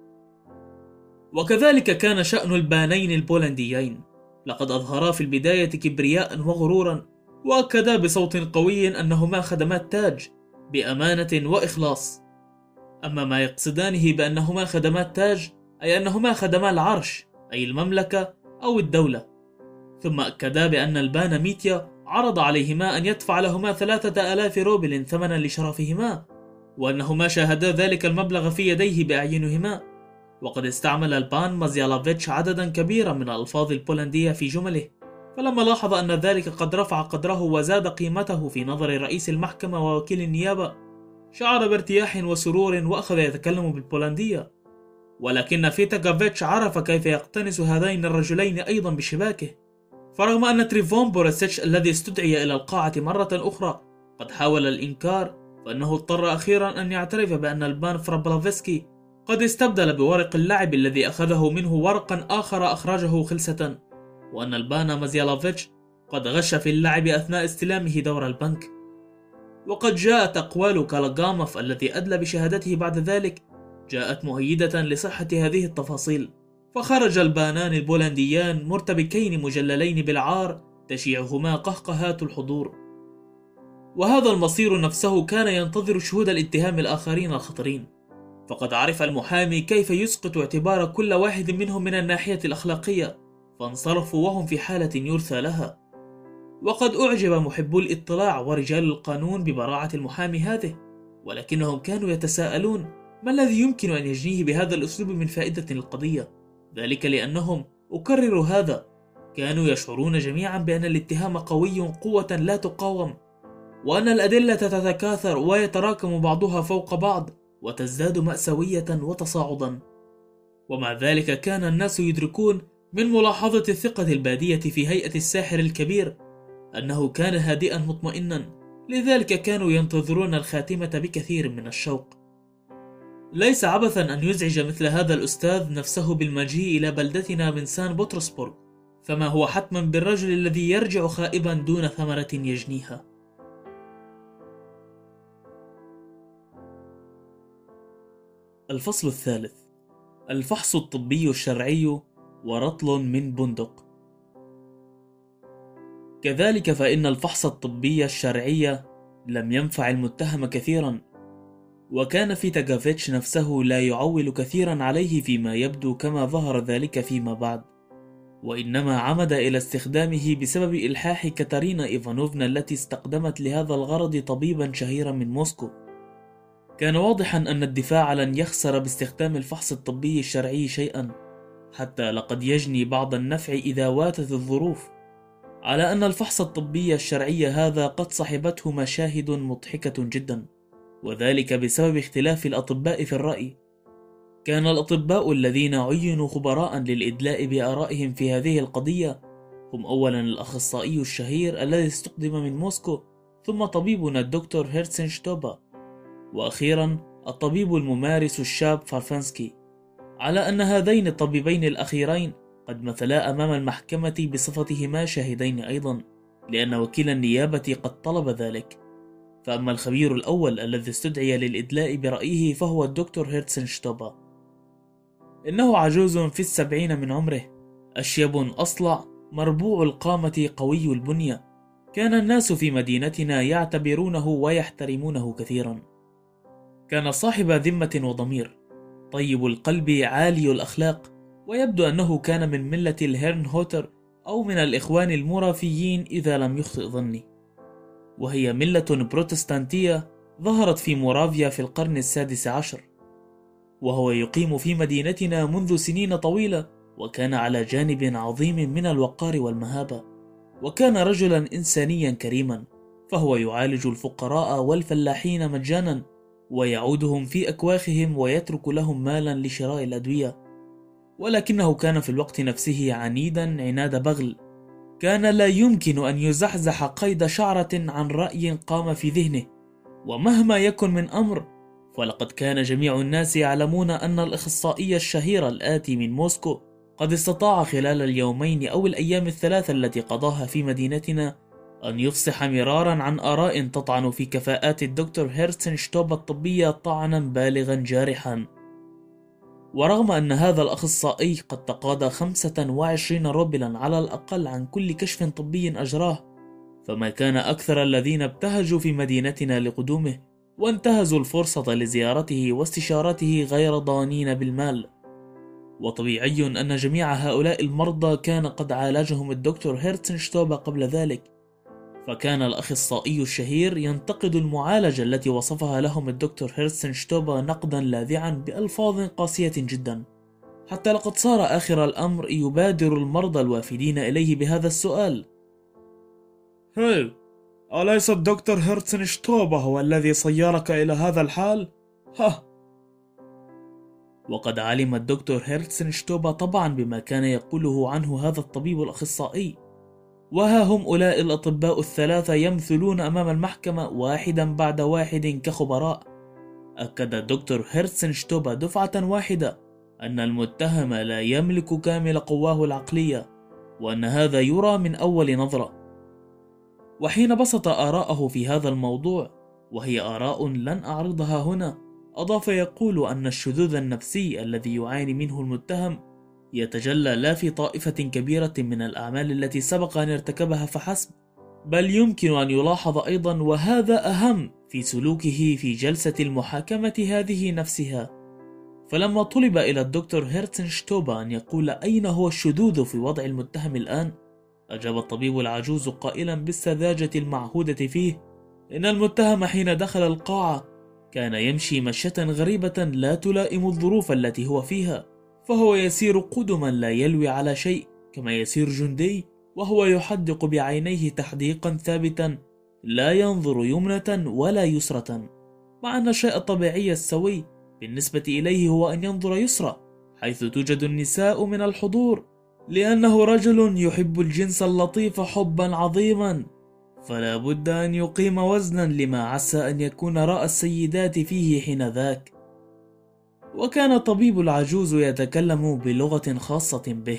وكذلك كان شأن البانين البولنديين، لقد أظهرا في البداية كبرياء وغرورا، وأكدا بصوت قوي أنهما خدمات تاج بأمانة وإخلاص. أما ما يقصدانه بأنهما خدمات تاج أي أنهما خدما العرش أي المملكة أو الدولة. ثم أكدا بأن البان ميتيا عرض عليهما أن يدفع لهما ثلاثة آلاف روبل ثمنا لشرفهما، وأنهما شاهدا ذلك المبلغ في يديه بأعينهما. وقد استعمل البان مازيالوفيتش عددا كبيرا من الألفاظ البولندية في جمله، فلما لاحظ أن ذلك قد رفع قدره وزاد قيمته في نظر رئيس المحكمة ووكيل النيابة شعر بارتياح وسرور وأخذ يتكلم بالبولندية. ولكن فيتاغافيتش عرف كيف يقتنص هذين الرجلين أيضا بشباكه، فرغم أن تريفون بوريسيتش الذي استدعي إلى القاعة مرة أخرى قد حاول الإنكار، فإنه اضطر أخيرا أن يعترف بأن البان فرابلوفسكي قد استبدل بورق اللعب الذي أخذه منه ورقا آخر أخرجه خلسة، وأن البان مازيالوفيتش قد غش في اللعب أثناء استلامه دور البنك. وقد جاءت أقوال كالاغاموف الذي أدلى بشهادته بعد ذلك جاءت مؤيدة لصحة هذه التفاصيل، فخرج البانان البولنديان مرتبكين مجللين بالعار تشيعهما قهقهات الحضور. وهذا المصير نفسه كان ينتظر شهود الاتهام الآخرين الخطرين، فقد عرف المحامي كيف يسقط اعتبار كل واحد منهم من الناحية الأخلاقية، فانصرفوا وهم في حالة يرثى لها. وقد أعجب محبو الاطلاع ورجال القانون ببراعة المحامي هذه، ولكنهم كانوا يتساءلون ما الذي يمكن أن يجنيه بهذا الأسلوب من فائدة للقضية، ذلك لأنهم، أكرر هذا، كانوا يشعرون جميعا بأن الاتهام قوي قوة لا تقاوم، وأن الأدلة تتكاثر ويتراكم بعضها فوق بعض وتزداد مأساوية وتصاعدا. ومع ذلك كان الناس يدركون من ملاحظة الثقة البادية في هيئة الساحر الكبير أنه كان هادئا مطمئنا، لذلك كانوا ينتظرون الخاتمة بكثير من الشوق. ليس عبثا أن يزعج مثل هذا الأستاذ نفسه بالمجيء إلى بلدتنا من سان بطرسبورغ، فما هو حتما بالرجل الذي يرجع خائبا دون ثمرة يجنيها. الفصل الثالث: الفحص الطبي الشرعي ورطل من بندق. كذلك فإن الفحص الطبي الشرعي لم ينفع المتهم كثيرا، وكان فيتاغافيتش نفسه لا يعول كثيرا عليه فيما يبدو كما ظهر ذلك فيما بعد، وإنما عمد إلى استخدامه بسبب إلحاح كاتارينا إيفانوفنا التي استقدمت لهذا الغرض طبيبا شهيرا من موسكو. كان واضحا أن الدفاع لن يخسر باستخدام الفحص الطبي الشرعي شيئا، حتى لقد يجني بعض النفع إذا واتت الظروف، على أن الفحص الطبي الشرعي هذا قد صحبته مشاهد مضحكة جدا، وذلك بسبب اختلاف الأطباء في الرأي. كان الأطباء الذين عينوا خبراء للإدلاء بآرائهم في هذه القضية هم أولا الأخصائي الشهير الذي استقدم من موسكو، ثم طبيبنا الدكتور هيرتسنشتوبا، وأخيرا الطبيب الممارس الشاب فارفانسكي، على أن هذين الطبيبين الأخيرين قد مثلا أمام المحكمة بصفتهما شاهدين أيضا، لأن وكيل النيابة قد طلب ذلك. فأما الخبير الأول الذي استدعي للإدلاء برأيه فهو الدكتور هيرتسنشتوبا. إنه عجوز في السبعين من عمره، أشيب أصلع مربوع القامة قوي البنية، كان الناس في مدينتنا يعتبرونه ويحترمونه كثيرا. كان صاحب ذمة وضمير، طيب القلب عالي الأخلاق، ويبدو أنه كان من ملة الهيرنهوتر أو من الإخوان المورافيين إذا لم يخطئ ظني، وهي ملة بروتستانتية ظهرت في مورافيا في القرن السادس عشر، وهو يقيم في مدينتنا منذ سنين طويلة، وكان على جانب عظيم من الوقار والمهابة، وكان رجلا إنسانيا كريما، فهو يعالج الفقراء والفلاحين مجانا، ويعودهم في أكواخهم ويترك لهم مالا لشراء الأدوية. ولكنه كان في الوقت نفسه عنيدا عناد بغل، كان لا يمكن أن يزحزح قيد شعرة عن رأي قام في ذهنه، ومهما يكن من أمر فلقد كان جميع الناس يعلمون أن الأخصائي الشهير الآتي من موسكو قد استطاع خلال اليومين أو الأيام الثلاثة التي قضاها في مدينتنا أن يفصح مرارا عن آراء تطعن في كفاءات الدكتور هيرتسنشتوب الطبية طعنا بالغا جارحا. ورغم أن هذا الأخصائي قد تقاضى خمسة وعشرين روبلا على الأقل عن كل كشف طبي أجراه، فما كان أكثر الذين ابتهجوا في مدينتنا لقدومه وانتهزوا الفرصة لزيارته واستشارته غير ضانين بالمال. وطبيعي أن جميع هؤلاء المرضى كان قد عالجهم الدكتور هيرتسنشتوب قبل ذلك، فكان الأخصائي الشهير ينتقد المعالجة التي وصفها لهم الدكتور هيرتسنشتوب نقدا لاذعا بألفاظ قاسية جدا، حتى لقد صار آخر الأمر يبادر المرضى الوافدين إليه بهذا السؤال: هاي، أليس الدكتور هيرتسنشتوب هو الذي صيرك إلى هذا الحال؟ ها. وقد علم الدكتور هيرتسنشتوب طبعا بما كان يقوله عنه هذا الطبيب الأخصائي، وها هم أولئك الأطباء الثلاثة يمثلون أمام المحكمة واحدا بعد واحد كخبراء. أكد الدكتور هيرتسنشتوب دفعة واحدة أن المتهم لا يملك كامل قواه العقلية، وأن هذا يرى من أول نظرة. وحين بسط آراءه في هذا الموضوع، وهي آراء لن أعرضها هنا، أضاف يقول أن الشذوذ النفسي الذي يعاني منه المتهم يتجلى لا في طائفة كبيرة من الأعمال التي سبق أن ارتكبها فحسب، بل يمكن أن يلاحظ أيضا، وهذا أهم، في سلوكه في جلسة المحاكمة هذه نفسها. فلما طلب إلى الدكتور هيرتسنشتوب أن يقول أين هو الشذوذ في وضع المتهم الآن، أجاب الطبيب العجوز قائلا بالسذاجة المعهودة فيه: إن المتهم حين دخل القاعة كان يمشي مشية غريبة لا تلائم الظروف التي هو فيها، فهو يسير قدما لا يلوي على شيء كما يسير جندي، وهو يحدق بعينيه تحديقا ثابتا لا ينظر يمنة ولا يسرة، مع أن الشيء الطبيعي السوي بالنسبة إليه هو أن ينظر يسرى حيث توجد النساء من الحضور، لأنه رجل يحب الجنس اللطيف حبا عظيما، فلا بد أن يقيم وزنا لما عسى أن يكون رأى السيدات فيه حين ذاك. وكان الطبيب العجوز يتكلم بلغة خاصة به.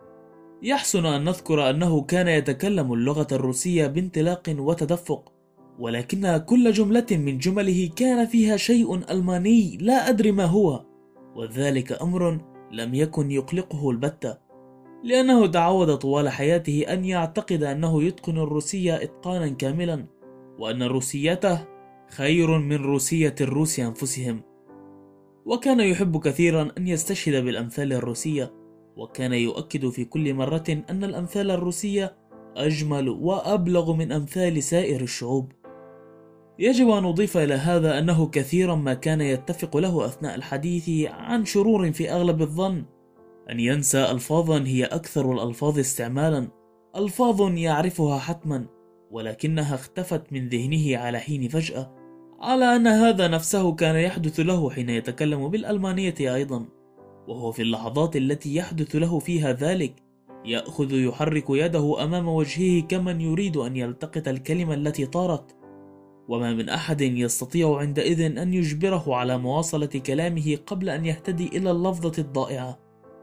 يحسن أن نذكر أنه كان يتكلم اللغة الروسية بانطلاق وتدفق، ولكن كل جملة من جمله كان فيها شيء ألماني لا أدري ما هو، وذلك أمر لم يكن يقلقه البتة، لأنه تعود طوال حياته أن يعتقد أنه يتقن الروسية إتقانا كاملا، وأن روسيته خير من روسية الروس أنفسهم. وكان يحب كثيرا أن يستشهد بالأمثال الروسية، وكان يؤكد في كل مرة أن الأمثال الروسية أجمل وأبلغ من أمثال سائر الشعوب. يجب أن نضيف إلى هذا أنه كثيرا ما كان يتفق له أثناء الحديث عن شرور في أغلب الظن أن ينسى ألفاظا هي أكثر الألفاظ استعمالا، ألفاظ يعرفها حتما ولكنها اختفت من ذهنه على حين فجأة، على أن هذا نفسه كان يحدث له حين يتكلم بالألمانية أيضا، وهو في اللحظات التي يحدث له فيها ذلك يأخذ يحرك يده أمام وجهه كمن يريد أن يلتقط الكلمة التي طارت، وما من أحد يستطيع عندئذ أن يجبره على مواصلة كلامه قبل أن يهتدي إلى اللفظة الضائعة.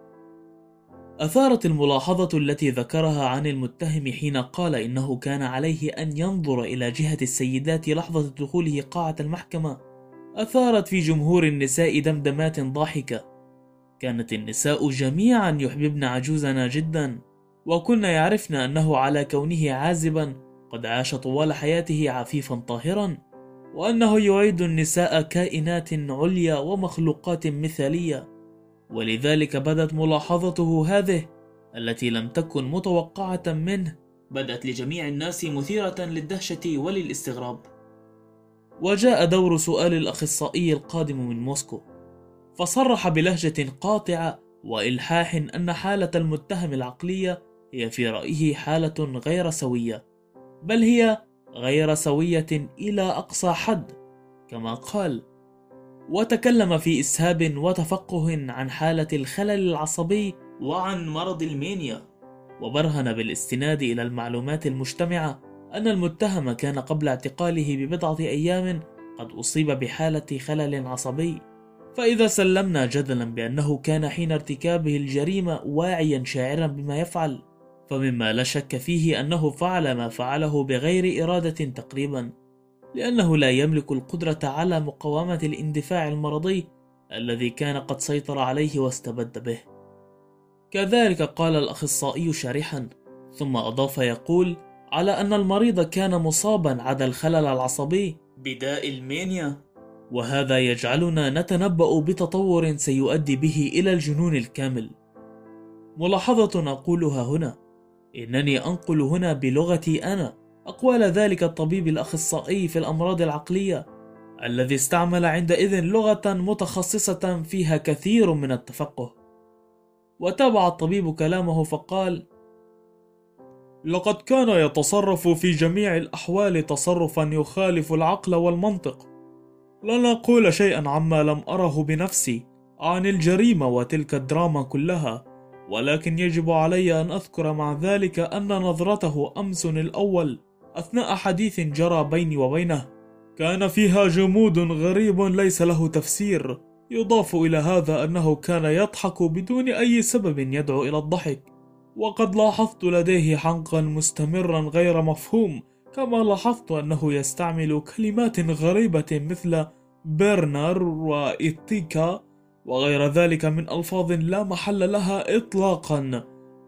أثارت الملاحظة التي ذكرها عن المتهم حين قال إنه كان عليه أن ينظر إلى جهة السيدات لحظة دخوله قاعة المحكمة، أثارت في جمهور النساء دمدمات ضاحكة. كانت النساء جميعا يحببن عجوزنا جدا، وكن يعرفن أنه على كونه عازبا قد عاش طوال حياته عفيفا طاهرا، وأنه يعد النساء كائنات عليا ومخلوقات مثالية. ولذلك بدت ملاحظته هذه التي لم تكن متوقعة منه بدأت لجميع الناس مثيرة للدهشة وللاستغراب. وجاء دور سؤال الأخصائي القادم من موسكو، فصرح بلهجة قاطعة وإلحاح أن حالة المتهم العقلية هي في رأيه حالة غير سوية، بل هي غير سوية إلى أقصى حد كما قال. وتكلم في إسهاب وتفقه عن حالة الخلل العصبي وعن مرض المانيا، وبرهن بالاستناد إلى المعلومات المجتمعة أن المتهم كان قبل اعتقاله ببضعة أيام قد أصيب بحالة خلل عصبي. فإذا سلمنا جدلا بأنه كان حين ارتكابه الجريمة واعيا شاعرا بما يفعل، فمما لا شك فيه أنه فعل ما فعله بغير إرادة تقريبا، لأنه لا يملك القدرة على مقاومة الاندفاع المرضي الذي كان قد سيطر عليه واستبد به. كذلك قال الأخصائي شارحا، ثم أضاف يقول على أن المريض كان مصابا عدا الخلل العصبي بداء المانيا، وهذا يجعلنا نتنبأ بتطور سيؤدي به إلى الجنون الكامل. ملاحظة أقولها هنا، إنني أنقل هنا بلغتي أنا أقوال ذلك الطبيب الأخصائي في الأمراض العقلية الذي استعمل عندئذ لغة متخصصة فيها كثير من التفقه. وتابع الطبيب كلامه فقال: لقد كان يتصرف في جميع الأحوال تصرفا يخالف العقل والمنطق. لن أقول شيئا عما لم أره بنفسي عن الجريمة وتلك الدراما كلها، ولكن يجب علي أن أذكر مع ذلك أن نظرته أمس الأول أثناء حديث جرى بيني وبينه كان فيها جمود غريب ليس له تفسير، يضاف إلى هذا أنه كان يضحك بدون أي سبب يدعو إلى الضحك، وقد لاحظت لديه حنقا مستمرا غير مفهوم، كما لاحظت أنه يستعمل كلمات غريبة مثل برنر وإيتيكا وغير ذلك من ألفاظ لا محل لها إطلاقا.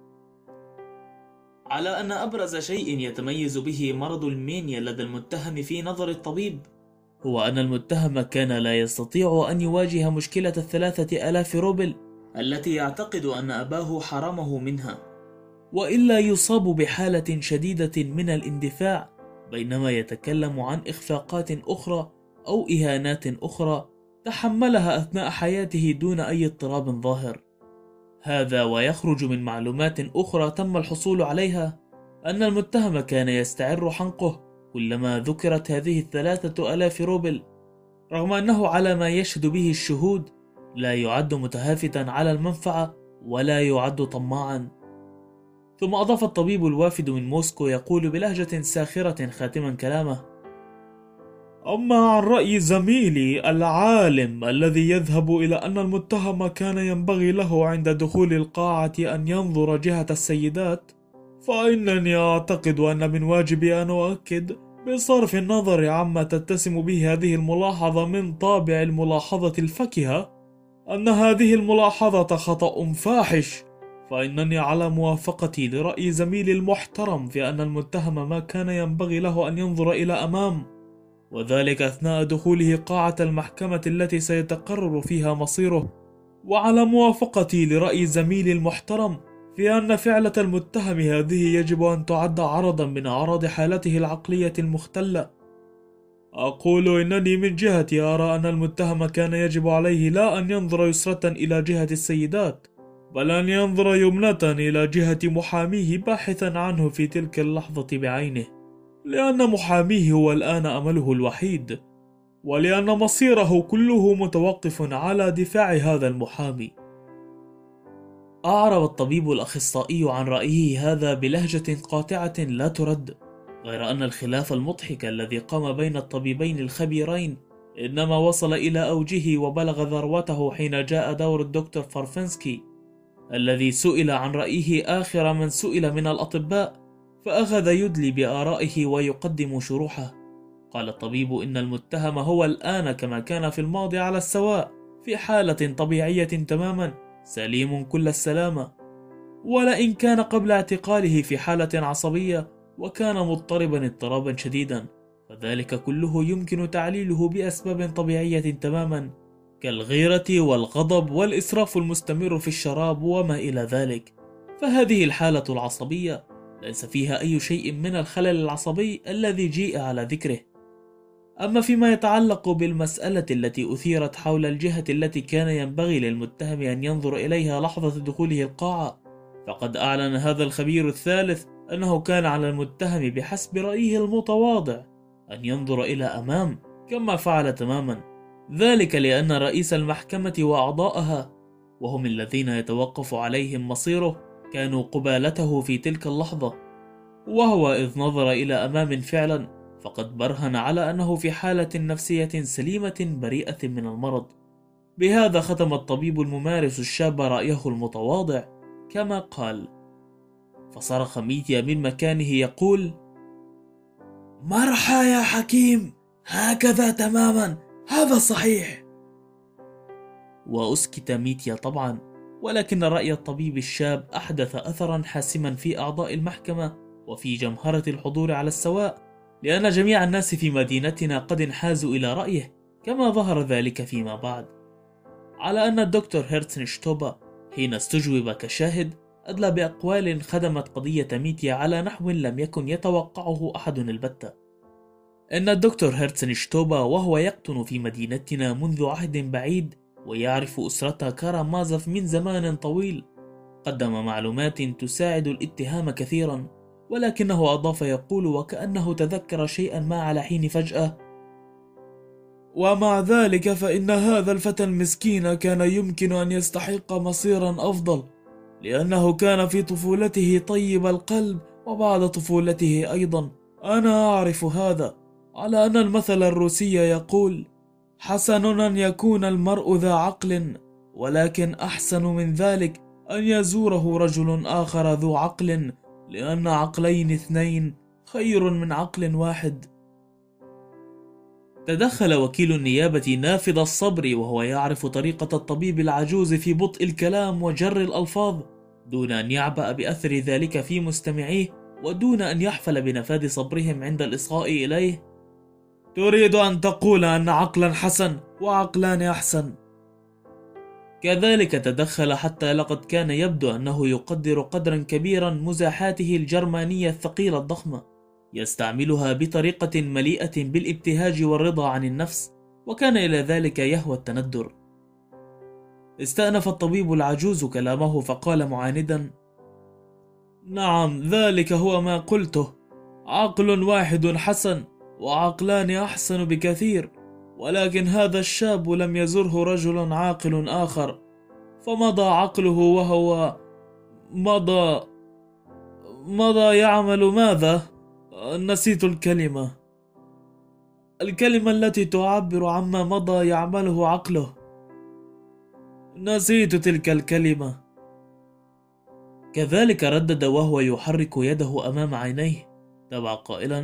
على أن أبرز شيء يتميز به مرض المانيا لدى المتهم في نظر الطبيب هو أن المتهم كان لا يستطيع أن يواجه مشكلة الثلاثة ألاف روبل التي يعتقد أن أباه حرمه منها، وإلا يصاب بحالة شديدة من الاندفاع بينما يتكلم عن إخفاقات أخرى أو إهانات أخرى تحملها أثناء حياته دون أي اضطراب ظاهر. هذا ويخرج من معلومات أخرى تم الحصول عليها أن المتهم كان يستعر حنقه كلما ذكرت هذه الثلاثة ألاف روبل، رغم أنه على ما يشهد به الشهود لا يعد متهافتا على المنفعة ولا يعد طماعا. ثم أضاف الطبيب الوافد من موسكو يقول بلهجة ساخرة خاتما كلامه: أما عن رأي زميلي العالم الذي يذهب إلى أن المتهم كان ينبغي له عند دخول القاعة أن ينظر جهة السيدات، فإنني أعتقد أن من واجبي أن أؤكد بصرف النظر عما تتسم به هذه الملاحظة من طابع الملاحظة الفكهة أن هذه الملاحظة خطأ فاحش، فإنني على موافقتي لرأي زميلي المحترم في أن المتهم ما كان ينبغي له أن ينظر إلى أمام، وذلك أثناء دخوله قاعة المحكمة التي سيتقرر فيها مصيره، وعلى موافقتي لرأي زميلي المحترم في أن فعلة المتهم هذه يجب أن تعد عرضا من أعراض حالته العقلية المختلة. أقول إنني من جهتي أرى أن المتهم كان يجب عليه لا أن ينظر يسرة إلى جهة السيدات، بل أن ينظر يمنة إلى جهة محاميه باحثا عنه في تلك اللحظة بعينه، لأن محاميه هو الآن أمله الوحيد، ولأن مصيره كله متوقف على دفاع هذا المحامي. أعرب الطبيب الأخصائي عن رأيه هذا بلهجة قاطعة لا ترد، غير أن الخلاف المضحك الذي قام بين الطبيبين الخبيرين إنما وصل إلى أوجه وبلغ ذروته حين جاء دور الدكتور فارفنسكي الذي سئل عن رأيه آخر من سئل من الأطباء، فأخذ يدلي بآرائه ويقدم شروحه. قال الطبيب إن المتهم هو الآن كما كان في الماضي على السواء في حالة طبيعية تماما، سليم كل السلامة، ولئن كان قبل اعتقاله في حالة عصبية وكان مضطربا اضطرابا شديدا، فذلك كله يمكن تعليله بأسباب طبيعية تماما، كالغيرة والغضب والإسراف المستمر في الشراب وما إلى ذلك. فهذه الحالة العصبية ليس فيها أي شيء من الخلل العصبي الذي جيء على ذكره. أما فيما يتعلق بالمسألة التي أثيرت حول الجهة التي كان ينبغي للمتهم أن ينظر إليها لحظة دخوله القاعة، فقد أعلن هذا الخبير الثالث أنه كان على المتهم بحسب رأيه المتواضع أن ينظر إلى أمام كما فعل تماما، ذلك لأن رئيس المحكمة وأعضاءها، وهم الذين يتوقف عليهم مصيره، كانوا قبالته في تلك اللحظة، وهو إذ نظر إلى أمام فعلا فقد برهن على أنه في حالة نفسية سليمة بريئة من المرض. بهذا ختم الطبيب الممارس الشاب رأيه المتواضع كما قال، فصرخ ميتيا من مكانه يقول: مرحى يا حكيم، هكذا تماما، هذا صحيح. وأسكت ميتيا طبعا، ولكن رأي الطبيب الشاب أحدث أثرا حاسما في أعضاء المحكمة وفي جمهرة الحضور على السواء، لأن جميع الناس في مدينتنا قد انحازوا إلى رأيه، كما ظهر ذلك فيما بعد، على أن الدكتور هيرتسنشتوبا حين استجوب كشاهد أدلى بأقوال خدمت قضية ميتيا على نحو لم يكن يتوقعه أحد البتة. إن الدكتور هيرتسنشتوبا وهو يقطن في مدينتنا منذ عهد بعيد ويعرف أسرة كارامازوف من زمان طويل، قدم معلومات تساعد الاتهام كثيرا، ولكنه أضاف يقول وكأنه تذكر شيئا ما على حين فجأة: ومع ذلك فإن هذا الفتى المسكين كان يمكن أن يستحق مصيرا أفضل، لأنه كان في طفولته طيب القلب وبعد طفولته أيضا. أنا أعرف هذا، على أن المثل الروسي يقول: حسن أن يكون المرء ذا عقل، ولكن أحسن من ذلك أن يزوره رجل آخر ذو عقل، لأن عقلين اثنين خير من عقل واحد. تدخل وكيل النيابة نافذ الصبر وهو يعرف طريقة الطبيب العجوز في بطء الكلام وجر الألفاظ، دون أن يعبأ بأثر ذلك في مستمعيه، ودون أن يحفل بنفاذ صبرهم عند الإصغاء إليه: تريد أن تقول أن عقلا حسن وعقلان أحسن. كذلك تدخل حتى لقد كان يبدو أنه يقدر قدرا كبيرا مزاحاته الجرمانية الثقيلة الضخمة، يستعملها بطريقة مليئة بالابتهاج والرضا عن النفس، وكان إلى ذلك يهوى التندر. استأنف الطبيب العجوز كلامه فقال معاندا: نعم، ذلك هو ما قلته، عقل واحد حسن وعقلان أحسن بكثير، ولكن هذا الشاب لم يزره رجل عاقل آخر، فمضى عقله وهو مضى مضى يعمل ماذا؟ نسيت الكلمة الكلمة التي تعبر عما مضى يعمله عقله، نسيت تلك الكلمة. كذلك ردد وهو يحرك يده أمام عينيه، تبع قائلا: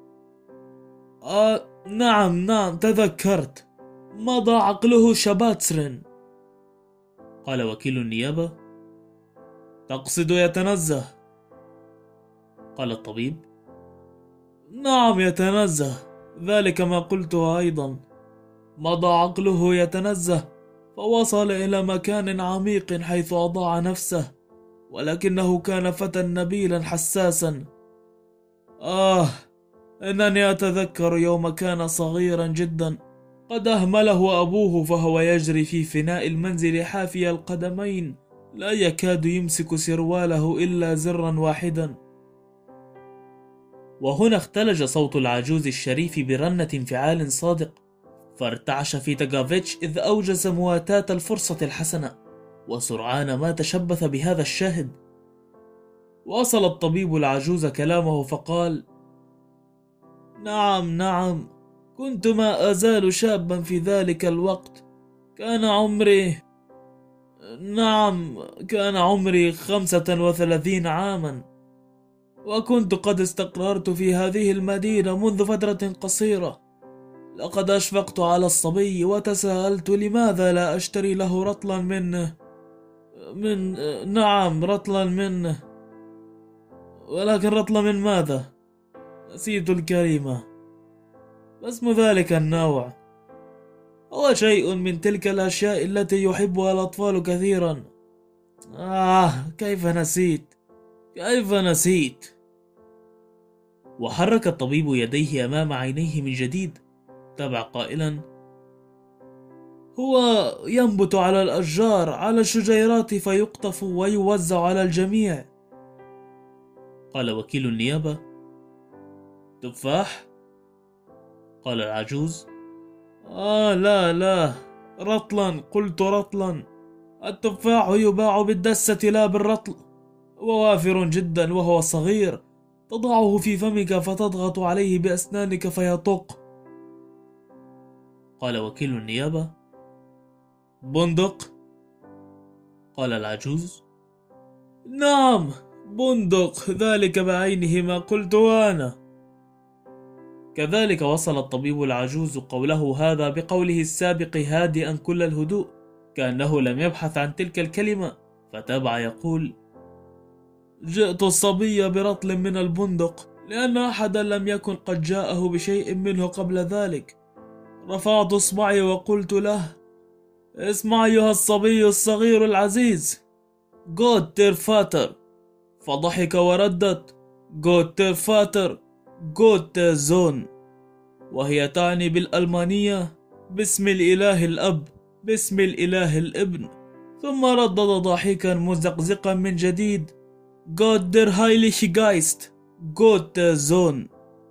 آه نعم نعم تذكرت، مضى عقله شباتسرين. قال وكيل النيابة: تقصد يتنزه؟ قال الطبيب: نعم يتنزه، ذلك ما قلته أيضا، مضى عقله يتنزه، فوصل إلى مكان عميق حيث أضاع نفسه، ولكنه كان فتى نبيلا حساسا. آه إنني أتذكر يوم كان صغيرا جدا قد أهمله أبوه، فهو يجري في فناء المنزل حافي القدمين، لا يكاد يمسك سرواله إلا زرا واحدا. وهنا اختلج صوت العجوز الشريف برنة انفعال صادق، فارتعش فيتغافيتش إذ أوجس مواتاة الفرصة الحسنة، وسرعان ما تشبث بهذا الشاهد. واصل الطبيب العجوز كلامه فقال: نعم نعم، كنت ما أزال شابا في ذلك الوقت، كان عمري نعم كان عمري خمسة وثلاثين عاما، وكنت قد استقررت في هذه المدينة منذ فترة قصيرة. لقد أشفقت على الصبي وتساءلت لماذا لا أشتري له رطلا منه من نعم رطلا من، ولكن رطلا من ماذا؟ نسيت الكلمة. ما اسم ذلك النوع؟ هو شيء من تلك الأشياء التي يحبها الأطفال كثيرا. آه كيف نسيت، كيف نسيت. وحرك الطبيب يديه أمام عينيه من جديد، تابع قائلا: هو ينبت على الأشجار، على الشجيرات، فيقطف ويوزع على الجميع. قال وكيل النيابة: تفاح؟ قال العجوز: آه لا لا، رطلا، قلت رطلا. التفاح يباع بالدسة لا بالرطل، هو وافر جدا وهو صغير، تضعه في فمك فتضغط عليه بأسنانك فيطق. قال وكيل النيابة: بندق؟ قال العجوز: نعم بندق، ذلك بعينه ما قلت أنا. كذلك وصل الطبيب العجوز قوله هذا بقوله السابق هادئا كل الهدوء، كأنه لم يبحث عن تلك الكلمة، فتابع يقول: جئت الصبي برطل من البندق لأن أحدا لم يكن قد جاءه بشيء منه قبل ذلك. رفعت إصبعي وقلت له: اسمع أيها الصبي الصغير العزيز، جود تير فاتر. فضحك وردت: جود تير فاتر، جود تير زون، وهي تعني بالألمانية باسم الإله الأب، باسم الإله الابن. ثم ردد ضاحكا مزقزقا من جديد: جود دير هايليش جايست، جود تير زون.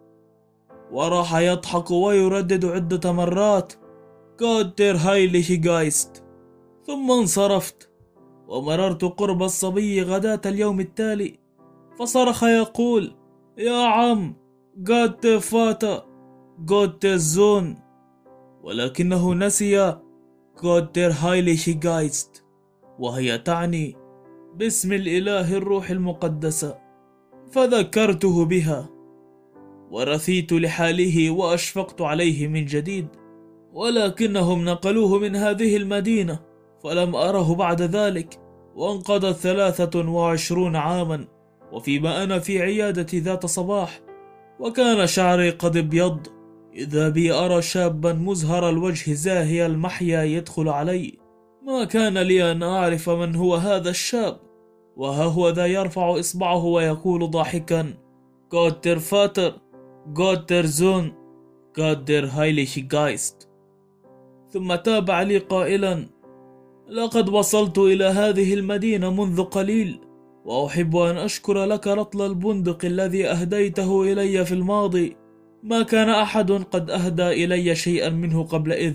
وراح يضحك ويردد عدة مرات: جود دير هايليش جايست. ثم انصرفت، ومررت قرب الصبي غداة اليوم التالي، فصرخ يقول: يا عم، جود تير فاتا، جود تير زون، ولكنه نسي جود دير هايليش جايست، وهي تعني باسم الإله الروح المقدسة. فذكرته بها، ورثيت لحاله وأشفقت عليه من جديد، ولكنهم نقلوه من هذه المدينة فلم أره بعد ذلك، وانقضت ثلاثة وعشرون عاما، وفيما أنا في عيادتي ذات صباح وكان شعري قد ابيض، إذا بي أرى شابا مزهر الوجه زاهي المحيا يدخل علي. ما كان لي أن أعرف من هو هذا الشاب، وها هو ذا يرفع إصبعه ويقول ضاحكا: جود دير فاتر، جود دير زون، جود دير هايليش جايست. ثم تابع لي قائلا: لقد وصلت إلى هذه المدينة منذ قليل، وأحب أن أشكر لك رطل البندق الذي أهديته إلي في الماضي. ما كان أحد قد أهدى إلي شيئا منه قبل إذ،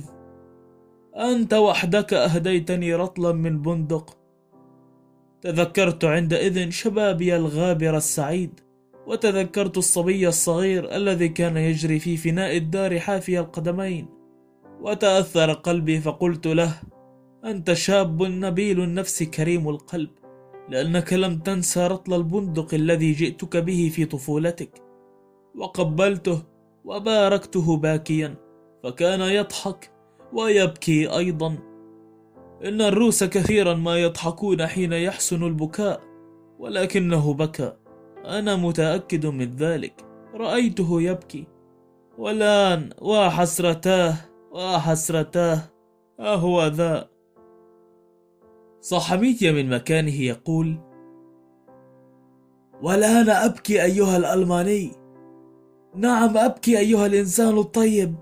أنت وحدك أهديتني رطلا من بندق. تذكرت عندئذ شبابي الغابر السعيد، وتذكرت الصبي الصغير الذي كان يجري في فناء الدار حافي القدمين، وتأثر قلبي فقلت له: أنت شاب نبيل النفس كريم القلب، لأنك لم تنسى رطل البندق الذي جئتك به في طفولتك. وقبلته وباركته باكيا، فكان يضحك ويبكي أيضا. إن الروس كثيرا ما يضحكون حين يحسن البكاء، ولكنه بكى، أنا متأكد من ذلك، رأيته يبكي. والآن وحسرتاه وحسرتاه، أهو ذا. صاح ميتيا من مكانه يقول: والآن أبكي أيها الألماني، نعم أبكي أيها الإنسان الطيب.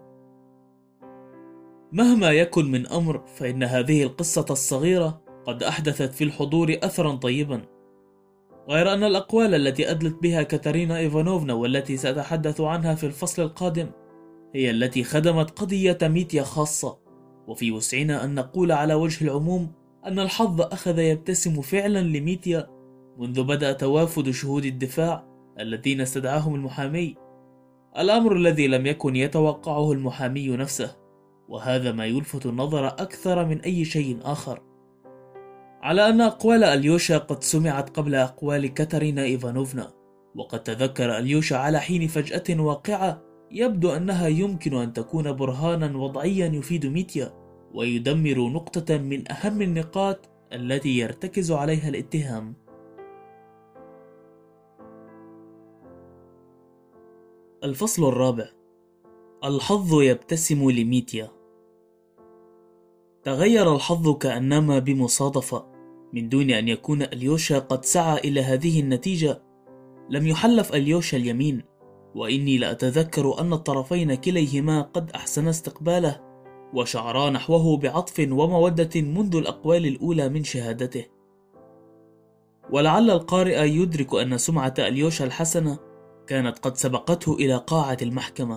مهما يكن من أمر، فإن هذه القصة الصغيرة قد أحدثت في الحضور أثرا طيبا، غير أن الأقوال التي أدلت بها كاتارينا إيفانوفنا والتي سأتحدث عنها في الفصل القادم هي التي خدمت قضية ميتيا خاصة. وفي وسعنا أن نقول على وجه العموم أن الحظ أخذ يبتسم فعلا لميتيا منذ بدأ توافد شهود الدفاع الذين استدعاهم المحامي، الأمر الذي لم يكن يتوقعه المحامي نفسه، وهذا ما يلفت النظر أكثر من أي شيء آخر، على أن أقوال أليوشا قد سمعت قبل أقوال كاتارينا إيفانوفنا. وقد تذكر أليوشا على حين فجأة واقعة يبدو أنها يمكن أن تكون برهانا وضعيا يفيد ميتيا، ويدمر نقطة من أهم النقاط التي يرتكز عليها الاتهام. الفصل الرابع: الحظ يبتسم لميتيا. تغير الحظ كأنما بمصادفة، من دون أن يكون أليوشا قد سعى إلى هذه النتيجة. لم يحلف أليوشا اليمين، وإني لأتذكر أن الطرفين كليهما قد أحسن استقباله، وشعرا نحوه بعطف ومودة منذ الأقوال الأولى من شهادته. ولعل القارئ يدرك أن سمعة أليوشا الحسنة كانت قد سبقته إلى قاعة المحكمة.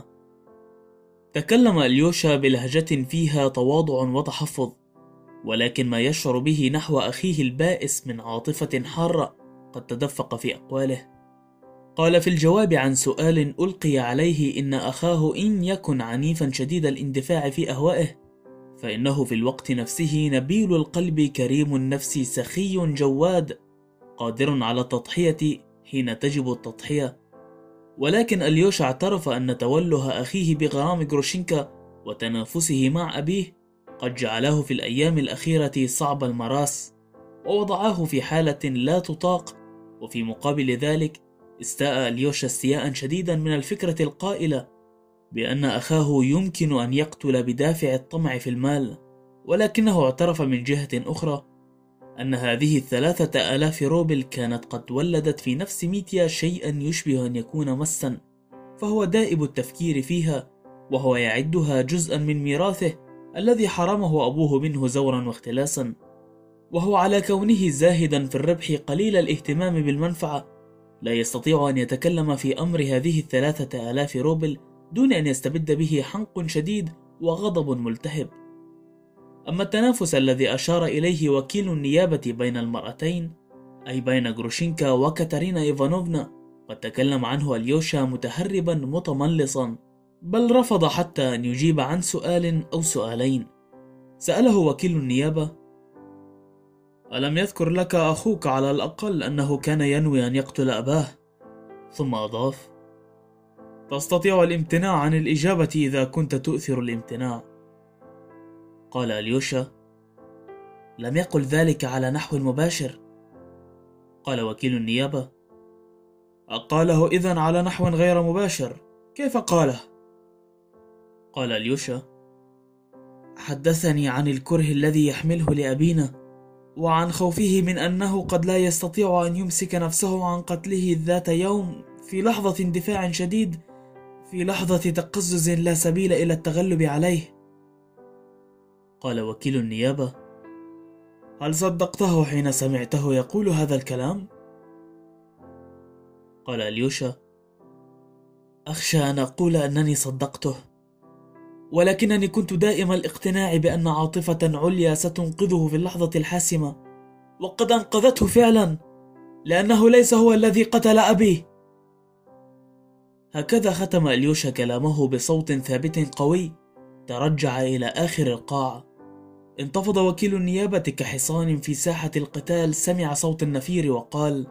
تكلم أليوشا بلهجة فيها تواضع وتحفظ، ولكن ما يشعر به نحو أخيه البائس من عاطفة حارة قد تدفق في أقواله. قال في الجواب عن سؤال ألقي عليه إن أخاه إن يكن عنيفا شديد الاندفاع في أهوائه، فإنه في الوقت نفسه نبيل القلب كريم النفس سخي جواد، قادر على التضحية حين تجب التضحية. ولكن أليوشا اعترف أن توله أخيه بغرام جروشينكا وتنافسه مع أبيه قد جعله في الأيام الأخيرة صعب المراس، ووضعه في حالة لا تطاق. وفي مقابل ذلك استاء أليوشا استياء شديدا من الفكرة القائلة بأن أخاه يمكن أن يقتل بدافع الطمع في المال، ولكنه اعترف من جهة أخرى أن هذه الثلاثة آلاف روبل كانت قد ولدت في نفس ميتيا شيئا يشبه أن يكون مسا، فهو دائب التفكير فيها، وهو يعدها جزءا من ميراثه الذي حرمه أبوه منه زورا واختلاسا. وهو على كونه زاهدا في الربح قليل الاهتمام بالمنفعة لا يستطيع أن يتكلم في أمر هذه الثلاثة آلاف روبل دون أن يستبد به حنق شديد وغضب ملتهب. أما التنافس الذي أشار إليه وكيل النيابة بين المرأتين، أي بين جروشينكا وكاتارينا إيفانوفنا، قد تكلم عنه أليوشا متهربا متملصا، بل رفض حتى أن يجيب عن سؤال أو سؤالين. سأله وكيل النيابة: ألم يذكر لك أخوك على الأقل أنه كان ينوي أن يقتل أباه؟ ثم أضاف: تستطيع الامتناع عن الإجابة إذا كنت تؤثر الامتناع. قال أليوشا: لم يقل ذلك على نحو مباشر. قال وكيل النيابة: أقاله إذن على نحو غير مباشر، كيف قاله؟ قال أليوشا: حدثني عن الكره الذي يحمله لأبينا، وعن خوفه من أنه قد لا يستطيع أن يمسك نفسه عن قتله ذات يوم في لحظة اندفاع شديد، في لحظة تقزز لا سبيل إلى التغلب عليه. قال وكيل النيابة: هل صدقته حين سمعته يقول هذا الكلام؟ قال أليوشا: أخشى أن أقول أنني صدقته، ولكنني كنت دائم الاقتناع بأن عاطفة عليا ستنقذه في اللحظة الحاسمة، وقد أنقذته فعلا، لأنه ليس هو الذي قتل أبي. هكذا ختم أليوشا كلامه بصوت ثابت قوي ترجع إلى آخر القاعة. انتفض وكيل النيابة كحصان في ساحة القتال سمع صوت النفير وقال: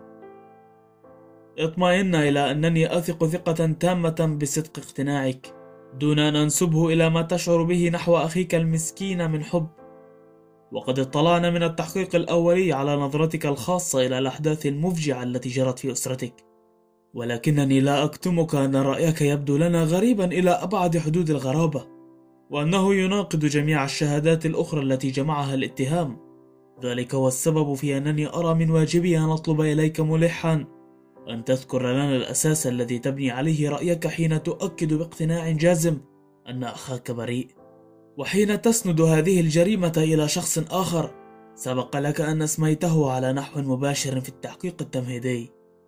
اطمئن إلى أنني أثق ثقة تامة بصدق اقتناعك، دون أن أنسبه إلى ما تشعر به نحو أخيك المسكين من حب. وقد اطلعنا من التحقيق الأولي على نظرتك الخاصة إلى الأحداث المفجعة التي جرت في أسرتك، ولكنني لا أكتمك أن رأيك يبدو لنا غريبا إلى أبعد حدود الغرابة، وأنه يناقض جميع الشهادات الأخرى التي جمعها الاتهام. ذلك هو السبب في أنني أرى من واجبي أن أطلب إليك ملحا أن تذكر لنا الأساس الذي تبني عليه رأيك حين تؤكد باقتناع جازم أن أخاك بريء، وحين تسند هذه الجريمة إلى شخص آخر سبق لك أن أسميته على نحو مباشر في التحقيق التمهيدي.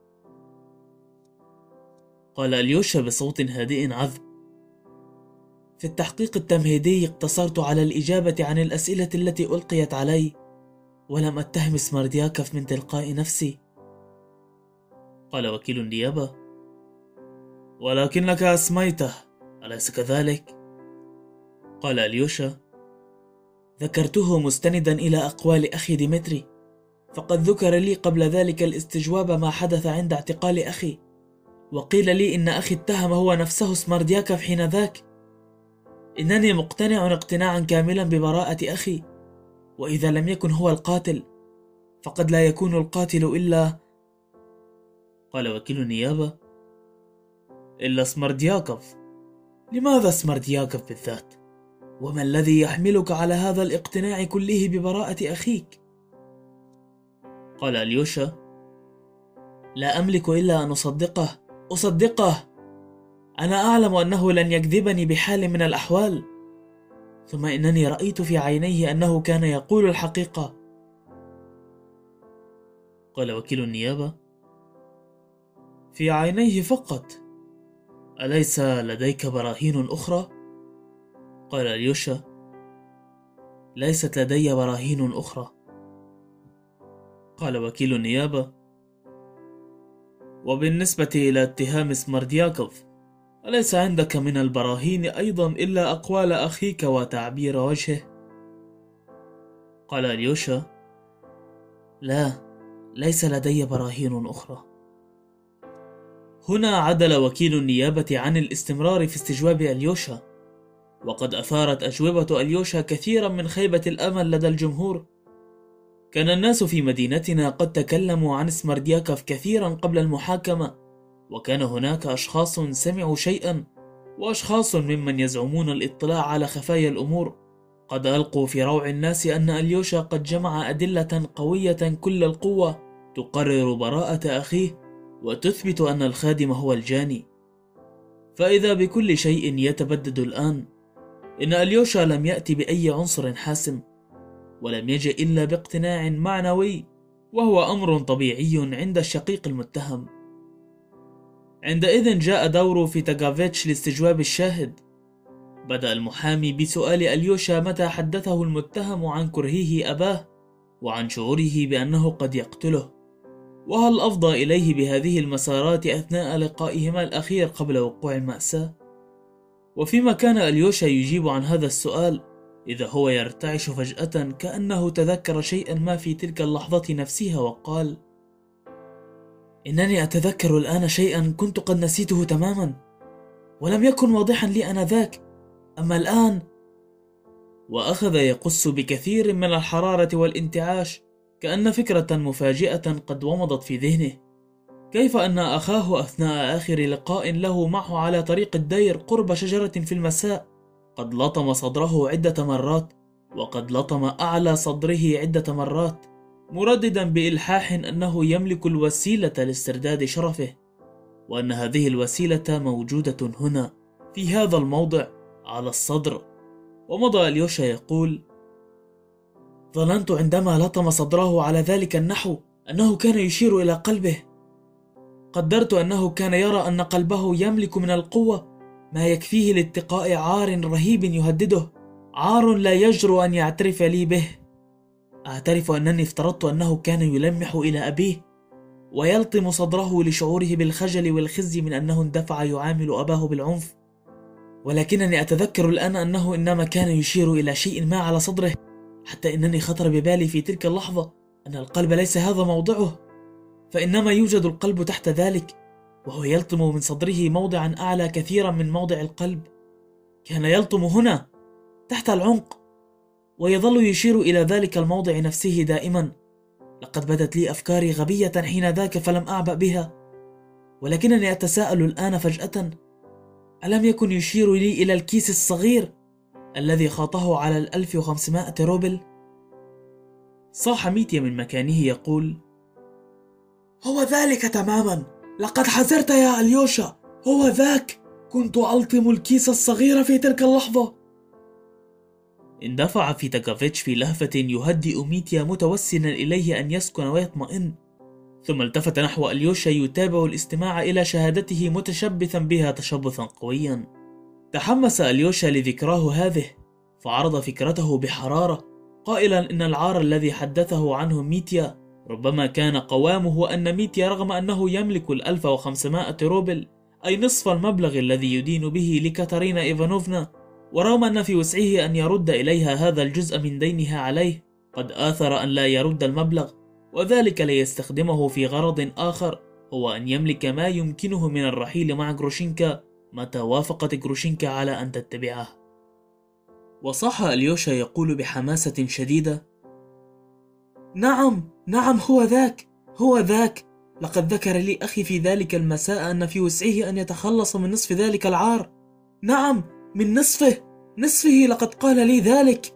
قال أليوشا بصوت هادئ عذب: في التحقيق التمهيدي اقتصرت على الإجابة عن الأسئلة التي ألقيت علي، ولم أتهم سماردياكوف من تلقاء نفسي. قال وكيل النيابة: ولكنك أسميته، أليس كذلك؟ قال أليوشا: ذكرته مستندا إلى أقوال أخي ديمتري، فقد ذكر لي قبل ذلك الاستجواب ما حدث عند اعتقال أخي، وقيل لي إن أخي اتهم هو نفسه سماردياكوف حين ذاك. إنني مقتنع اقتناعا كاملا ببراءة أخي، وإذا لم يكن هو القاتل فقد لا يكون القاتل إلا، قال وكيل النيابة، إلا سمردياكوف. لماذا سمردياكوف بالذات؟ وما الذي يحملك على هذا الاقتناع كله ببراءة أخيك؟ قال أليوشا: لا أملك إلا أن أصدقه أصدقه أنا أعلم أنه لن يكذبني بحال من الأحوال، ثم إنني رأيت في عينيه أنه كان يقول الحقيقة. قال وكيل النيابة: في عينيه فقط، أليس لديك براهين أخرى؟ قال أليوشا: ليست لدي براهين أخرى. قال وكيل النيابة: وبالنسبة إلى اتهام سمردياكوف، أليس عندك من البراهين أيضا إلا أقوال أخيك وتعبير وجهه؟ قال أليوشا: لا، ليس لدي براهين أخرى. هنا عدل وكيل النيابة عن الاستمرار في استجواب أليوشا، وقد أثارت أجوبة أليوشا كثيرا من خيبة الأمل لدى الجمهور. كان الناس في مدينتنا قد تكلموا عن سمردياكوف كثيرا قبل المحاكمة، وكان هناك أشخاص سمعوا شيئا، وأشخاص ممن يزعمون الاطلاع على خفايا الأمور قد ألقوا في روع الناس أن أليوشا قد جمع أدلة قوية كل القوة تقرر براءة أخيه وتثبت أن الخادم هو الجاني. فإذا بكل شيء يتبدد الآن، إن أليوشا لم يأتي بأي عنصر حاسم، ولم يجئ إلا باقتناع معنوي، وهو أمر طبيعي عند الشقيق المتهم. عندئذ جاء دور فيتاغافيتش لاستجواب الشاهد. بدأ المحامي بسؤال أليوشا متى حدثه المتهم عن كرهه أباه وعن شعوره بأنه قد يقتله، وهل أفضى إليه بهذه المسارات أثناء لقائهما الأخير قبل وقوع المأساة. وفيما كان أليوشا يجيب عن هذا السؤال، إذا هو يرتعش فجأة كأنه تذكر شيئا ما في تلك اللحظة نفسها وقال: إنني أتذكر الآن شيئا كنت قد نسيته تماما، ولم يكن واضحا لي آنذاك، أما الآن. وأخذ يقص بكثير من الحرارة والانتعاش، كأن فكرة مفاجئة قد ومضت في ذهنه، كيف أن أخاه أثناء آخر لقاء له معه على طريق الدير قرب شجرة في المساء قد لطم صدره عدة مرات، وقد لطم أعلى صدره عدة مرات، مرددا بإلحاح أنه يملك الوسيلة لاسترداد شرفه، وأن هذه الوسيلة موجودة هنا في هذا الموضع على الصدر. ومضى أليوشا يقول: ظننت عندما لطم صدره على ذلك النحو أنه كان يشير إلى قلبه، قدرت أنه كان يرى أن قلبه يملك من القوة ما يكفيه لاتقاء عار رهيب يهدده، عار لا يجرؤ أن يعترف لي به. أعترف أنني افترضت أنه كان يلمح إلى أبيه ويلطم صدره لشعوره بالخجل والخزي من أنه اندفع يعامل أباه بالعنف، ولكنني أتذكر الآن أنه إنما كان يشير إلى شيء ما على صدره، حتى إنني خطر ببالي في تلك اللحظة أن القلب ليس هذا موضعه، فإنما يوجد القلب تحت ذلك، وهو يلطم من صدره موضعا أعلى كثيرا من موضع القلب. كان يلطم هنا تحت العنق، ويظل يشير إلى ذلك الموضع نفسه دائما. لقد بدت لي أفكاري غبية حين ذاك فلم أعبأ بها، ولكنني أتساءل الآن فجأة: ألم يكن يشير لي إلى الكيس الصغير الذي خاطه على الألف وخمسمائة روبل؟ صاح ميتيا من مكانه يقول: هو ذلك تماما، لقد حذرت يا أليوشا، هو ذاك، كنت ألطم الكيس الصغير في تلك اللحظة. اندفع فيتاغافيتش في لهفة يهدئ ميتيا متوسلا إليه أن يسكن ويطمئن، ثم التفت نحو أليوشا يتابع الاستماع إلى شهادته متشبثا بها تشبثا قويا. تحمس أليوشا لذكراه هذه، فعرض فكرته بحرارة قائلا إن العار الذي حدثه عنه ميتيا ربما كان قوامه أن ميتيا رغم أنه يملك الألف وخمسمائة روبل، أي نصف المبلغ الذي يدين به لكاتارينا إيفانوفنا، ورغم أن في وسعه أن يرد إليها هذا الجزء من دينها عليه، قد آثر أن لا يرد المبلغ، وذلك ليستخدمه في غرض آخر، هو أن يملك ما يمكنه من الرحيل مع غروشينكا متى وافقت غروشينكا على أن تتبعه. وصاح أليوشا يقول بحماسة شديدة: نعم نعم، هو ذاك هو ذاك. لقد ذكر لي أخي في ذلك المساء أن في وسعه أن يتخلص من نصف ذلك العار. نعم، من نصفه نصفه، لقد قال لي ذلك.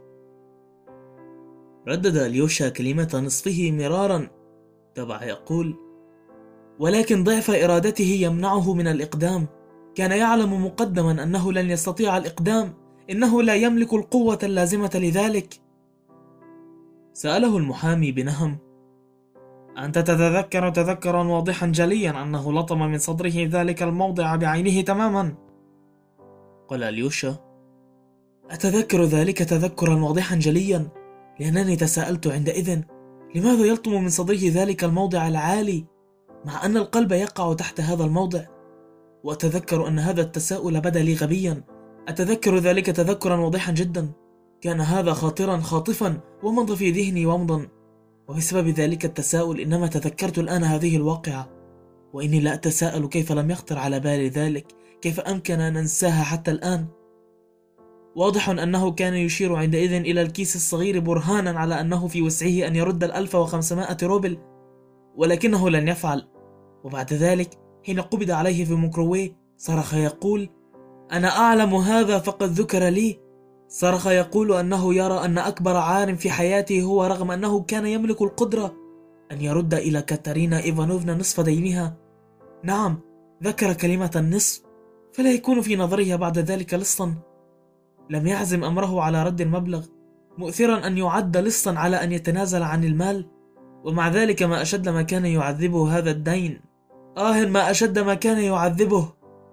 ردد أليوشا كلمة نصفه مرارا. تبع يقول: ولكن ضعف إرادته يمنعه من الإقدام. كان يعلم مقدما أنه لن يستطيع الإقدام، إنه لا يملك القوة اللازمة لذلك. سأله المحامي بنهم: أنت تتذكر تذكرا واضحا جليا أنه لطم من صدره ذلك الموضع بعينه تماما؟ قال أليوشا: أتذكر ذلك تذكرا واضحا جليا، لأنني تساءلت عندئذ لماذا يلطم من صدره ذلك الموضع العالي مع أن القلب يقع تحت هذا الموضع. وأتذكر أن هذا التساؤل بدا لي غبيا. أتذكر ذلك تذكرا واضحا جدا. كان هذا خاطرا خاطفا ومضى في ذهني ومضا، وبسبب ذلك التساؤل إنما تذكرت الآن هذه الواقعة. وإني لا أتساءل كيف لم يخطر على بالي ذلك، كيف أمكن أن أنساها حتى الآن. واضح أنه كان يشير عندئذ إلى الكيس الصغير برهانا على أنه في وسعه أن يرد الألف وخمسمائة روبل، ولكنه لن يفعل. وبعد ذلك حين قبض عليه في موكرووي صرخ يقول: أنا أعلم هذا فقد ذكر لي. صرخ يقول أنه يرى أن أكبر عار في حياته هو، رغم أنه كان يملك القدرة، أن يرد إلى كاتارينا إيفانوفنا نصف دينها. نعم، ذكر كلمة النصف، فلا يكون في نظرها بعد ذلك لصا. لم يعزم أمره على رد المبلغ، مؤثرا أن يعد لصا على أن يتنازل عن المال. ومع ذلك ما أشد ما كان يعذبه هذا الدين. آه ما أشد ما كان يعذبه.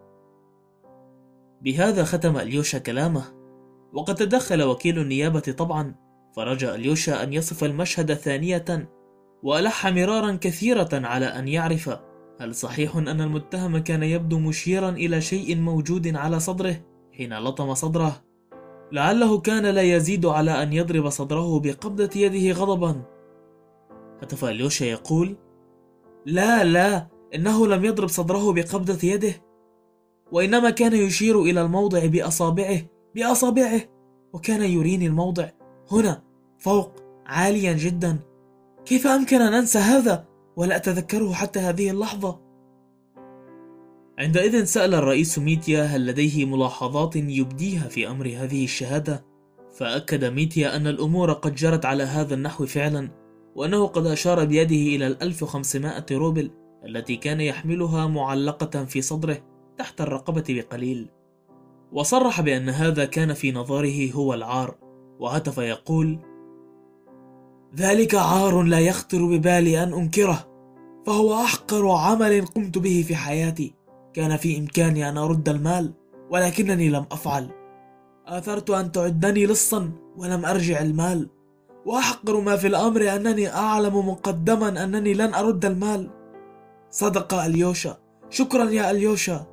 بهذا ختم أليوشا كلامه، وقد تدخل وكيل النيابة طبعا، فرجى أليوشا أن يصف المشهد ثانية، وألح مرارا كثيرة على أن يعرف هل صحيح أن المتهم كان يبدو مشيرا إلى شيء موجود على صدره حين لطم صدره. لعله كان لا يزيد على أن يضرب صدره بقبضة يده غضبا. هتف أليوشا يقول: لا لا، إنه لم يضرب صدره بقبضة يده، وإنما كان يشير إلى الموضع بأصابعه بأصابعه وكان يريني الموضع هنا فوق عاليا جدا. كيف أمكن أن أنسى هذا ولا أتذكره حتى هذه اللحظة؟ عندئذ سأل الرئيس ميتيا هل لديه ملاحظات يبديها في أمر هذه الشهادة، فأكد ميتيا أن الأمور قد جرت على هذا النحو فعلا، وأنه قد أشار بيده إلى الألف وخمسمائة روبل التي كان يحملها معلقة في صدره تحت الرقبة بقليل، وصرح بأن هذا كان في نظره هو العار، وهتف يقول: ذلك عار لا يخطر ببالي أن أنكره، فهو أحقر عمل قمت به في حياتي. كان في إمكاني أن أرد المال ولكنني لم أفعل. آثرت أن تعدني لصا ولم أرجع المال، وأحقر ما في الأمر أنني أعلم مقدما أنني لن أرد المال. صدق أليوشا، شكرا يا أليوشا.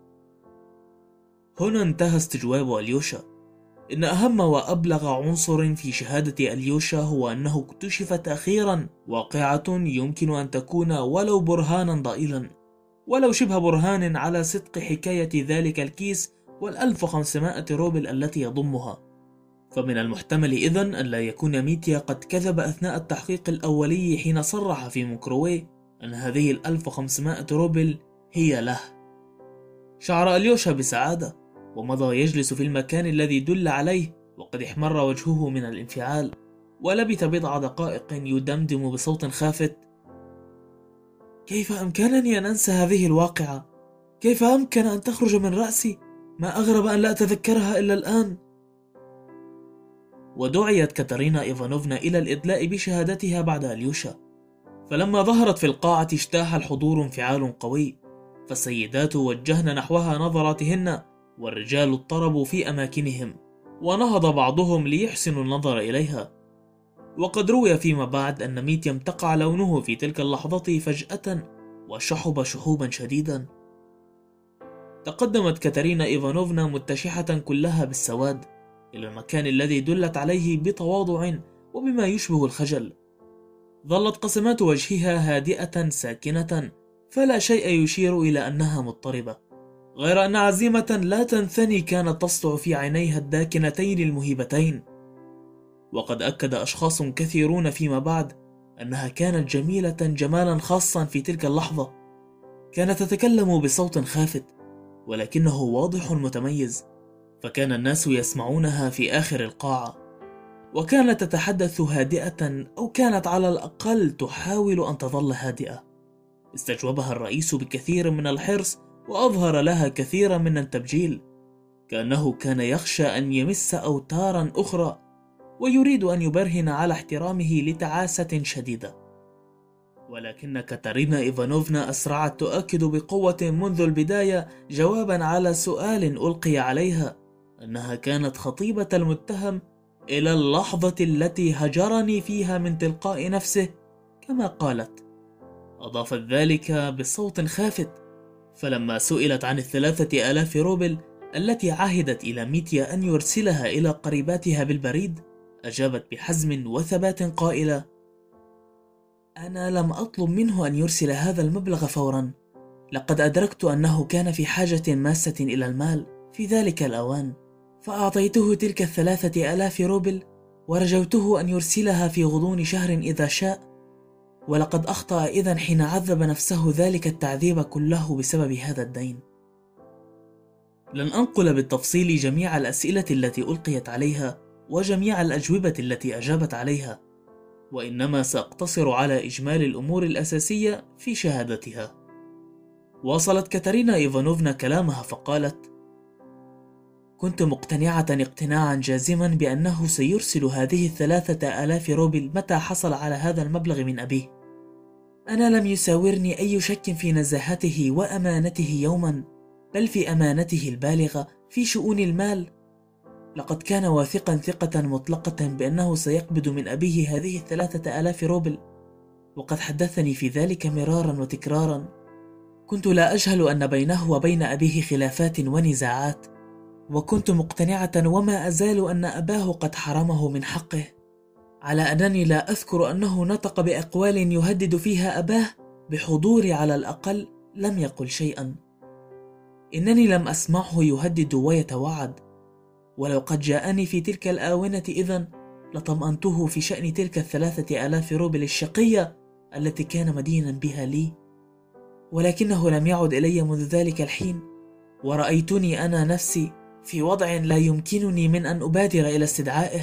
هنا انتهى استجواب أليوشا. إن أهم وأبلغ عنصر في شهادة أليوشا هو أنه اكتشفت أخيرا واقعة يمكن أن تكون ولو برهانا ضئيلا، ولو شبه برهان على صدق حكاية ذلك الكيس والألف وخمسمائة روبل التي يضمها. فمن المحتمل إذن أن لا يكون ميتيا قد كذب أثناء التحقيق الأولي حين صرح في موكرووي أن هذه الألف وخمسمائة روبل هي له. شعر أليوشا بسعادة، ومضى يجلس في المكان الذي دل عليه وقد احمر وجهه من الانفعال، ولبث بضع دقائق يدمدم بصوت خافت: كيف أمكنني أن أنسى هذه الواقعة؟ كيف أمكن أن تخرج من رأسي؟ ما أغرب أن لا أتذكرها إلا الآن. ودعيت كاتارينا إيفانوفنا إلى الإدلاء بشهادتها بعد أليوشا، فلما ظهرت في القاعة اجتاح الحضور انفعال قوي، فالسيدات وجهن نحوها نظراتهن، والرجال اضطربوا في أماكنهم، ونهض بعضهم ليحسنوا النظر إليها. وقد روي فيما بعد أن ميتيا امتقع لونه في تلك اللحظة فجأة وشحب شحوبا شديدا. تقدمت كاتارينا إيفانوفنا متشحة كلها بالسواد إلى المكان الذي دلت عليه بتواضع وبما يشبه الخجل. ظلت قسمات وجهها هادئة ساكنة، فلا شيء يشير إلى أنها مضطربة، غير أن عزيمة لا تنثني كانت تسطع في عينيها الداكنتين المهيبتين. وقد أكد أشخاص كثيرون فيما بعد أنها كانت جميلة جمالا خاصا في تلك اللحظة. كانت تتكلم بصوت خافت ولكنه واضح متميز، فكان الناس يسمعونها في آخر القاعة، وكانت تتحدث هادئة أو كانت على الأقل تحاول أن تظل هادئة. استجوبها الرئيس بكثير من الحرص وأظهر لها كثيرا من التبجيل، كأنه كان يخشى أن يمس أوتارا أخرى ويريد أن يبرهن على احترامه لتعاسة شديدة. ولكن كاتارينا إيفانوفنا أسرعت تؤكد بقوة منذ البداية جوابا على سؤال ألقي عليها أنها كانت خطيبة المتهم إلى اللحظة التي هجرني فيها من تلقاء نفسه كما قالت. أضافت ذلك بصوت خافت، فلما سئلت عن الثلاثة آلاف روبل التي عهدت إلى ميتيا أن يرسلها إلى قريباتها بالبريد، أجابت بحزم وثبات قائلة: أنا لم أطلب منه أن يرسل هذا المبلغ فورا، لقد أدركت أنه كان في حاجة ماسة إلى المال في ذلك الأوان، فأعطيته تلك الثلاثة آلاف روبل ورجوته أن يرسلها في غضون شهر إذا شاء، ولقد أخطأ إذن حين عذب نفسه ذلك التعذيب كله بسبب هذا الدين. لن أنقل بالتفصيل جميع الأسئلة التي ألقيت عليها وجميع الأجوبة التي أجابت عليها، وإنما سأقتصر على إجمال الأمور الأساسية في شهادتها. واصلت كاتارينا إيفانوفنا كلامها فقالت: كنت مقتنعة اقتناعا جازما بأنه سيرسل هذه الثلاثة آلاف روبل متى حصل على هذا المبلغ من أبيه. أنا لم يساورني أي شك في نزاهته وأمانته يوما، بل في أمانته البالغة في شؤون المال. لقد كان واثقا ثقة مطلقة بأنه سيقبض من أبيه هذه الثلاثة آلاف روبل، وقد حدثني في ذلك مرارا وتكرارا. كنت لا أجهل أن بينه وبين أبيه خلافات ونزاعات، وكنت مقتنعة وما أزال أن أباه قد حرمه من حقه، على أنني لا أذكر أنه نطق بأقوال يهدد فيها أباه بحضوري، على الأقل لم يقل شيئا. إنني لم أسمعه يهدد ويتوعد، ولو قد جاءني في تلك الآونة إذن لطمأنته في شأن تلك الثلاثة آلاف روبل الشقية التي كان مدينا بها لي، ولكنه لم يعد إلي منذ ذلك الحين، ورأيتني أنا نفسي في وضع لا يمكنني من أن أبادر إلى استدعائه.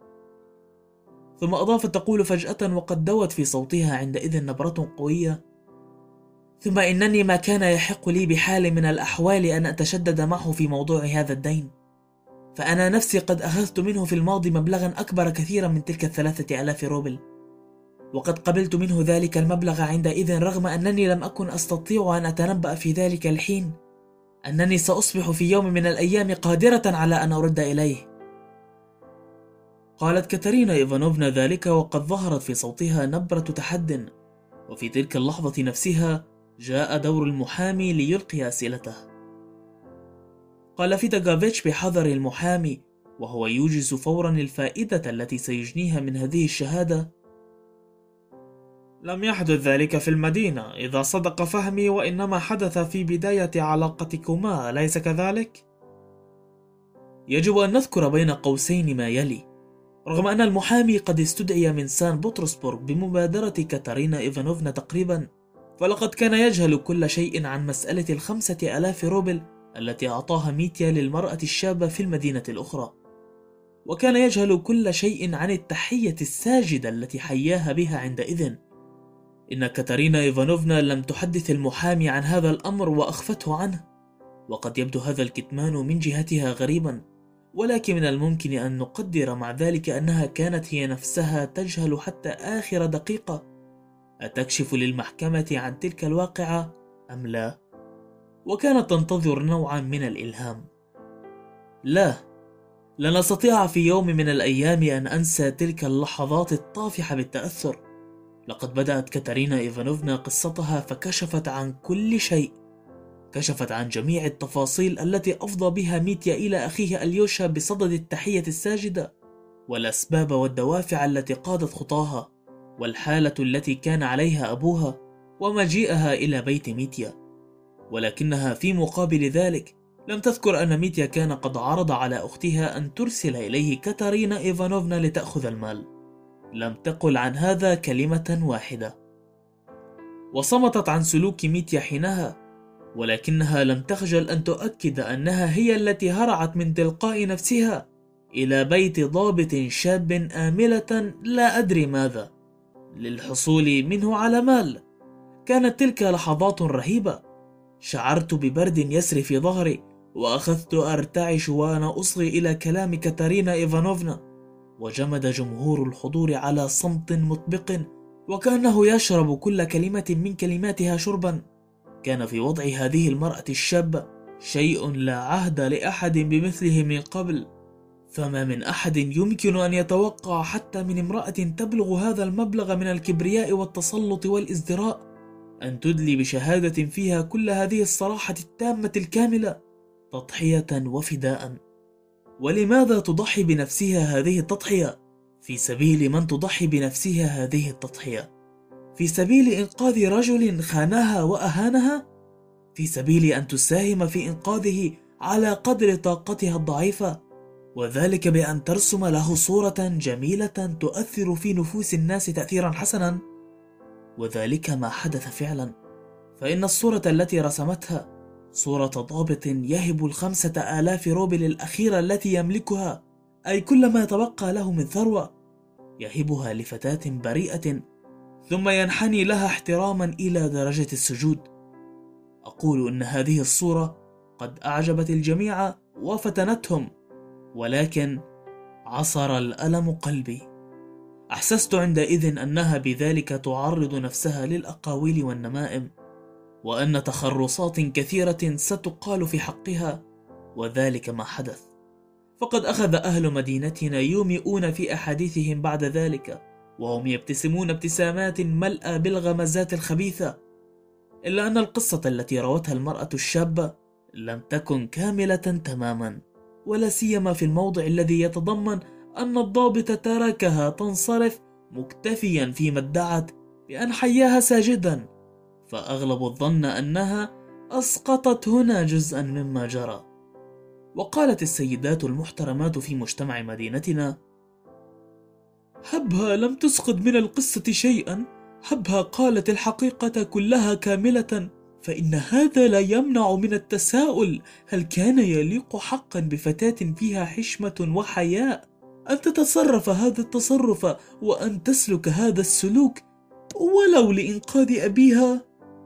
ثم أضافت تقول فجأة وقد دوت في صوتها عندئذ نبرة قوية: ثم إنني ما كان يحق لي بحال من الأحوال أن أتشدد معه في موضوع هذا الدين، فأنا نفسي قد أخذت منه في الماضي مبلغا أكبر كثيرا من تلك الثلاثة آلاف روبل، وقد قبلت منه ذلك المبلغ عندئذ رغم أنني لم أكن أستطيع أن أتنبأ في ذلك الحين أنني سأصبح في يوم من الأيام قادرة على أن أرد إليه. قالت كاتارينا إيفانوفنا ذلك وقد ظهرت في صوتها نبرة تحد، وفي تلك اللحظة نفسها جاء دور المحامي ليلقي أسئلته. قال فيداغافيتش بحذر المحامي وهو يوجز فورا الفائدة التي سيجنيها من هذه الشهادة: لم يحدث ذلك في المدينة إذا صدق فهمي، وإنما حدث في بداية علاقتكما، أليس كذلك؟ يجب أن نذكر بين قوسين ما يلي: رغم أن المحامي قد استدعي من سان بطرسبورغ بمبادرة كاتارينا إيفانوفنا تقريبا، فلقد كان يجهل كل شيء عن مسألة الخمسة آلاف روبل التي أعطاها ميتيا للمرأة الشابة في المدينة الأخرى، وكان يجهل كل شيء عن التحية الساجدة التي حياها بها عندئذ. إن كاتارينا إيفانوفنا لم تحدث المحامي عن هذا الأمر وأخفته عنه، وقد يبدو هذا الكتمان من جهتها غريبا، ولكن من الممكن أن نقدر مع ذلك أنها كانت هي نفسها تجهل حتى آخر دقيقة أتكشف للمحكمة عن تلك الواقعة أم لا، وكانت تنتظر نوعا من الإلهام. لا، لن أستطيع في يوم من الأيام أن أنسى تلك اللحظات الطافحة بالتأثر. لقد بدأت كاتارينا إيفانوفنا قصتها فكشفت عن كل شيء، كشفت عن جميع التفاصيل التي أفضى بها ميتيا إلى أخيه أليوشا بصدد التحية الساجدة، والأسباب والدوافع التي قادت خطاها، والحالة التي كان عليها أبوها، ومجيئها إلى بيت ميتيا. ولكنها في مقابل ذلك لم تذكر أن ميتيا كان قد عرض على أختها أن ترسل إليه كاتارينا إيفانوفنا لتأخذ المال. لم تقل عن هذا كلمة واحدة، وصمتت عن سلوك ميتيا حينها، ولكنها لم تخجل أن تؤكد أنها هي التي هرعت من تلقاء نفسها إلى بيت ضابط شاب آملة لا أدري ماذا للحصول منه على مال. كانت تلك لحظات رهيبة. شعرت ببرد يسري في ظهري، وأخذت أرتعش وأنا أصغي إلى كلام كاتارينا إيفانوفنا، وجمد جمهور الحضور على صمت مطبق وكأنه يشرب كل كلمة من كلماتها شربا. كان في وضع هذه المرأة الشابة شيء لا عهد لأحد بمثله من قبل، فما من أحد يمكن أن يتوقع حتى من امرأة تبلغ هذا المبلغ من الكبرياء والتسلط والازدراء أن تدلي بشهادة فيها كل هذه الصراحة التامة الكاملة تضحية وفداء. ولماذا تضحي بنفسها هذه التضحية؟ في سبيل من تضحي بنفسها هذه التضحية؟ في سبيل إنقاذ رجل خانها وأهانها؟ في سبيل أن تساهم في إنقاذه على قدر طاقتها الضعيفة، وذلك بأن ترسم له صورة جميلة تؤثر في نفوس الناس تأثيرا حسنا؟ وذلك ما حدث فعلا، فإن الصورة التي رسمتها صورة ضابط يهب الخمسة آلاف روبل الأخيرة التي يملكها، أي كل ما يتبقى له من ثروة، يهبها لفتاة بريئة ثم ينحني لها احتراما إلى درجة السجود. أقول إن هذه الصورة قد أعجبت الجميع وفتنتهم، ولكن عصر الألم قلبي. أحسست عندئذ أنها بذلك تعرض نفسها للأقاويل والنمائم، وأن تخرصات كثيرة ستقال في حقها، وذلك ما حدث. فقد أخذ أهل مدينتنا يومئون في أحاديثهم بعد ذلك، وهم يبتسمون ابتسامات ملأى بالغمزات الخبيثة، إلا أن القصة التي روتها المرأة الشابة لم تكن كاملة تماما، ولا سيما في الموضع الذي يتضمن أن الضابط تركها تنصرف مكتفيا فيما ادعت بأن حياها ساجدا، فأغلب الظن أنها أسقطت هنا جزءا مما جرى. وقالت السيدات المحترمات في مجتمع مدينتنا: هبها لم تسقط من القصة شيئا، هبها قالت الحقيقة كلها كاملة، فإن هذا لا يمنع من التساؤل: هل كان يليق حقا بفتاة فيها حشمة وحياء أن تتصرف هذا التصرف وأن تسلك هذا السلوك ولو لإنقاذ أبيها؟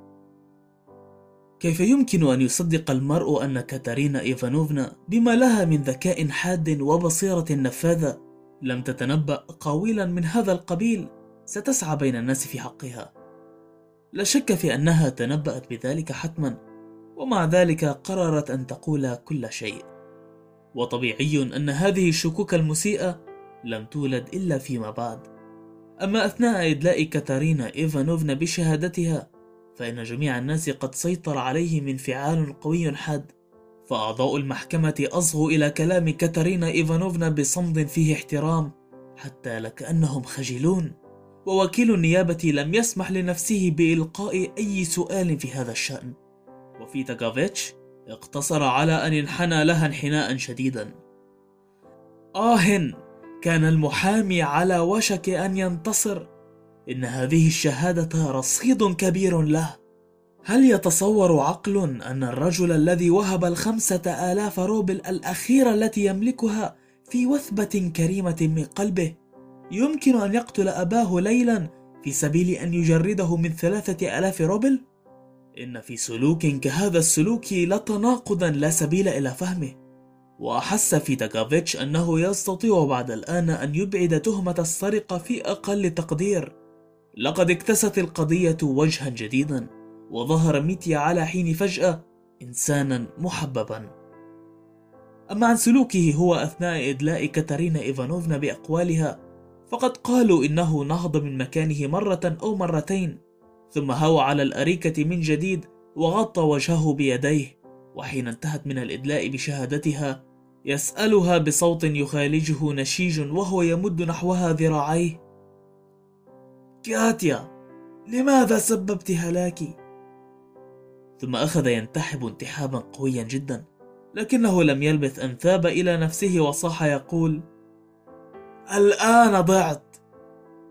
كيف يمكن أن يصدق المرء أن كاتارينا إيفانوفنا بما لها من ذكاء حاد وبصيرة نفاذة لم تتنبأ أقاويلا من هذا القبيل ستسعى بين الناس في حقها؟ لا شك في أنها تنبأت بذلك حتما، ومع ذلك قررت أن تقول كل شيء. وطبيعي أن هذه الشكوك المسيئة لم تولد إلا فيما بعد. أما أثناء إدلاء كاتارينا إيفانوفنا بشهادتها فإن جميع الناس قد سيطر عليهم انفعال قوي حاد، فأعضاء المحكمة أصغوا إلى كلام كاتارينا إيفانوفنا بصمد فيه احترام حتى لكأنهم خجلون، ووكيل النيابة لم يسمح لنفسه بإلقاء أي سؤال في هذا الشأن، وفيتاغافيتش اقتصر على أن ينحنى لها انحناء شديدا. آه، كان المحامي على وشك أن ينتصر. إن هذه الشهادة رصيد كبير له. هل يتصور عقل أن الرجل الذي وهب الخمسة آلاف روبل الأخيرة التي يملكها في وثبة كريمة من قلبه يمكن أن يقتل أباه ليلا في سبيل أن يجرده من ثلاثة آلاف روبل؟ إن في سلوك كهذا السلوك لتناقضا لا سبيل إلى فهمه. وأحس فيتاغافيتش أنه يستطيع بعد الآن أن يبعد تهمة السرقة في أقل تقدير. لقد اكتست القضية وجها جديدا، وظهر ميتيا على حين فجأة إنسانا محببا. أما عن سلوكه هو أثناء إدلاء كاتارينا إيفانوفنا بأقوالها فقد قالوا إنه نهض من مكانه مرة أو مرتين، ثم هوى على الأريكة من جديد وغطى وجهه بيديه، وحين انتهت من الإدلاء بشهادتها يسألها بصوت يخالجه نشيج وهو يمد نحوها ذراعيه: كاتيا، لماذا سببت هلاكي؟ ثم أخذ ينتحب انتحابا قويا جدا، لكنه لم يلبث أن ثاب إلى نفسه وصاح يقول: الآن ضعت.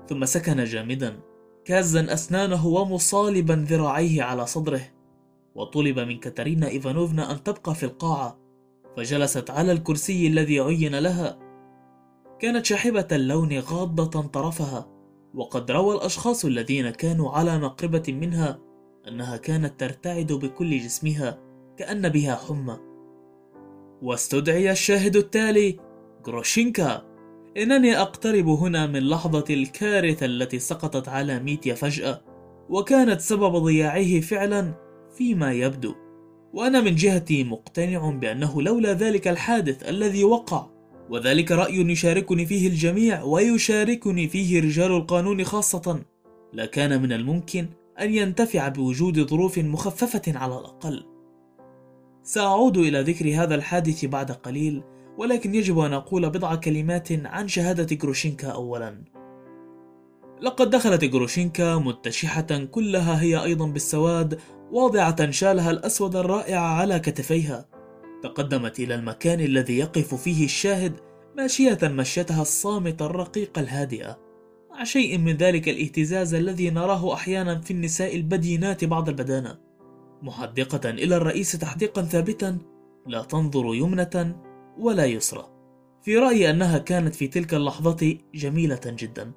ثم سكن جامدا كازا أسنانه ومصالبا ذراعيه على صدره. وطلب من كاترينا إيفانوفنا أن تبقى في القاعة، فجلست على الكرسي الذي عين لها. كانت شاحبة اللون غاضة طرفها، وقد روى الأشخاص الذين كانوا على مقربة منها أنها كانت ترتعد بكل جسمها كأن بها حمى. واستدعي الشاهد التالي غروشينكا. إنني أقترب هنا من لحظة الكارثة التي سقطت على ميتيا فجأة، وكانت سبب ضياعه فعلا فيما يبدو. وأنا من جهتي مقتنع بأنه لولا ذلك الحادث الذي وقع، وذلك رأي يشاركني فيه الجميع ويشاركني فيه رجال القانون خاصة، لكان من الممكن أن ينتفع بوجود ظروف مخففة على الأقل. سأعود إلى ذكر هذا الحادث بعد قليل، ولكن يجب أن أقول بضع كلمات عن شهادة غروشينكا. أولا، لقد دخلت غروشينكا متشحة كلها هي أيضا بالسواد، واضعة شالها الأسود الرائع على كتفيها. تقدمت إلى المكان الذي يقف فيه الشاهد ماشية مشيتها الصامتة الرقيقة الهادئة، مع شيء من ذلك الاهتزاز الذي نراه أحيانا في النساء البدينات بعض البدانة، محدقة إلى الرئيس تحديقا ثابتا لا تنظر يمنة ولا يسرى. في رأيي أنها كانت في تلك اللحظة جميلة جدا،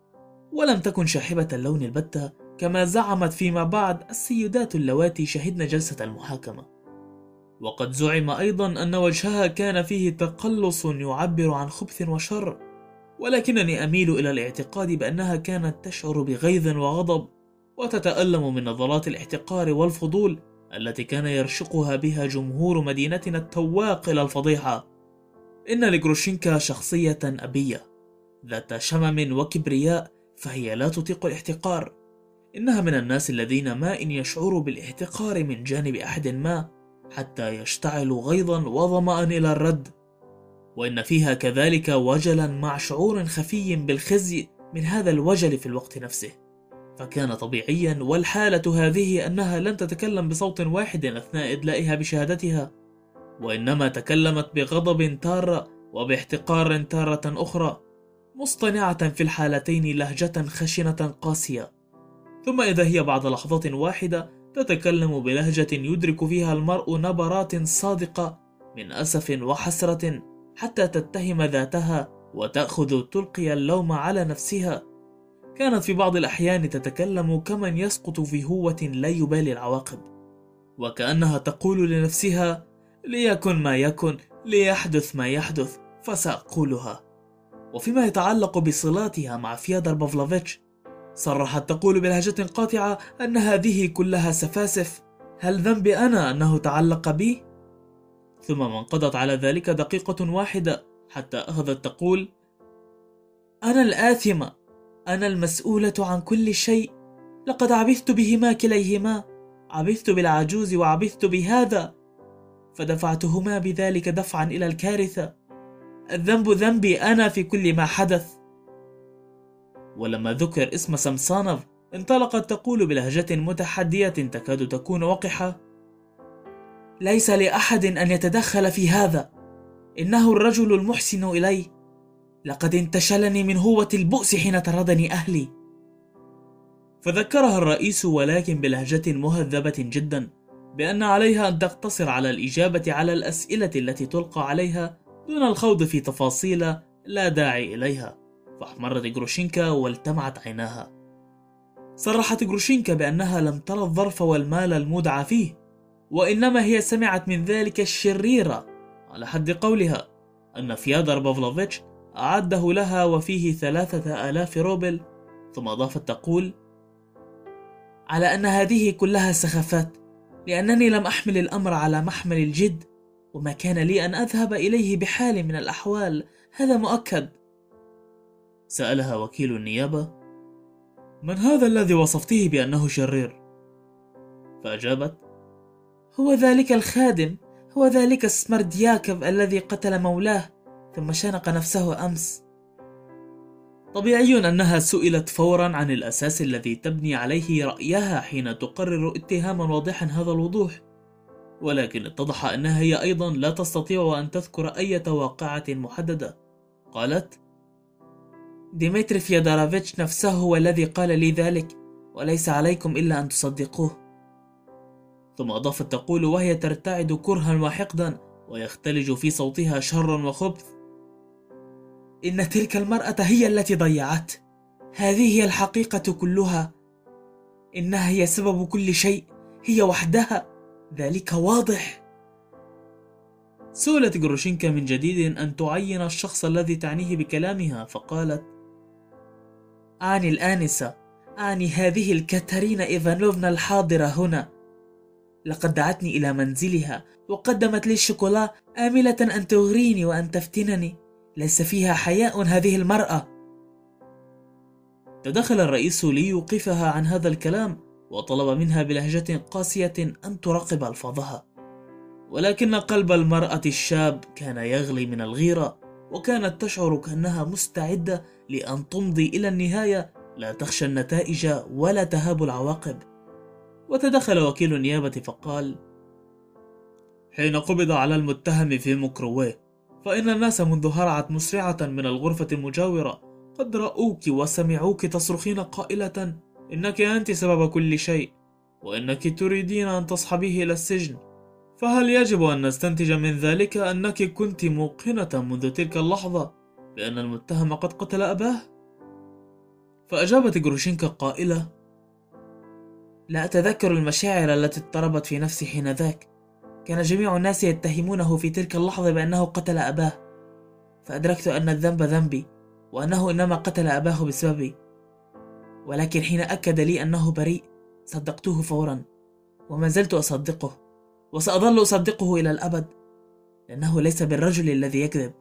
ولم تكن شاحبة اللون البتة كما زعمت فيما بعد السيدات اللواتي شهدن جلسة المحاكمة. وقد زعم أيضا أن وجهها كان فيه تقلص يعبر عن خبث وشر، ولكنني أميل إلى الاعتقاد بأنها كانت تشعر بغيظ وغضب، وتتألم من نظرات الاحتقار والفضول التي كان يرشقها بها جمهور مدينتنا التواق إلى الفضيحة. إن لغروشينكا شخصية أبية ذات شمم وكبرياء، فهي لا تطيق الاحتقار. إنها من الناس الذين ما إن يشعروا بالاحتقار من جانب أحد ما حتى يشتعلوا غيظا وظمأ إلى الرد. وإن فيها كذلك وجلا مع شعور خفي بالخزي من هذا الوجل في الوقت نفسه. فكان طبيعيا والحالة هذه أنها لم تتكلم بصوت واحد أثناء إدلائها بشهادتها، وإنما تكلمت بغضب تارة وباحتقار تارة أخرى، مصطنعة في الحالتين لهجة خشنة قاسية. ثم إذا هي بعد لحظة واحدة تتكلم بلهجة يدرك فيها المرء نبرات صادقة من أسف وحسرة، حتى تتهم ذاتها وتأخذ تلقي اللوم على نفسها. كانت في بعض الأحيان تتكلم كمن يسقط في هوة لا يبالي العواقب، وكأنها تقول لنفسها: ليكن ما يكن، ليحدث ما يحدث، فسأقولها. وفيما يتعلق بصلاتها مع فيادر بافلوفيتش، صرحت تقول بلهجة قاطعة أن هذه كلها سفاسف، هل ذنبي أنا أنه تعلق بي؟ ثم ما انقضت على ذلك دقيقة واحدة حتى أخذت تقول: أنا الآثمة، أنا المسؤولة عن كل شيء، لقد عبثت بهما كليهما، عبثت بالعجوز وعبثت بهذا، فدفعتهما بذلك دفعا إلى الكارثة. الذنب ذنبي أنا في كل ما حدث. ولما ذكر اسم سمسانوف انطلقت تقول بلهجة متحدية تكاد تكون وقحة: ليس لأحد أن يتدخل في هذا، إنه الرجل المحسن إلي، لقد انتشلني من هوة البؤس حين طردني أهلي. فذكرها الرئيس ولكن بلهجة مهذبة جدا بأن عليها أن تقتصر على الإجابة على الأسئلة التي تلقى عليها دون الخوض في تفاصيل لا داعي إليها. فاحمرت غروشينكا والتمعت عيناها. صرحت غروشينكا بأنها لم ترى الظرف والمال المودع فيه، وإنما هي سمعت من ذلك الشريرة على حد قولها أن فيادر بافلوفيتش أعده لها وفيه ثلاثة آلاف روبل. ثم أضافت تقول: على أن هذه كلها سخافات، لأنني لم أحمل الأمر على محمل الجد، وما كان لي أن أذهب إليه بحال من الأحوال، هذا مؤكد. سألها وكيل النيابة: من هذا الذي وصفته بأنه شرير؟ فأجابت: هو ذلك الخادم، هو ذلك سمردياكوف الذي قتل مولاه ثم شنق نفسه أمس. طبيعي أنها سئلت فورا عن الأساس الذي تبني عليه رأيها حين تقرر اتهاما واضحا هذا الوضوح، ولكن اتضح أنها هي أيضا لا تستطيع أن تذكر أي واقعة محددة. قالت: ديمتري فيودوروفيتش نفسه هو الذي قال لي ذلك، وليس عليكم إلا أن تصدقوه. ثم أضافت تقول وهي ترتعد كرها وحقدا ويختلج في صوتها شر وخبث: إن تلك المرأة هي التي ضيعت. هذه هي الحقيقة كلها. إنها هي سبب كل شيء، هي وحدها، ذلك واضح. سئلت جروشينكا من جديد أن تعين الشخص الذي تعنيه بكلامها، فقالت: أعني الآنسة، أعني هذه الكاتارينا إيفانوفنا الحاضرة هنا. لقد دعتني إلى منزلها وقدمت لي الشوكولا آملة أن تغريني وأن تفتنني. ليس فيها حياء هذه المرأة. تدخل الرئيس ليوقفها عن هذا الكلام، وطلب منها بلهجة قاسية أن تراقب ألفاظها، ولكن قلب المرأة الشاب كان يغلي من الغيرة، وكانت تشعر كأنها مستعدة لأن تمضي إلى النهاية، لا تخشى النتائج ولا تهاب العواقب. وتدخل وكيل النيابة فقال: حين قبض على المتهم في مكرويه، فإن الناس منذ هرعت مسرعة من الغرفة المجاورة قد رأوك وسمعوك تصرخين قائلة: إنك أنت سبب كل شيء، وإنك تريدين أن تصحبيه إلى السجن. فهل يجب أن نستنتج من ذلك أنك كنت موقنة منذ تلك اللحظة بأن المتهم قد قتل أباه؟ فأجابت جروشينكا قائلة: لا أتذكر المشاعر التي اضطربت في نفسي حينذاك. كان جميع الناس يتهمونه في تلك اللحظة بأنه قتل أباه، فأدركت أن الذنب ذنبي، وأنه إنما قتل أباه بسببي. ولكن حين أكد لي أنه بريء صدقته فورا، وما زلت أصدقه، وسأظل أصدقه إلى الأبد، لأنه ليس بالرجل الذي يكذب.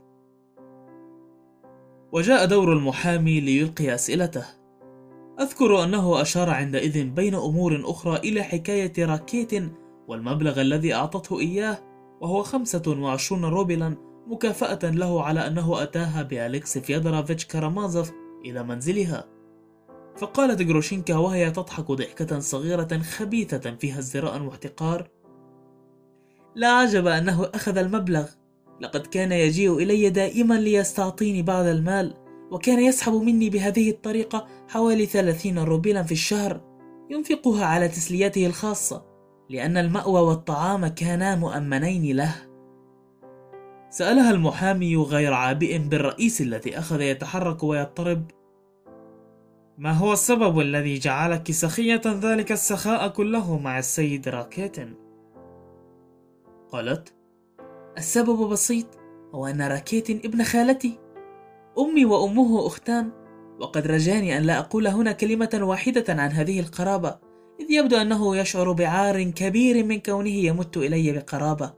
وجاء دور المحامي ليلقي أسئلته. أذكر أنه أشار عندئذ بين أمور أخرى إلى حكاية راكيت والمبلغ الذي أعطته إياه، وهو خمسة وعشرون روبلا مكافأة له على أنه أتاها بأليكس فيودوروفيتش كارامازوف إلى منزلها. فقالت جروشينكا وهي تضحك ضحكة صغيرة خبيثة فيها ازدراء واحتقار: لا عجب أنه أخذ المبلغ. لقد كان يجيء إلي دائما ليستعطيني بعض المال، وكان يسحب مني بهذه الطريقة حوالي ثلاثين روبلا في الشهر، ينفقها على تسليته الخاصة، لأن المأوى والطعام كانا مؤمنين له. سألها المحامي غير عابئ بالرئيس الذي أخذ يتحرك ويضطرب: ما هو السبب الذي جعلك سخية ذلك السخاء كله مع السيد راكيتن؟ قالت: السبب بسيط، هو أن راكيتن ابن خالتي. أمي وأمه أختان، وقد رجاني أن لا أقول هنا كلمة واحدة عن هذه القرابة، إذ يبدو أنه يشعر بعار كبير من كونه يمت إلي بقرابة.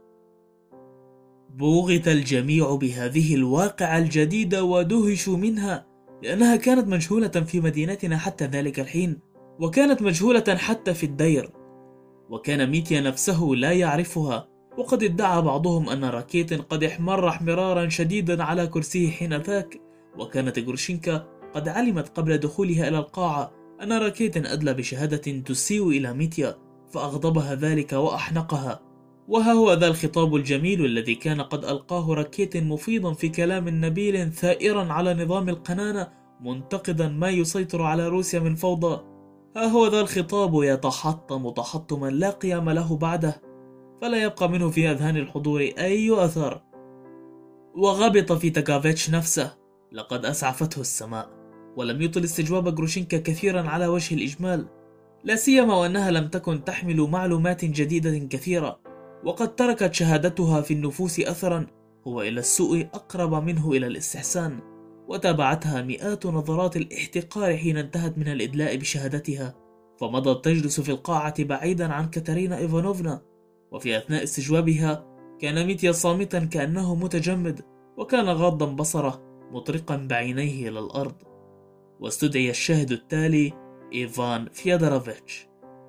بوغت الجميع بهذه الواقعة الجديدة ودهشوا منها، لأنها كانت مجهولة في مدينتنا حتى ذلك الحين، وكانت مجهولة حتى في الدير، وكان ميتيا نفسه لا يعرفها. وقد ادعى بعضهم أن راكيت قد احمر احمرارا شديدا على كرسيه حين ذاك، وكانت جروشينكا قد علمت قبل دخولها إلى القاعة أن راكيت أدلى بشهادة تسيء إلى ميتيا، فأغضبها ذلك وأحنقها. وها هو ذا الخطاب الجميل الذي كان قد ألقاه راكيت مفيضا في كلام نبيل ثائرا على نظام القنانة، منتقدا ما يسيطر على روسيا من فوضى. ها هو ذا الخطاب يتحطم تحطما لا قيام له بعده، فلا يبقى منه في أذهان الحضور أي أثر. وغبط في تكافيتش نفسه، لقد أسعفته السماء، ولم يطل استجواب جروشينكا كثيرا على وجه الإجمال، لا سيما وأنها لم تكن تحمل معلومات جديدة كثيرة، وقد تركت شهادتها في النفوس أثرا هو إلى السوء أقرب منه إلى الاستحسان. وتابعتها مئات نظرات الاحتقار حين انتهت من الإدلاء بشهادتها، فمضت تجلس في القاعة بعيدا عن كاتارينا إيفانوفنا. وفي أثناء استجوابها كان ميتيا صامتا كأنه متجمد، وكان غاضا بصره مطرقا بعينيه إلى الأرض. واستدعي الشاهد التالي إيفان فيودوروفيتش.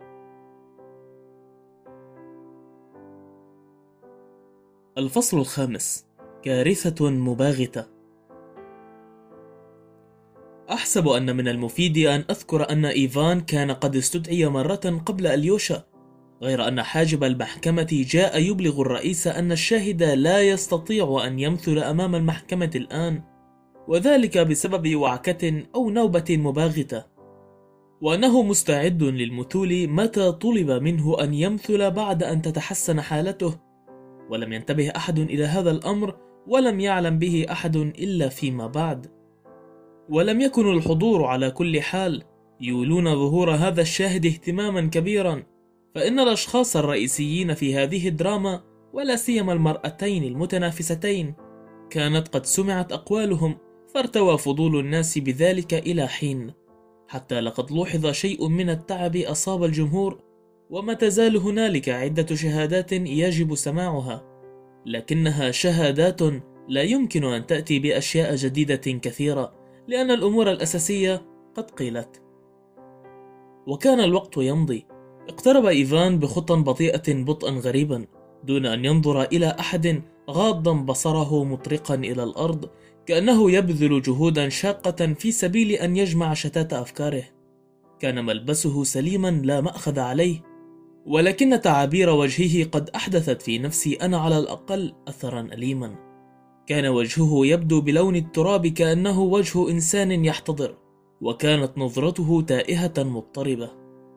الفصل الخامس: كارثة مباغتة. أحسب أن من المفيد أن أذكر أن إيفان كان قد استدعي مرة قبل أليوشا، غير أن حاجب المحكمة جاء يبلغ الرئيس أن الشاهد لا يستطيع أن يمثل أمام المحكمة الآن، وذلك بسبب وعكة أو نوبة مباغتة، وأنه مستعد للمثول متى طلب منه أن يمثل بعد أن تتحسن حالته. ولم ينتبه أحد إلى هذا الأمر، ولم يعلم به أحد إلا فيما بعد. ولم يكن الحضور على كل حال يولون ظهور هذا الشاهد اهتماما كبيرا، فإن الأشخاص الرئيسيين في هذه الدراما، ولا سيما المرأتين المتنافستين، كانت قد سمعت أقوالهم، فارتوى فضول الناس بذلك إلى حين، حتى لقد لوحظ شيء من التعب أصاب الجمهور. وما تزال هنالك عدة شهادات يجب سماعها، لكنها شهادات لا يمكن أن تأتي بأشياء جديدة كثيرة، لأن الأمور الأساسية قد قيلت. وكان الوقت يمضي. اقترب إيفان بخطى بطيئة بطئا غريبا، دون أن ينظر إلى أحد، غاضا بصره مطرقا إلى الأرض، كأنه يبذل جهودا شاقة في سبيل أن يجمع شتات أفكاره. كان ملبسه سليما لا مأخذ عليه، ولكن تعابير وجهه قد أحدثت في نفسي أنا على الأقل أثرا أليما. كان وجهه يبدو بلون التراب، كأنه وجه إنسان يحتضر، وكانت نظرته تائهة مضطربة.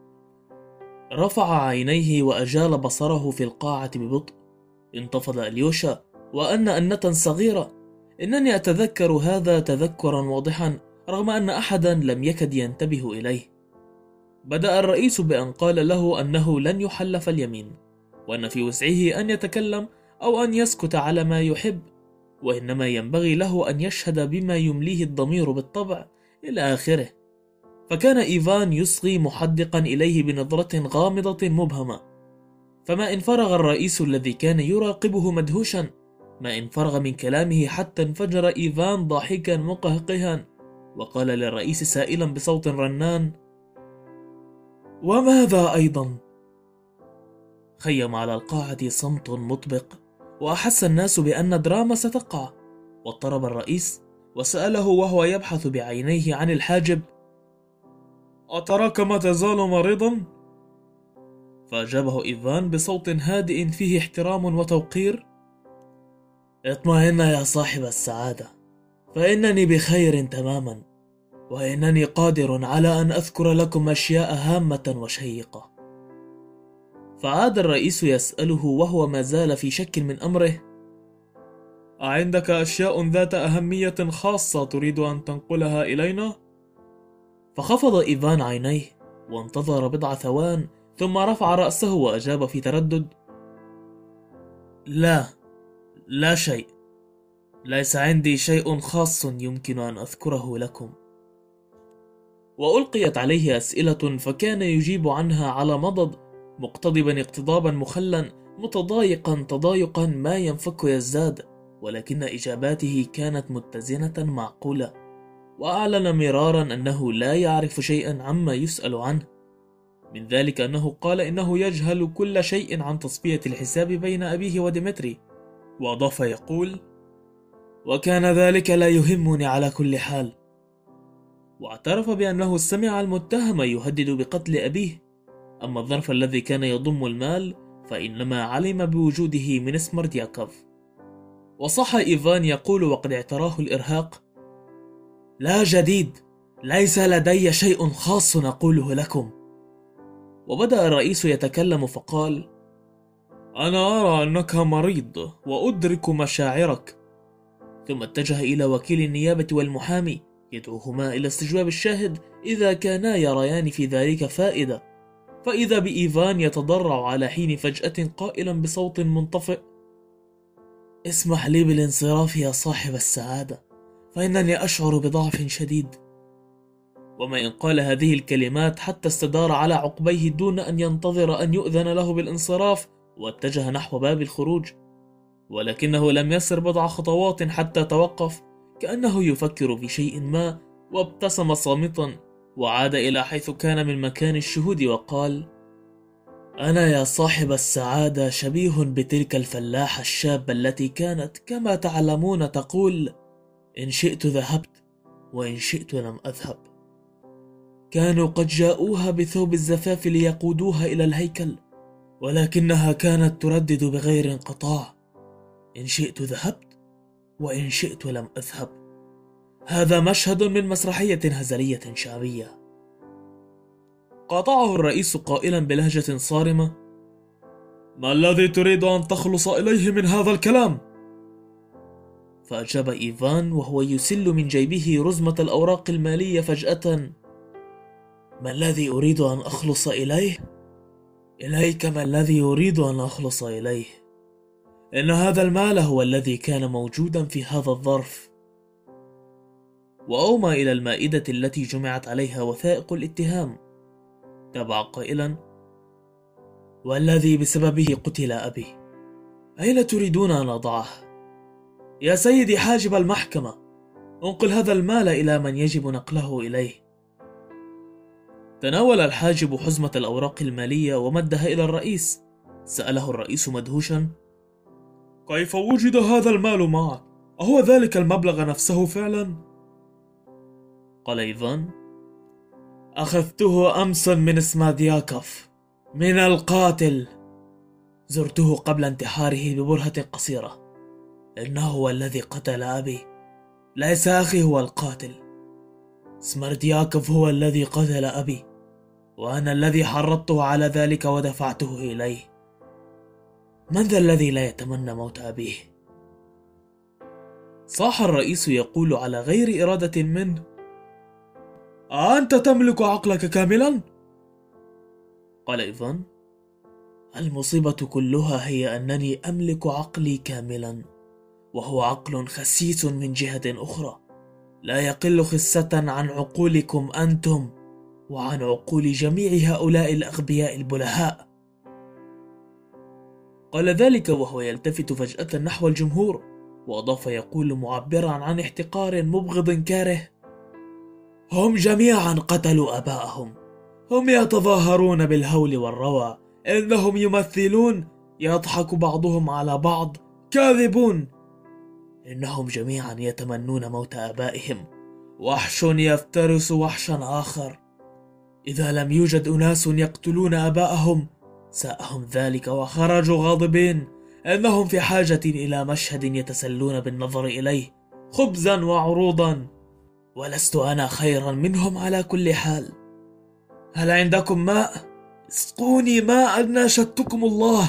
رفع عينيه وأجال بصره في القاعة ببطء. انتفض أليوشا وأن أنة صغيرة. إنني أتذكر هذا تذكرا واضحا، رغم أن أحدا لم يكد ينتبه إليه. بدأ الرئيس بأن قال له أنه لن يحلف اليمين، وأن في وسعه أن يتكلم أو أن يسكت على ما يحب، وإنما ينبغي له أن يشهد بما يمليه الضمير بالطبع، إلى آخره. فكان إيفان يصغي محدقا إليه بنظرة غامضة مبهمة. فما إن فرغ الرئيس الذي كان يراقبه مدهوشا، ما إن فرغ من كلامه حتى انفجر إيفان ضاحكا مقهقها، وقال للرئيس سائلا بصوت رنان: وماذا أيضا؟ خيم على القاعة صمت مطبق، وأحس الناس بأن دراما ستقع. واضطرب الرئيس وسأله وهو يبحث بعينيه عن الحاجب: أتراك ما تزال مريضا؟ فأجابه إيفان بصوت هادئ فيه احترام وتوقير: اطمئن يا صاحب السعادة، فإنني بخير تماما، وإنني قادر على أن أذكر لكم أشياء هامة وشيقة. فعاد الرئيس يسأله وهو ما زال في شك من أمره: أعندك أشياء ذات أهمية خاصة تريد أن تنقلها إلينا؟ فخفض إيفان عينيه وانتظر بضع ثوان، ثم رفع رأسه وأجاب في تردد: لا، لا شيء. ليس عندي شيء خاص يمكن أن أذكره لكم. وألقيت عليه أسئلة، فكان يجيب عنها على مضض، مقتضبا اقتضابا مخلا، متضايقا تضايقا ما ينفك يزداد، ولكن إجاباته كانت متزنة معقولة. وأعلن مرارا أنه لا يعرف شيئا عما يسأل عنه، من ذلك أنه قال إنه يجهل كل شيء عن تصفية الحساب بين أبيه وديمتري، وأضاف يقول: وكان ذلك لا يهمني على كل حال. واعترف بأنه سمع المتهم يهدد بقتل أبيه، أما الظرف الذي كان يضم المال فإنما علم بوجوده من سمردياكوف. وصح إيفان يقول وقد اعتراه الإرهاق: لا جديد، ليس لدي شيء خاص أقوله لكم. وبدأ الرئيس يتكلم فقال: أنا أرى أنك مريض وأدرك مشاعرك. ثم اتجه إلى وكيل النيابة والمحامي يدعوهما إلى استجواب الشاهد إذا كانا يريان في ذلك فائدة، فإذا بإيفان يتضرع على حين فجأة قائلا بصوت منطفئ: اسمح لي بالانصراف يا صاحب السعادة، فإنني أشعر بضعف شديد. وما إن قال هذه الكلمات حتى استدار على عقبيه دون أن ينتظر أن يؤذن له بالانصراف، واتجه نحو باب الخروج، ولكنه لم يسر بضع خطوات حتى توقف، كأنه يفكر في شيء ما، وابتسم صامتا، وعاد إلى حيث كان من مكان الشهود وقال: أنا يا صاحب السعادة شبيه بتلك الفلاحة الشابة التي كانت كما تعلمون تقول: إن شئت ذهبت وإن شئت لم أذهب. كانوا قد جاءوها بثوب الزفاف ليقودوها إلى الهيكل، ولكنها كانت تردد بغير انقطاع: إن شئت ذهبت وإن شئت لم أذهب. هذا مشهد من مسرحية هزلية شعبية. قاطعه الرئيس قائلا بلهجة صارمة: ما الذي تريد أن تخلص إليه من هذا الكلام؟ فأجاب إيفان وهو يسل من جيبه رزمة الأوراق المالية فجأة: ما الذي أريد أن أخلص إليه؟ إليك ما الذي أريد أن أخلص إليه؟ إن هذا المال هو الذي كان موجودا في هذا الظرف. وأومى إلى المائدة التي جمعت عليها وثائق الاتهام. تابع قائلا: والذي بسببه قتل أبي، أين تريدون أن أضعه؟ يا سيدي حاجب المحكمة، انقل هذا المال إلى من يجب نقله إليه. تناول الحاجب حزمة الأوراق المالية ومدها إلى الرئيس. سأله الرئيس مدهوشا: كيف وجد هذا المال معك؟ أهو ذلك المبلغ نفسه فعلا؟ قال إيفان: أخذته أمس من سمادياكوف، من القاتل. زرته قبل انتحاره ببرهة قصيرة. إنه هو الذي قتل أبي، ليس أخي هو القاتل. سمردياكوف هو الذي قتل أبي، وأنا الذي حرضته على ذلك ودفعته إليه. من ذا الذي لا يتمنى موت أبيه؟ صاح الرئيس يقول على غير إرادة منه: أنت تملك عقلك كاملا؟ قال إيفان: المصيبة كلها هي أنني أملك عقلي كاملا، وهو عقل خسيس من جهة أخرى، لا يقل خسة عن عقولكم أنتم وعن عقول جميع هؤلاء الأغبياء البلهاء. قال ذلك وهو يلتفت فجأة نحو الجمهور، وأضاف يقول معبرا عن احتقار مبغض كاره: هم جميعا قتلوا أباءهم، هم يتظاهرون بالهول والروى، إنهم يمثلون، يضحك بعضهم على بعض، كاذبون. إنهم جميعا يتمنون موت آبائهم، وحش يفترس وحشا آخر. إذا لم يوجد أناس يقتلون آباءهم ساءهم ذلك وخرجوا غاضبين. إنهم في حاجة إلى مشهد يتسلون بالنظر إليه، خبزا وعروضا، ولست أنا خيرا منهم على كل حال. هل عندكم ماء؟ اسقوني ماء ناشدتكم الله.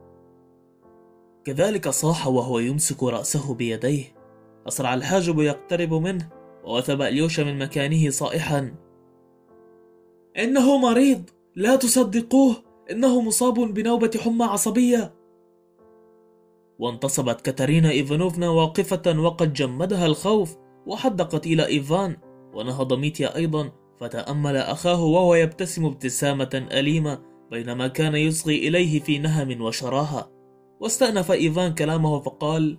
كذلك صاح وهو يمسك رأسه بيديه. أسرع الحاجب يقترب منه، ووثب إليوشا من مكانه صائحا: إنه مريض، لا تصدقوه، إنه مصاب بنوبة حمى عصبية. وانتصبت كاتارينا إيفانوفنا واقفة وقد جمدها الخوف، وحدقت إلى إيفان، ونهض ميتيا أيضا فتأمل أخاه وهو يبتسم ابتسامة أليمة بينما كان يصغي إليه في نهم وشراهة. واستأنف إيفان كلامه فقال: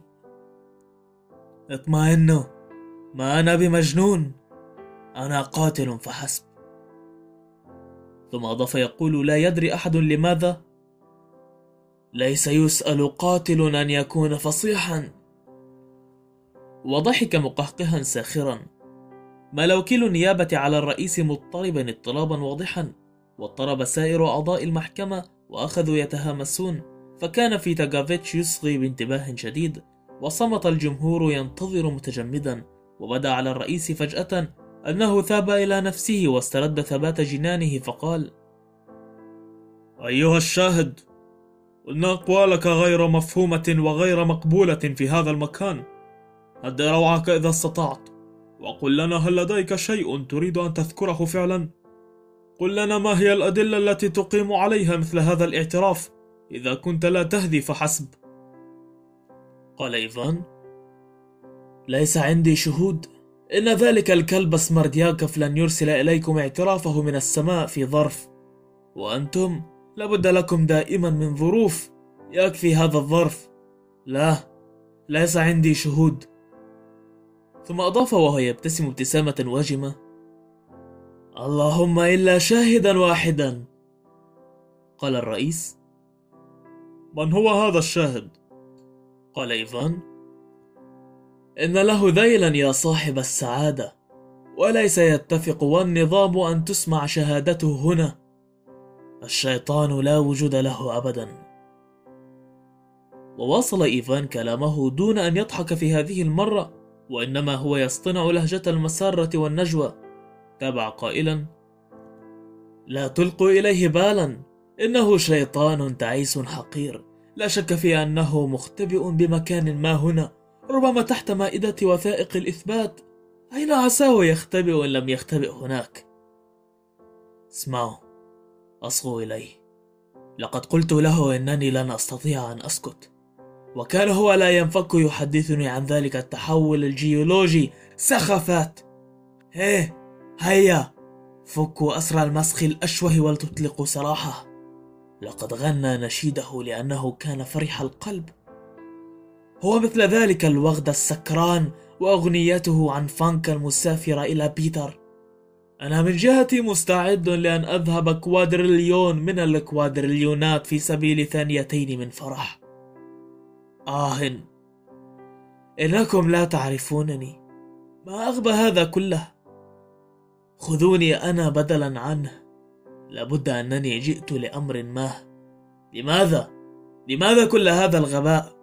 اطمئنوا، ما أنا بمجنون، أنا قاتل فحسب. ثم أضاف يقول: لا يدري أحد لماذا؟ ليس يسأل قاتل أن يكون فصيحا. وضحك مقهقها ساخرا. مال وكيل النيابة على الرئيس مضطربا اضطرابا واضحا، واضطرب سائر أعضاء المحكمة وأخذوا يتهامسون، فكان في تاغافيتش يصغي بانتباه شديد، وصمت الجمهور ينتظر متجمدا. وبدا على الرئيس فجأة أنه ثاب إلى نفسه واسترد ثبات جنانه فقال: أيها الشاهد، إن أقوالك غير مفهومة وغير مقبولة في هذا المكان. هد روعك إذا استطعت، وقل لنا هل لديك شيء تريد أن تذكره فعلا؟ قل لنا ما هي الأدلة التي تقيم عليها مثل هذا الاعتراف، إذا كنت لا تهذي فحسب. قال إيفان: ليس عندي شهود. إن ذلك الكلب سمردياكوف لن يرسل إليكم اعترافه من السماء في ظرف، وأنتم لابد لكم دائما من ظروف. يكفي هذا الظرف. لا، ليس عندي شهود. ثم أضاف وهو يبتسم ابتسامة واجمة: اللهم إلا شاهدا واحدا. قال الرئيس: من هو هذا الشاهد؟ قال إيفان: إن له ذيلا يا صاحب السعادة، وليس يتفق والنظام أن تسمع شهادته هنا. الشيطان لا وجود له أبدا. وواصل إيفان كلامه دون أن يضحك في هذه المرة، وإنما هو يصطنع لهجة المسارة والنجوى. تابع قائلا: لا تلقوا إليه بالا، إنه شيطان تعيس حقير، لا شك في أنه مختبئ بمكان ما هنا، ربما تحت مائدة وثائق الإثبات. أين عساه يختبئ إن لم يختبئ هناك؟ اسمعوا، أصغوا إليه. لقد قلت له إنني لن أستطيع أن أسكت، وكان هو لا ينفك يحدثني عن ذلك التحول الجيولوجي. سخافات! هيه، هيا فكوا أسر المسخ الأشوه ولتطلقوا سراحه. لقد غنى نشيده لأنه كان فرح القلب. هو مثل ذلك الوغد السكران وأغنيته عن فانك المسافرة إلى بيتر. أنا من جهتي مستعد لأن أذهب كوادريليون من الكوادريليونات في سبيل ثانيتين من فرح. آه، إنكم لا تعرفونني. ما أغبى هذا كله. خذوني أنا بدلا عنه. لابد أنني جئت لأمر ما. لماذا؟ لماذا كل هذا الغباء؟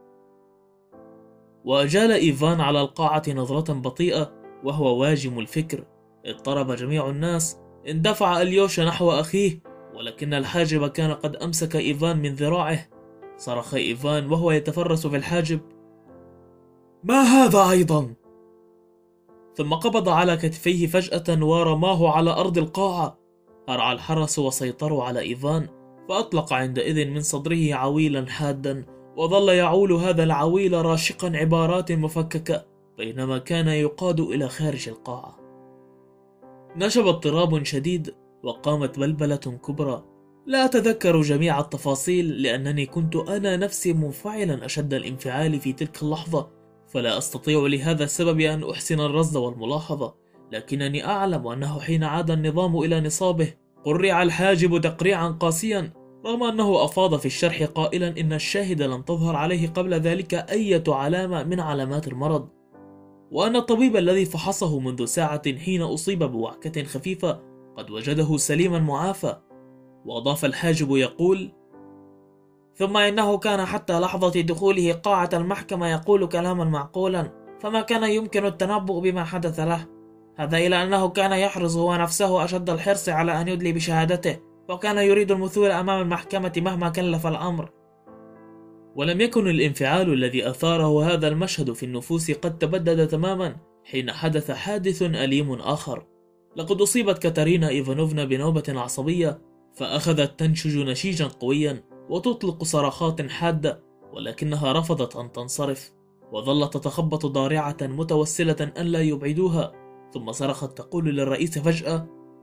وأجال إيفان على القاعة نظرة بطيئة وهو واجم الفكر. اضطرب جميع الناس. اندفع أليوشا نحو أخيه، ولكن الحاجب كان قد أمسك إيفان من ذراعه. صرخ إيفان وهو يتفرس في الحاجب: ما هذا أيضا؟ ثم قبض على كتفيه فجأة ورماه على أرض القاعة. هرع الحرس وسيطروا على إيفان، فأطلق عندئذ من صدره عويلا حادا، وظل يعول هذا العويل راشقا عبارات مفككة بينما كان يقاد إلى خارج القاعة. نشب اضطراب شديد وقامت بلبلة كبرى. لا أتذكر جميع التفاصيل لأنني كنت أنا نفسي منفعلا أشد الانفعال في تلك اللحظة، فلا أستطيع لهذا السبب أن أحسن الرصد والملاحظة، لكنني أعلم أنه حين عاد النظام إلى نصابه قرع الحاجب تقريعا قاسيا، رغم أنه أفاض في الشرح قائلا إن الشاهد لم تظهر عليه قبل ذلك أي علامة من علامات المرض، وأن الطبيب الذي فحصه منذ ساعة حين أصيب بوعكة خفيفة قد وجده سليما معافى. وأضاف الحاجب يقول: ثم إنه كان حتى لحظة دخوله قاعة المحكمة يقول كلاما معقولا، فما كان يمكن التنبؤ بما حدث له. هذا إلى أنه كان يحرص هو نفسه أشد الحرص على أن يدلي بشهادته، وكان يريد المثول أمام المحكمة مهما كلف الأمر. ولم يكن الانفعال الذي أثاره هذا المشهد في النفوس قد تبدد تماما حين حدث حادث أليم آخر. لقد أصيبت كاتارينا إيفانوفنا بنوبة عصبية، فأخذت تنشج نشيجا قويا وتطلق صرخات حادة، ولكنها رفضت أن تنصرف، وظلت تتخبط ضارعة متوسلة أن لا يبعدوها. ثم صرخت تقول للرئيس فجأة: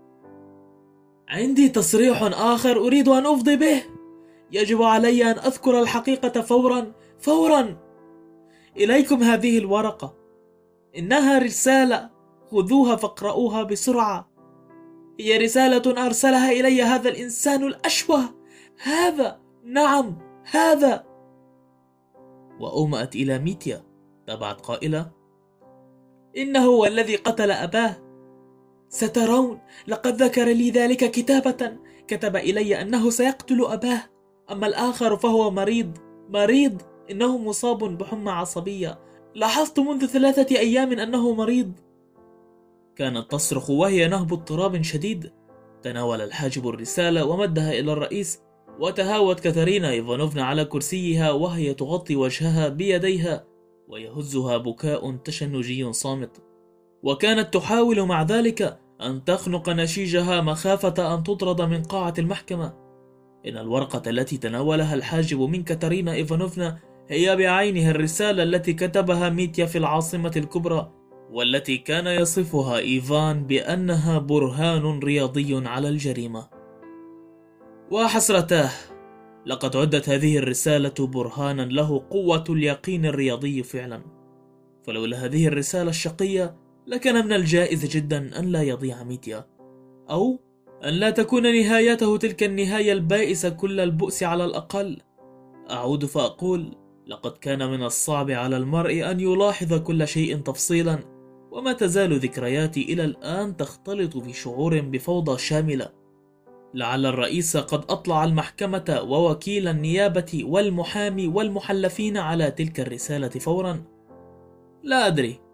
عندي تصريح آخر أريد أن أفضي به. يجب علي أن أذكر الحقيقة فورا فورا. إليكم هذه الورقة، إنها رسالة، خذوها فاقرؤوها بسرعة. هي رسالة أرسلها إلي هذا الإنسان الأشوه. هذا، نعم هذا. وأومأت إلى ميتيا. تابعت قائلة: إنه هو الذي قتل أباه. سترون، لقد ذكر لي ذلك كتابة. كتب إلي أنه سيقتل أباه، أما الآخر فهو مريض مريض إنه مصاب بحمى عصبية. لاحظت منذ ثلاثة أيام أنه مريض. كانت تصرخ وهي نهب اضطراب شديد. تناول الحاجب الرسالة ومدها إلى الرئيس، وتهاوت كاتارينا إيفانوفنا على كرسيها وهي تغطي وجهها بيديها، ويهزها بكاء تشنجي صامت. وكانت تحاول مع ذلك أن تخنق نشيجها مخافة أن تطرد من قاعة المحكمة. إن الورقة التي تناولها الحاجب من كاتارينا إيفانوفنا هي بعينها الرسالة التي كتبها ميتيا في العاصمة الكبرى، والتي كان يصفها إيفان بأنها برهان رياضي على الجريمة. وحسرتاه، لقد عدت هذه الرسالة برهانا له قوة اليقين الرياضي فعلا. فلولا هذه الرسالة الشقية لكان من الجائز جدا أن لا يضيع ميتيا، أو أن لا تكون نهايته تلك النهاية البائسة كل البؤس على الأقل. أعود فأقول: لقد كان من الصعب على المرء أن يلاحظ كل شيء تفصيلا، وما تزال ذكرياتي إلى الآن تختلط في شعور بفوضى شاملة. لعل الرئيس قد أطلع المحكمة ووكيل النيابة والمحامي والمحلفين على تلك الرسالة فورا. لا أدري،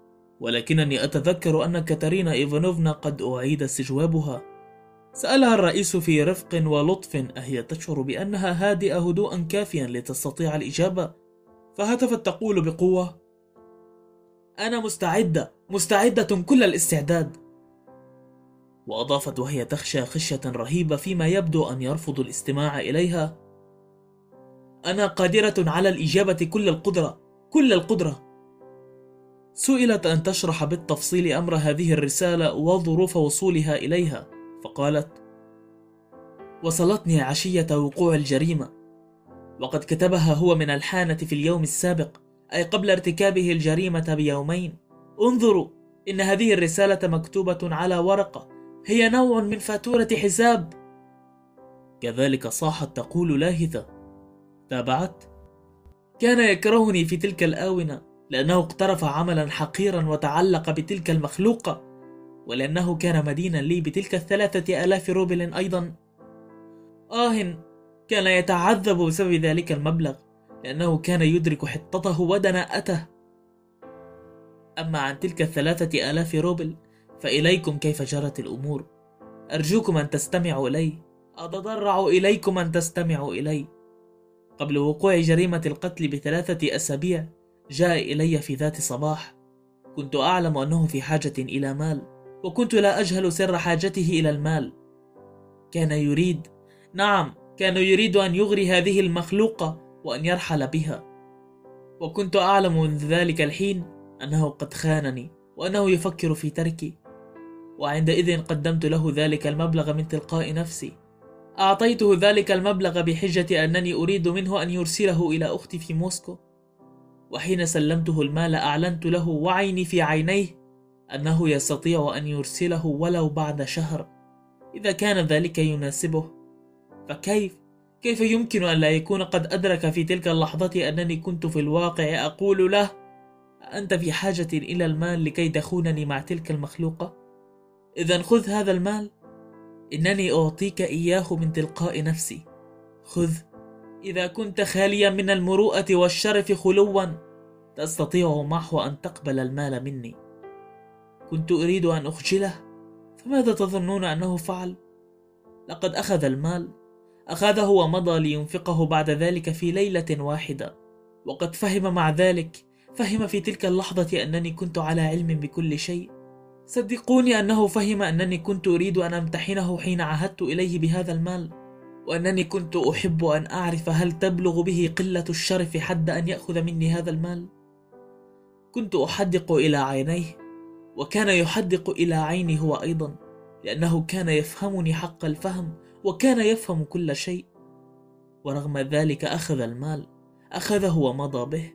ولكنني أتذكر أن كاتارينا إيفانوفنا قد أعيد استجوابها. سألها الرئيس في رفق ولطف أهي تشعر بأنها هادئة هدوءا كافيا لتستطيع الإجابة، فهتفت تقول بقوة: أنا مستعدة مستعدة كل الاستعداد. وأضافت وهي تخشى خشية رهيبة فيما يبدو أن يرفض الاستماع إليها: أنا قادرة على الإجابة كل القدرة كل القدرة. سئلت أن تشرح بالتفصيل أمر هذه الرسالة وظروف وصولها إليها، فقالت: وصلتني عشية وقوع الجريمة، وقد كتبها هو من الحانة في اليوم السابق، أي قبل ارتكابه الجريمة بيومين. انظروا، إن هذه الرسالة مكتوبة على ورقة، هي نوع من فاتورة حساب. كذلك صاحت تقول لاهثة: تابعت: كان يكرهني في تلك الآونة لأنه اقترف عملا حقيرا وتعلق بتلك المخلوقة، ولأنه كان مدينا لي بتلك الثلاثة آلاف روبل أيضا. آه، كان يتعذب بسبب ذلك المبلغ لأنه كان يدرك حطته ودناءته. أما عن تلك الثلاثة آلاف روبل فإليكم كيف جرت الأمور. أرجوكم أن تستمعوا إلي، أتضرع إليكم أن تستمعوا إلي. قبل وقوع جريمة القتل بثلاثة أسابيع جاء إلي في ذات صباح. كنت أعلم أنه في حاجة إلى مال، وكنت لا أجهل سر حاجته إلى المال. كان يريد، نعم كان يريد أن يغري هذه المخلوقة وأن يرحل بها، وكنت أعلم منذ ذلك الحين أنه قد خانني وأنه يفكر في تركي. وعندئذ قدمت له ذلك المبلغ من تلقاء نفسي. أعطيته ذلك المبلغ بحجة أنني أريد منه أن يرسله إلى أختي في موسكو. وحين سلمته المال أعلنت له وعيني في عينيه أنه يستطيع أن يرسله ولو بعد شهر إذا كان ذلك يناسبه. فكيف كيف يمكن أن لا يكون قد أدرك في تلك اللحظة أنني كنت في الواقع أقول له: أنت في حاجة إلى المال لكي تخونني مع تلك المخلوقة؟ إذن خذ هذا المال، إنني أعطيك إياه من تلقاء نفسي. خذ، إذا كنت خاليا من المروءة والشرف خلوا تستطيع محو أن تقبل المال مني. كنت أريد أن أخجله، فماذا تظنون أنه فعل؟ لقد أخذ المال، أخذه ومضى لينفقه بعد ذلك في ليلة واحدة. وقد فهم مع ذلك، فهم في تلك اللحظة أنني كنت على علم بكل شيء. صدقوني أنه فهم أنني كنت أريد أن أمتحنه حين عهدت إليه بهذا المال، وأنني كنت أحب أن أعرف هل تبلغ به قلة الشرف حد أن يأخذ مني هذا المال. كنت أحدق إلى عينيه، وكان يحدق إلى عيني هو أيضا، لأنه كان يفهمني حق الفهم وكان يفهم كل شيء. ورغم ذلك أخذ المال، أخذه ومضى به.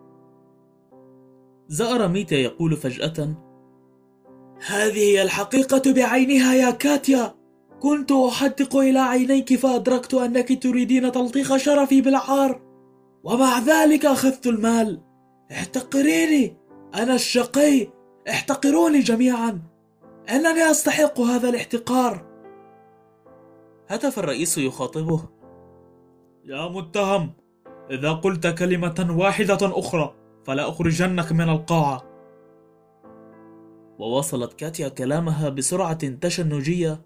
زأر ميتا يقول فجأة: هذه هي الحقيقة بعينها يا كاتيا. كنت أحدق إلى عينيك فأدركت أنك تريدين تلطيخ شرفي بالعار، ومع ذلك أخذت المال. احتقريني، أنا الشقي، احتقروني جميعا، أنني أستحق هذا الاحتقار. هتف الرئيس يخاطبه: يا متهم، إذا قلت كلمة واحدة أخرى فلا أخرجنك من القاعة. وواصلت كاتيا كلامها بسرعة تشنجية: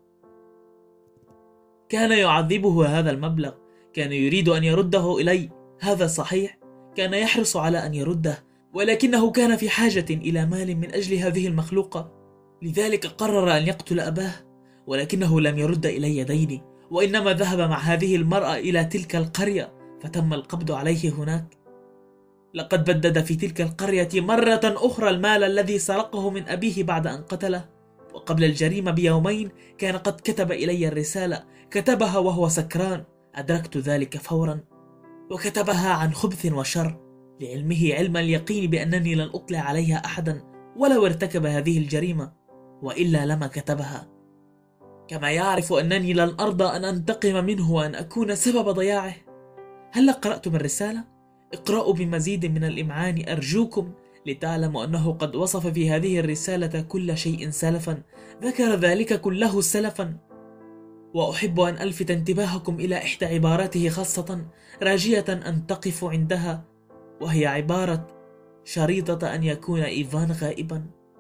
كان يعذبه هذا المبلغ، كان يريد أن يرده إلي، هذا صحيح، كان يحرص على أن يرده، ولكنه كان في حاجة إلى مال من أجل هذه المخلوقة، لذلك قرر أن يقتل أباه، ولكنه لم يرد إلي ديني، وإنما ذهب مع هذه المرأة إلى تلك القرية فتم القبض عليه هناك. لقد بدد في تلك القرية مرة أخرى المال الذي سرقه من أبيه بعد أن قتله، وقبل الجريمة بيومين كان قد كتب إلي الرسالة، كتبها وهو سكران، أدركت ذلك فورا، وكتبها عن خبث وشر، لعلمه علم اليقين بأنني لن أطلع عليها أحدا ولو ارتكب هذه الجريمة، وإلا لما كتبها. كما يعرف أنني لن أرضى أن أنتقم منه وأن أكون سبب ضياعه. هل قرأتم الرسالة؟ اقرأوا بمزيد من الإمعان أرجوكم، لتعلموا أنه قد وصف في هذه الرسالة كل شيء سلفا، ذكر ذلك كله سلفا. وأحب أن ألفت انتباهكم إلى إحدى عباراته خاصة، راجية أن تقفوا عندها، وهي عبارة: شريطة أن يكون إيفان غائبا.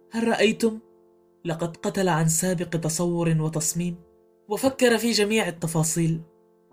هل رأيتم؟ لقد قتل عن سابق تصور وتصميم، وفكر في جميع التفاصيل.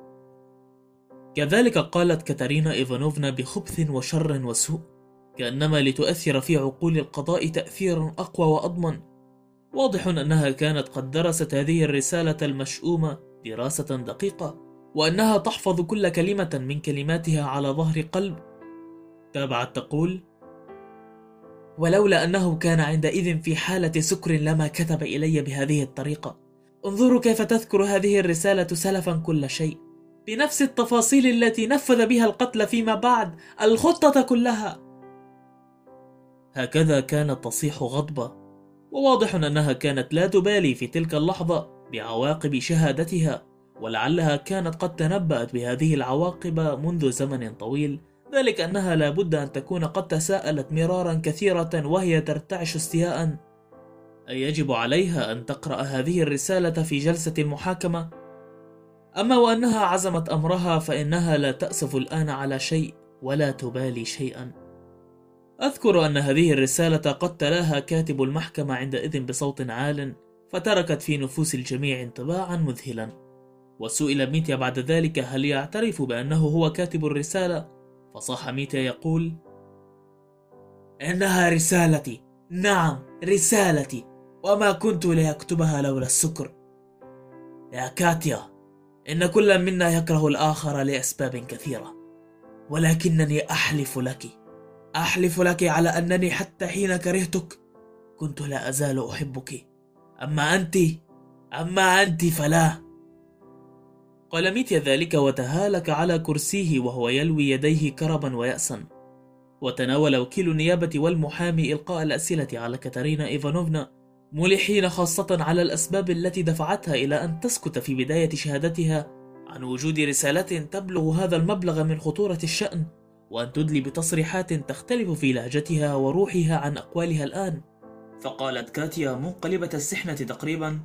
كذلك قالت كاتارينا إيفانوفنا بخبث وشر وسوء، كأنما لتؤثر في عقول القضاء تأثيرا أقوى وأضمن. واضح أنها كانت قد درست هذه الرسالة المشؤومة دراسة دقيقة، وأنها تحفظ كل كلمة من كلماتها على ظهر قلب. تابعت تقول: ولولا أنه كان عندئذ في حالة سكر لما كتب إلي بهذه الطريقة. انظروا كيف تذكر هذه الرسالة سلفا كل شيء، بنفس التفاصيل التي نفذ بها القتل فيما بعد، الخطة كلها. هكذا كانت تصيح غضبة، وواضح أنها كانت لا تبالي في تلك اللحظة بعواقب شهادتها، ولعلها كانت قد تنبأت بهذه العواقب منذ زمن طويل، ذلك أنها لا بد أن تكون قد تساءلت مرارا كثيرة وهي ترتعش استياء: أي يجب عليها أن تقرأ هذه الرسالة في جلسة المحاكمة؟ أما وأنها عزمت أمرها فإنها لا تأسف الآن على شيء ولا تبالي شيئا. أذكر أن هذه الرسالة قد تلاها كاتب المحكمة عندئذ بصوت عال، فتركت في نفوس الجميع انطباعا مذهلا. وسئل ميتيا بعد ذلك هل يعترف بأنه هو كاتب الرسالة، فصاح ميتيا يقول: إنها رسالتي، نعم رسالتي، وما كنت لأكتبها لولا السكر. يا كاتيا، إن كل منا يكره الآخر لأسباب كثيرة، ولكنني أحلف لك أحلف لك على أنني حتى حين كرهتك كنت لا أزال أحبك، أما أنت أما أنت فلا. قال ميتيا ذلك وتهالك على كرسيه وهو يلوي يديه كربا ويأسا. وتناول وكيل النيابة والمحامي إلقاء الأسئلة على كاتارينا إيفانوفنا، ملحين خاصة على الأسباب التي دفعتها إلى أن تسكت في بداية شهادتها عن وجود رسالة تبلغ هذا المبلغ من خطورة الشأن، وأن تدلي بتصريحات تختلف في لهجتها وروحها عن أقوالها الآن. فقالت كاتيا منقلبة السحنة تقريبا: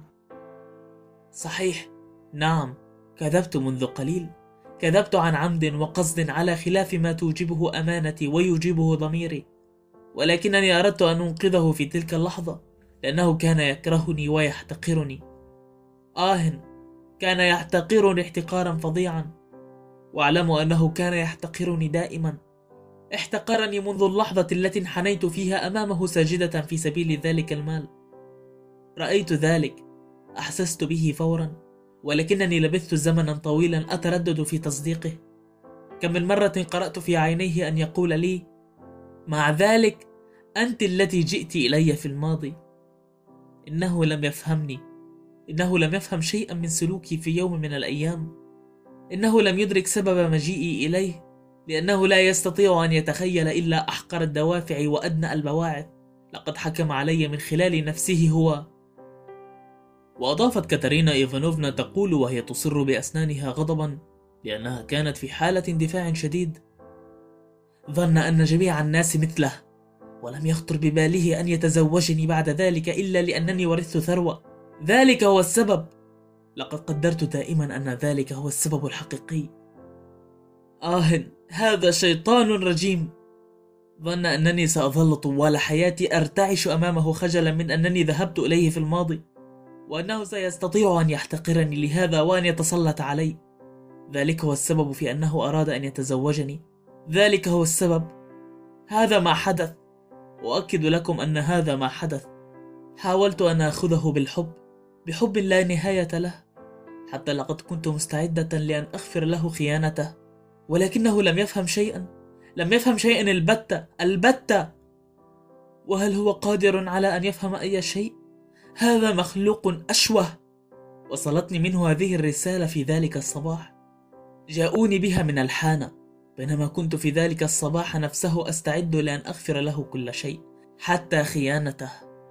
صحيح، نعم، كذبت منذ قليل، كذبت عن عمد وقصد على خلاف ما توجبه أمانتي ويوجبه ضميري، ولكنني أردت أن أنقذه في تلك اللحظة، لأنه كان يكرهني ويحتقرني. آه، كان يحتقرني احتقارا فظيعا، وأعلم أنه كان يحتقرني دائما. احتقرني منذ اللحظة التي انحنيت فيها أمامه ساجدة في سبيل ذلك المال. رأيت ذلك، أحسست به فورا، ولكنني لبثت زمنا طويلا أتردد في تصديقه. كم من مرة قرأت في عينيه أن يقول لي: مع ذلك أنت التي جئت إلي في الماضي. إنه لم يفهمني، إنه لم يفهم شيئا من سلوكي في يوم من الأيام، إنه لم يدرك سبب مجيئي إليه، لأنه لا يستطيع أن يتخيل إلا أحقر الدوافع وأدنى البواعث. لقد حكم علي من خلال نفسه هو. وأضافت كاتارينا إيفانوفنا تقول وهي تصر بأسنانها غضبا، لأنها كانت في حالة اندفاع شديد: ظن أن جميع الناس مثله، ولم يخطر بباله أن يتزوجني بعد ذلك إلا لأنني ورثت ثروة. ذلك هو السبب. لقد قدرت دائما أن ذلك هو السبب الحقيقي. آه، هذا شيطان رجيم. ظن أنني سأظل طوال حياتي أرتعش أمامه خجلا من أنني ذهبت إليه في الماضي، وأنه سيستطيع أن يحتقرني لهذا وأن يتسلط علي. ذلك هو السبب في أنه أراد أن يتزوجني. ذلك هو السبب. هذا ما حدث، وأؤكد لكم أن هذا ما حدث. حاولت أن أخذه بالحب، بحب لا نهاية له، حتى لقد كنت مستعدة لأن أغفر له خيانته، ولكنه لم يفهم شيئا، لم يفهم شيئا البتة البتة. وهل هو قادر على أن يفهم أي شيء؟ هذا مخلوق أشوه. وصلتني منه هذه الرسالة في ذلك الصباح، جاءوني بها من الحانة، بينما كنت في ذلك الصباح نفسه أستعد لأن أغفر له كل شيء، حتى خيانته.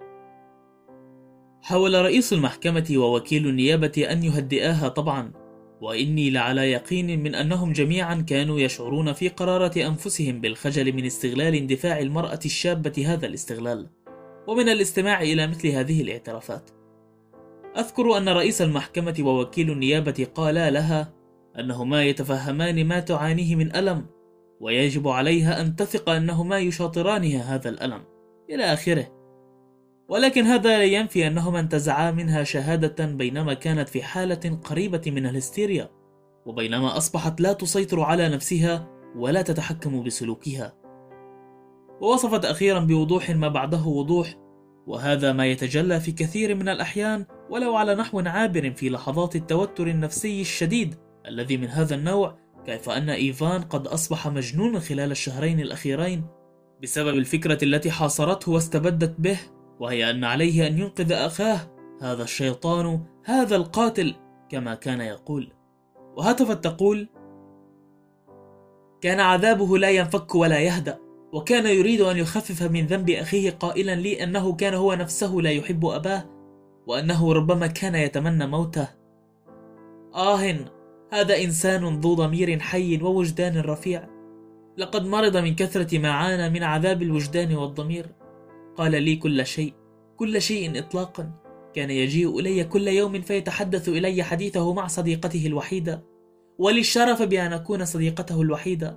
حاول رئيس المحكمة ووكيل النيابة أن يهدئاها طبعا، وإني لعلى يقين من أنهم جميعا كانوا يشعرون في قرارة أنفسهم بالخجل من استغلال اندفاع المرأة الشابة هذا الاستغلال، ومن الاستماع إلى مثل هذه الاعترافات. أذكر أن رئيس المحكمة ووكيل النيابة قالا لها أنهما يتفهمان ما تعانيه من ألم، ويجب عليها أن تثق أنهما يشاطرانها هذا الألم إلى آخره. ولكن هذا لا ينفي أنهما انتزعا منها شهادة بينما كانت في حالة قريبة من الهستيريا، وبينما أصبحت لا تسيطر على نفسها ولا تتحكم بسلوكها. ووصفت أخيرا بوضوح ما بعده وضوح، وهذا ما يتجلى في كثير من الأحيان ولو على نحو عابر في لحظات التوتر النفسي الشديد الذي من هذا النوع، كيف أن إيفان قد أصبح مجنونا خلال الشهرين الأخيرين بسبب الفكرة التي حاصرته واستبدت به، وهي أن عليه أن ينقذ أخاه هذا الشيطان هذا القاتل كما كان يقول. وهتفت تقول: كان عذابه لا ينفك ولا يهدأ، وكان يريد أن يخفف من ذنب أخيه قائلا لي أنه كان هو نفسه لا يحب أباه، وأنه ربما كان يتمنى موته. آه، هذا إنسان ذو ضمير حي ووجدان رفيع، لقد مرض من كثرة ما عانى من عذاب الوجدان والضمير. قال لي كل شيء، كل شيء إطلاقا. كان يجيء إلي كل يوم فيتحدث إلي حديثه مع صديقته الوحيدة، ولي الشرف بأن أكون صديقته الوحيدة.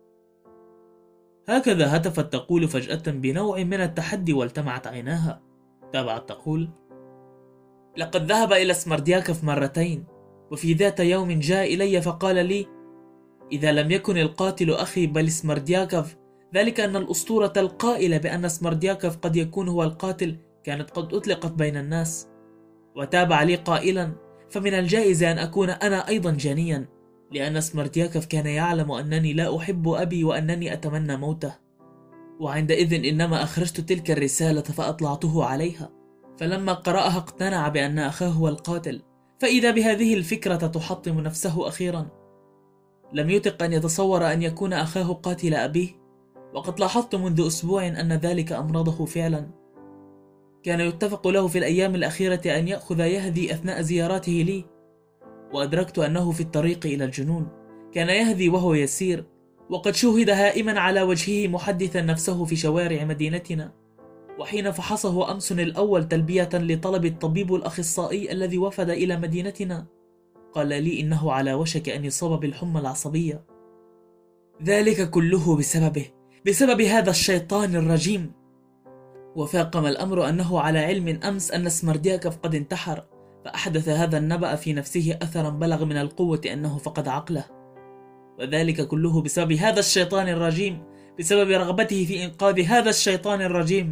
هكذا هتفت تقول فجأة بنوع من التحدي والتمعت عيناها. تابعت تقول: لقد ذهب إلى سمردياكف مرتين، وفي ذات يوم جاء إلي فقال لي: إذا لم يكن القاتل أخي بل سمردياكف، ذلك أن الأسطورة القائلة بأن سمردياكف قد يكون هو القاتل كانت قد أطلقت بين الناس. وتابع لي قائلا: فمن الجائز أن أكون أنا أيضا جانيا، لأن سمردياكف كان يعلم أنني لا أحب أبي وأنني أتمنى موته. وعندئذ إنما أخرجت تلك الرسالة فأطلعته عليها، فلما قرأها اقتنع بأن أخاه هو القاتل، فإذا بهذه الفكرة تحطم نفسه أخيرا. لم يطق أن يتصور أن يكون أخاه قاتل أبيه، وقد لاحظت منذ أسبوع أن ذلك أمرضه فعلا. كان يتفق له في الأيام الأخيرة أن يأخذ يهذي أثناء زياراته لي، وأدركت أنه في الطريق إلى الجنون. كان يهذي وهو يسير، وقد شوهد هائما على وجهه محدثا نفسه في شوارع مدينتنا. وحين فحصه أمس الأول تلبية لطلب الطبيب الأخصائي الذي وفد إلى مدينتنا، قال لي إنه على وشك أن يصاب بالحمى العصبية. ذلك كله بسببه، بسبب هذا الشيطان الرجيم. وفاقم الأمر أنه على علم أمس أن سمردياكف قد انتحر، فأحدث هذا النبأ في نفسه أثرا بلغ من القوة أنه فقد عقله. وذلك كله بسبب هذا الشيطان الرجيم، بسبب رغبته في إنقاذ هذا الشيطان الرجيم.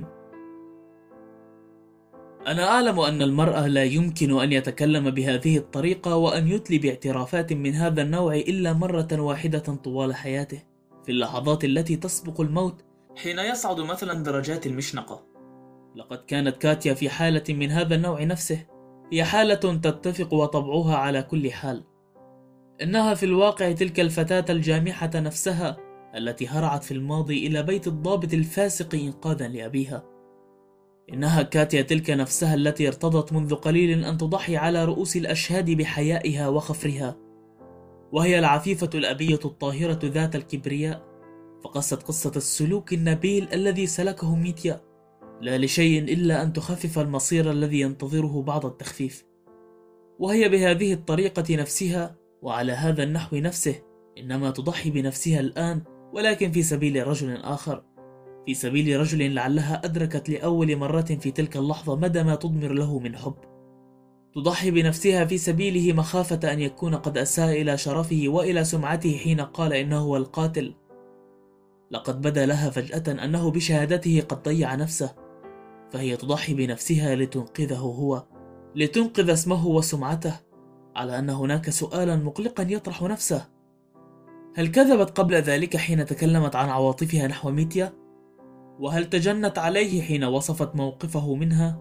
أنا أعلم أن المرأة لا يمكن أن يتكلم بهذه الطريقة وأن يتلي باعترافات من هذا النوع إلا مرة واحدة طوال حياته، في اللحظات التي تسبق الموت، حين يصعد مثلا درجات المشنقة. لقد كانت كاتيا في حالة من هذا النوع نفسه، هي حالة تتفق وطبعها على كل حال. إنها في الواقع تلك الفتاة الجامحة نفسها التي هرعت في الماضي إلى بيت الضابط الفاسق إنقاذا لأبيها. إنها كاتيا تلك نفسها التي ارتضت منذ قليل أن تضحي على رؤوس الأشهاد بحيائها وخفرها، وهي العفيفة الأبية الطاهرة ذات الكبرياء. فقصت قصة السلوك النبيل الذي سلكه ميتيا، لا لشيء إلا أن تخفف المصير الذي ينتظره بعد التخفيف. وهي بهذه الطريقة نفسها وعلى هذا النحو نفسه إنما تضحي بنفسها الآن، ولكن في سبيل رجل آخر، في سبيل رجل لعلها أدركت لأول مرة في تلك اللحظة مدى ما تضمر له من حب. تضحي بنفسها في سبيله مخافة أن يكون قد أساء إلى شرفه وإلى سمعته حين قال إنه هو القاتل. لقد بدا لها فجأة أنه بشهادته قد ضيع نفسه، فهي تضحي بنفسها لتنقذه هو، لتنقذ اسمه وسمعته، على أن هناك سؤالا مقلقا يطرح نفسه: هل كذبت قبل ذلك حين تكلمت عن عواطفها نحو ميتيا؟ وهل تجنت عليه حين وصفت موقفه منها؟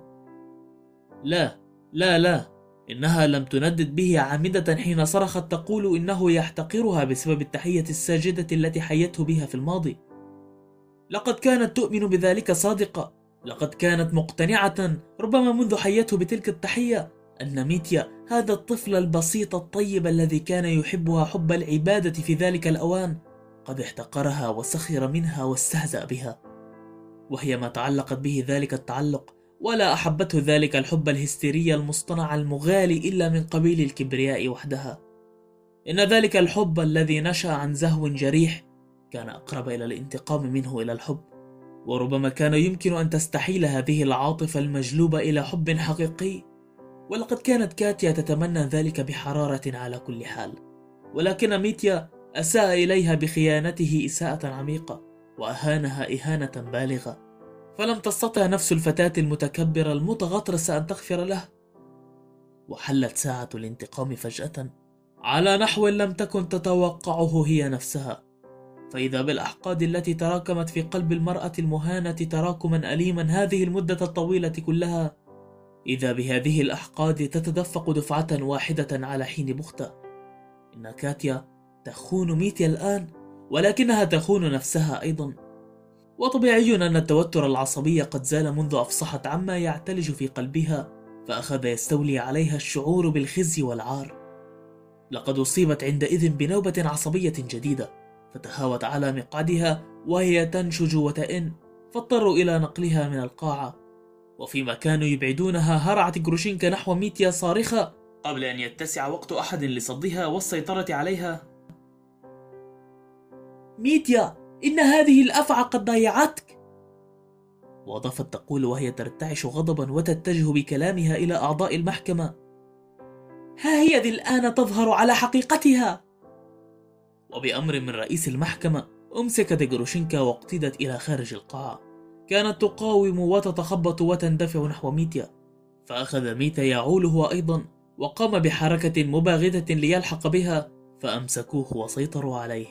لا لا لا، إنها لم تندد به عامدة حين صرخت تقول إنه يحتقرها بسبب التحية الساجدة التي حيته بها في الماضي. لقد كانت تؤمن بذلك صادقة، لقد كانت مقتنعة ربما منذ حيته بتلك التحية أن ميتيا هذا الطفل البسيط الطيب الذي كان يحبها حب العبادة في ذلك الأوان قد احتقرها وسخر منها واستهزأ بها، وهي ما تعلقت به ذلك التعلق، ولا أحبته ذلك الحب الهستيري المصطنع المغالي إلا من قبيل الكبرياء وحدها. إن ذلك الحب الذي نشأ عن زهو جريح كان أقرب إلى الانتقام منه إلى الحب، وربما كان يمكن أن تستحيل هذه العاطفة المجلوبة إلى حب حقيقي، ولقد كانت كاتيا تتمنى ذلك بحرارة على كل حال. ولكن ميتيا أساء إليها بخيانته إساءة عميقة، وأهانها إهانة بالغة، فلم تستطع نفس الفتاة المتكبرة المتغطرسة أن تغفر له. وحلت ساعة الانتقام فجأة على نحو لم تكن تتوقعه هي نفسها، فإذا بالأحقاد التي تراكمت في قلب المرأة المهانة تراكما أليما هذه المدة الطويلة كلها، إذا بهذه الأحقاد تتدفق دفعة واحدة على حين بختة. إن كاتيا تخون ميتيا الآن، ولكنها تخون نفسها أيضا. وطبيعي أن التوتر العصبي قد زال منذ أفصحت عما يعتلج في قلبها، فأخذ يستولي عليها الشعور بالخزي والعار. لقد أصيبت عندئذ بنوبة عصبية جديدة، فتهاوت على مقعدها وهي تنشج وتئن، فاضطروا إلى نقلها من القاعة. وفيما كانوا يبعدونها هرعت جروشينكا نحو ميتيا صارخة قبل أن يتسع وقت أحد لصدها والسيطرة عليها: ميتيا، إن هذه الأفعى قد ضيعتك. وأضافت تقول وهي ترتعش غضبا وتتجه بكلامها إلى أعضاء المحكمة: ها هي ذي الآن تظهر على حقيقتها. وبأمر من رئيس المحكمة أمسكت جروشينكا واقتدت إلى خارج القاعة. كانت تقاوم وتتخبط وتندفع نحو ميتيا، فأخذ ميتيا يعول هو أيضا وقام بحركة مباغتة ليلحق بها، فأمسكوه وسيطروا عليه.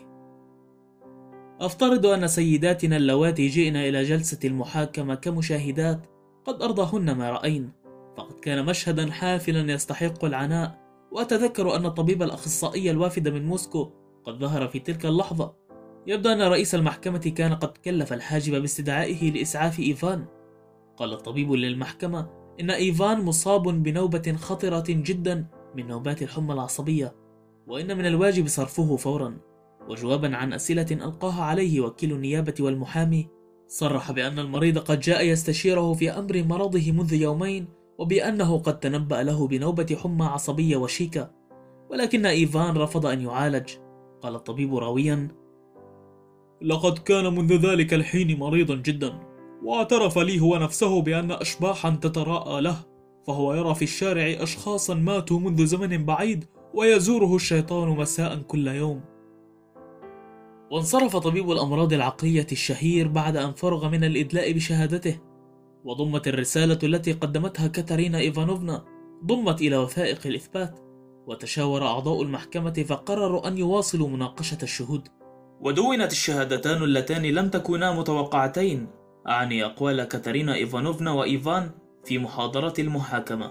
أفترض أن سيداتنا اللواتي جئن إلى جلسة المحاكمة كمشاهدات قد أرضاهن ما رأين، فقد كان مشهدا حافلا يستحق العناء. وأتذكر أن الطبيب الأخصائي الوافد من موسكو قد ظهر في تلك اللحظة. يبدو أن رئيس المحكمة كان قد كلف الحاجب باستدعائه لإسعاف إيفان. قال الطبيب للمحكمة إن إيفان مصاب بنوبة خطرة جدا من نوبات الحمى العصبية، وإن من الواجب صرفه فورا. وجوابا عن أسئلة ألقاها عليه وكيل النيابة والمحامي، صرح بأن المريض قد جاء يستشيره في أمر مرضه منذ يومين، وبأنه قد تنبأ له بنوبة حمى عصبية وشيكة، ولكن إيفان رفض أن يعالج. قال الطبيب راويا: لقد كان منذ ذلك الحين مريضا جدا، واعترف لي هو نفسه بأن أشباحا تتراءى له، فهو يرى في الشارع أشخاصا ماتوا منذ زمن بعيد ويزوره الشيطان مساء كل يوم. وانصرف طبيب الأمراض العقلية الشهير بعد أن فرغ من الإدلاء بشهادته. وضمت الرسالة التي قدمتها كاتارينا إيفانوفنا ضمت إلى وثائق الإثبات، وتشاور أعضاء المحكمة فقرروا أن يواصلوا مناقشة الشهود. ودونت الشهادتان اللتان لم تكونا متوقعتين، أعني أقوال كاتارينا إيفانوفنا وإيفان في محاضرة المحاكمة.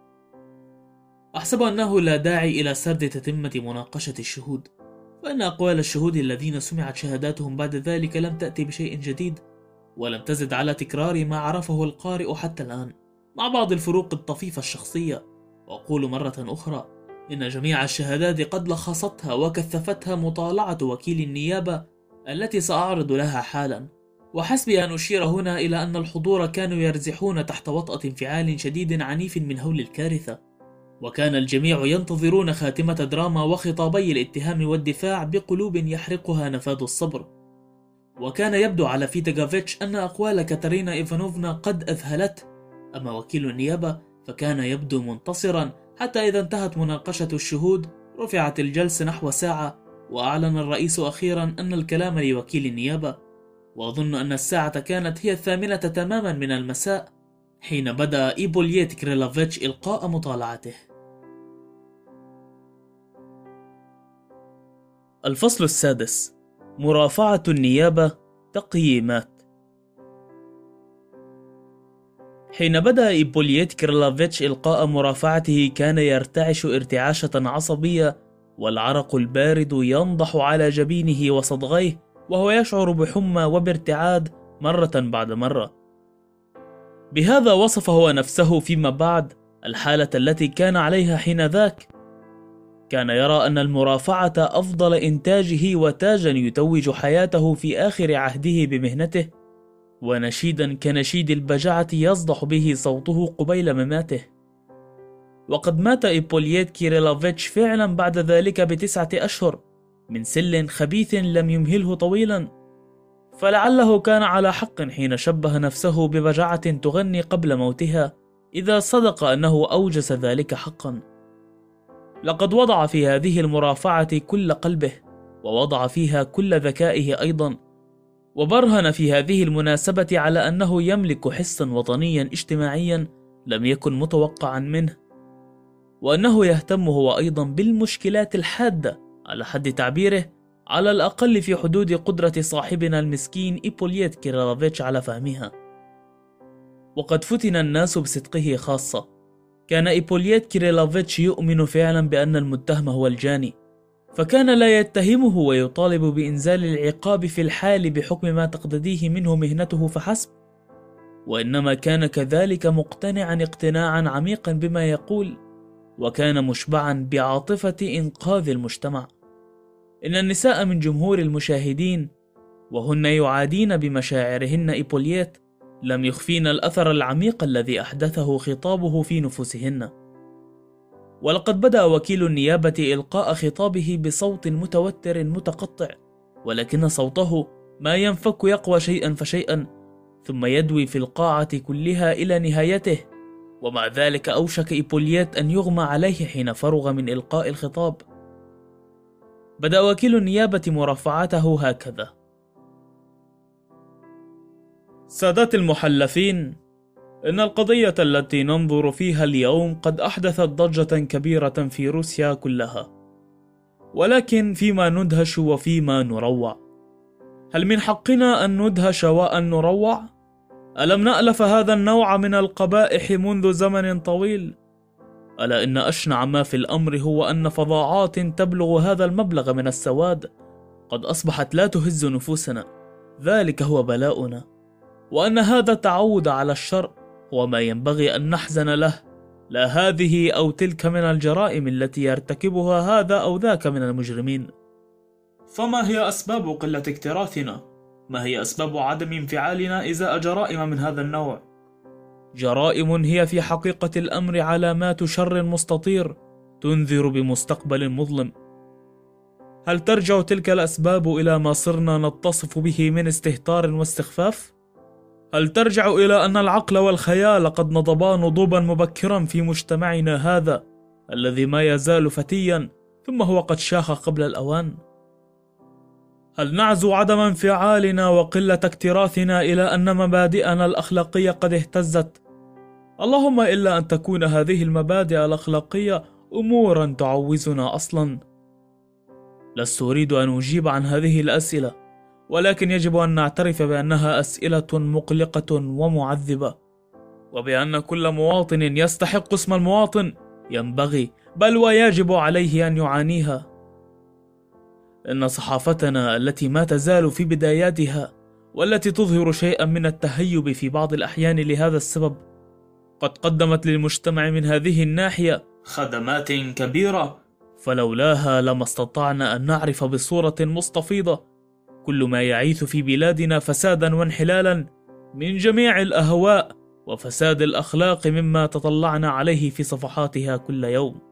أحسب أنه لا داعي إلى سرد تتمة مناقشة الشهود، فإن أقوال الشهود الذين سمعت شهاداتهم بعد ذلك لم تأتي بشيء جديد، ولم تزد على تكرار ما عرفه القارئ حتى الآن، مع بعض الفروق الطفيفة الشخصية. وأقول مرة أخرى إن جميع الشهادات قد لخصتها وكثفتها مطالعة وكيل النيابة التي سأعرض لها حالا. وحسبي أن أشير هنا إلى أن الحضور كانوا يرزحون تحت وطأة انفعال شديد عنيف من هول الكارثة، وكان الجميع ينتظرون خاتمة دراما وخطابي الاتهام والدفاع بقلوب يحرقها نفاذ الصبر. وكان يبدو على فيتغافيتش أن أقوال كاتارينا إيفانوفنا قد أذهلته، أما وكيل النيابة فكان يبدو منتصرا، حتى إذا انتهت مناقشة الشهود رفعت الجلسة نحو ساعة، وأعلن الرئيس أخيرا أن الكلام لوكيل النيابة. وأظن أن الساعة كانت هي الثامنة تماما من المساء حين بدأ إيبوليت كريلافيتش إلقاء مطالعته. الفصل السادس: مرافعة النيابة، تقييمات. حين بدأ إيبوليت كريلافيتش إلقاء مرافعته كان يرتعش ارتعاشة عصبية، والعرق البارد ينضح على جبينه وصدغيه، وهو يشعر بحمى وبارتعاد مرة بعد مرة. بهذا وصف هو نفسه فيما بعد الحالة التي كان عليها حين ذاك. كان يرى أن المرافعة أفضل إنتاجه وتاجا يتوج حياته في آخر عهده بمهنته، ونشيدا كنشيد البجعة يصدح به صوته قبيل مماته. وقد مات إيبوليت كيريلافيتش فعلا بعد ذلك بتسعة أشهر من سل خبيث لم يمهله طويلا، فلعله كان على حق حين شبه نفسه ببجعة تغني قبل موتها، إذا صدق أنه أوجس ذلك حقا. لقد وضع في هذه المرافعة كل قلبه، ووضع فيها كل ذكائه أيضا، وبرهن في هذه المناسبة على أنه يملك حسا وطنيا اجتماعيا لم يكن متوقعا منه، وأنه يهتم هو أيضا بالمشكلات الحادة على حد تعبيره، على الأقل في حدود قدرة صاحبنا المسكين إيبوليت كيريلوفيتش على فهمها. وقد فتن الناس بصدقه خاصة. كان إيبوليت كيريلوفيتش يؤمن فعلا بأن المتهم هو الجاني، فكان لا يتهمه ويطالب بإنزال العقاب في الحال بحكم ما تقتضيه منه مهنته فحسب، وإنما كان كذلك مقتنعا اقتناعا عميقا بما يقول، وكان مشبعا بعاطفة إنقاذ المجتمع. إن النساء من جمهور المشاهدين، وهن يعادين بمشاعرهن إيبوليت، لم يخفين الأثر العميق الذي أحدثه خطابه في نفوسهن. ولقد بدأ وكيل النيابة إلقاء خطابه بصوت متوتر متقطع، ولكن صوته ما ينفك يقوى شيئا فشيئا، ثم يدوي في القاعة كلها إلى نهايته. ومع ذلك أوشك إيبوليت أن يغمى عليه حين فرغ من إلقاء الخطاب. بدأ وكيل النيابة مرافعته هكذا: سادات المحلفين، إن القضية التي ننظر فيها اليوم قد أحدثت ضجة كبيرة في روسيا كلها، ولكن فيما ندهش وفيما نروع. هل من حقنا أن ندهش وأن نروع؟ ألم نألف هذا النوع من القبائح منذ زمن طويل؟ ألا إن أشنع ما في الأمر هو أن فظاعات تبلغ هذا المبلغ من السواد قد أصبحت لا تهز نفوسنا، ذلك هو بلاؤنا، وأن هذا التعود على الشر هو ما ينبغي أن نحزن له، لا هذه أو تلك من الجرائم التي يرتكبها هذا أو ذاك من المجرمين. فما هي أسباب قلة اكتراثنا؟ ما هي أسباب عدم انفعالنا إزاء جرائم من هذا النوع؟ جرائم هي في حقيقة الأمر علامات شر مستطير تنذر بمستقبل مظلم. هل ترجع تلك الأسباب إلى ما صرنا نتصف به من استهتار واستخفاف؟ هل ترجع إلى أن العقل والخيال قد نضبا نضوبا مبكرا في مجتمعنا هذا الذي ما يزال فتيا ثم هو قد شاخ قبل الأوان؟ هل نعزو عدم انفعالنا وقلة اكتراثنا إلى أن مبادئنا الأخلاقية قد اهتزت؟ اللهم إلا أن تكون هذه المبادئ الأخلاقية أمورا تعوزنا أصلا. لست أريد أن أجيب عن هذه الأسئلة، ولكن يجب أن نعترف بأنها أسئلة مقلقة ومعذبة، وبأن كل مواطن يستحق اسم المواطن ينبغي بل ويجب عليه أن يعانيها. إن صحافتنا التي ما تزال في بداياتها، والتي تظهر شيئا من التهيب في بعض الأحيان لهذا السبب، قد قدمت للمجتمع من هذه الناحية خدمات كبيرة، فلولاها لما استطعنا أن نعرف بصورة مستفيضة كل ما يعيث في بلادنا فسادا وانحلالا من جميع الأهواء وفساد الأخلاق مما تطلعنا عليه في صفحاتها كل يوم.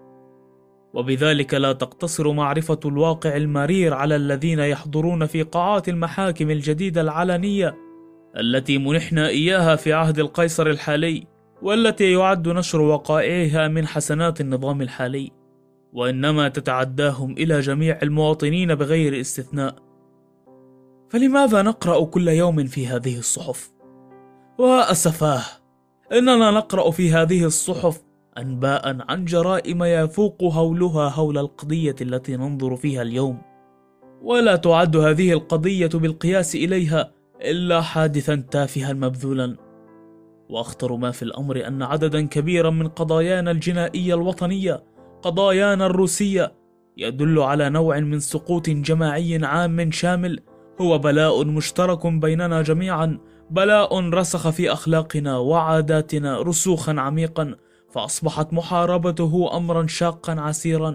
وبذلك لا تقتصر معرفة الواقع المرير على الذين يحضرون في قاعات المحاكم الجديدة العلنية التي منحنا إياها في عهد القيصر الحالي، والتي يعد نشر وقائعها من حسنات النظام الحالي، وإنما تتعداهم إلى جميع المواطنين بغير استثناء. فلماذا نقرأ كل يوم في هذه الصحف؟ وأسفاه، إننا نقرأ في هذه الصحف أنباء عن جرائم يفوق هولها هول القضية التي ننظر فيها اليوم، ولا تعد هذه القضية بالقياس إليها إلا حادثا تافها مبذولا. وأخطر ما في الأمر أن عددا كبيرا من قضايانا الجنائية الوطنية، قضايانا الروسية، يدل على نوع من سقوط جماعي عام شامل هو بلاء مشترك بيننا جميعا، بلاء رسخ في أخلاقنا وعاداتنا رسوخا عميقا، فأصبحت محاربته أمرا شاقا عسيرا.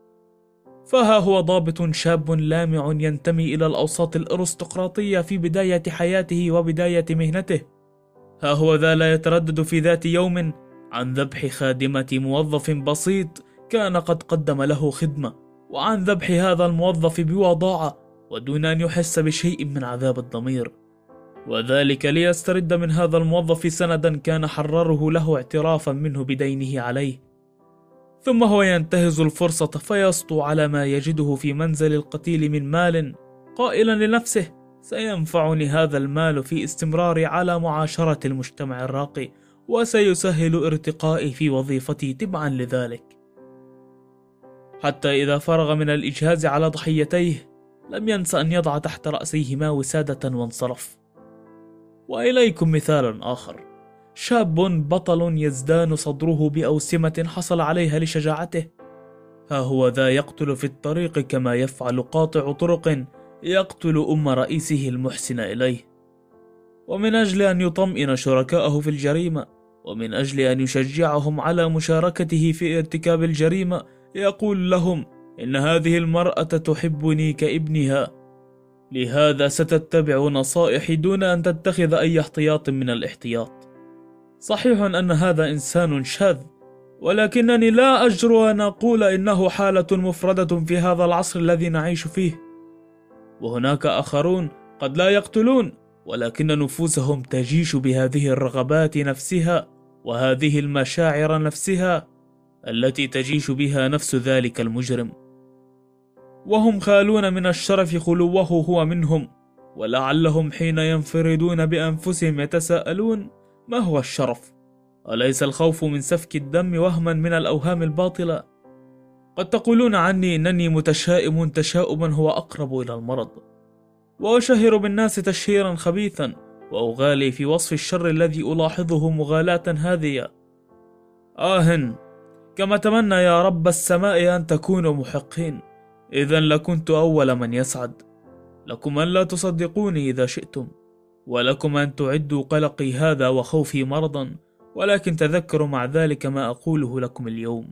فها هو ضابط شاب لامع ينتمي إلى الأوساط الأرستقراطية في بداية حياته وبداية مهنته، ها هو ذا لا يتردد في ذات يوم عن ذبح خادمة موظف بسيط كان قد قدم له خدمة، وعن ذبح هذا الموظف بوضاعة ودون أن يحس بشيء من عذاب الضمير، وذلك ليسترد من هذا الموظف سندا كان حرره له اعترافا منه بدينه عليه. ثم هو ينتهز الفرصة فيسطو على ما يجده في منزل القتيل من مال، قائلا لنفسه: سينفعني هذا المال في استمراري على معاشرة المجتمع الراقي، وسيسهل ارتقائي في وظيفتي تبعا لذلك. حتى إذا فرغ من الإجهاز على ضحيتيه لم ينس أن يضع تحت رأسيهما وسادة وانصرف. وإليكم مثال آخر: شاب بطل يزدان صدره بأوسمة حصل عليها لشجاعته، ها هو ذا يقتل في الطريق كما يفعل قاطع طرق يقتل أم رئيسه المحسن إليه. ومن أجل أن يطمئن شركاءه في الجريمة، ومن أجل أن يشجعهم على مشاركته في ارتكاب الجريمة، يقول لهم: إن هذه المرأة تحبني كابنها، لهذا ستتبع نصائحي دون أن تتخذ أي احتياط من الاحتياط. صحيح أن هذا إنسان شاذ، ولكنني لا أجرؤ أن أقول إنه حالة مفردة في هذا العصر الذي نعيش فيه. وهناك آخرون قد لا يقتلون، ولكن نفوسهم تجيش بهذه الرغبات نفسها وهذه المشاعر نفسها التي تجيش بها نفس ذلك المجرم، وهم خالون من الشرف خلوه هو منهم. ولعلهم حين ينفردون بأنفسهم يتساءلون: ما هو الشرف؟ أليس الخوف من سفك الدم وهما من الأوهام الباطلة؟ قد تقولون عني إنني متشائم تشاؤما هو أقرب إلى المرض، وأشهر بالناس تشهيرا خبيثا، وأغالي في وصف الشر الذي ألاحظه مغالاة هذية. آه، كما أتمنى يا رب السماء أن تكونوا محقين، إذن لكنت أول من يسعد. لكم أن لا تصدقوني إذا شئتم، ولكم أن تعدوا قلقي هذا وخوفي مرضا، ولكن تذكروا مع ذلك ما أقوله لكم اليوم.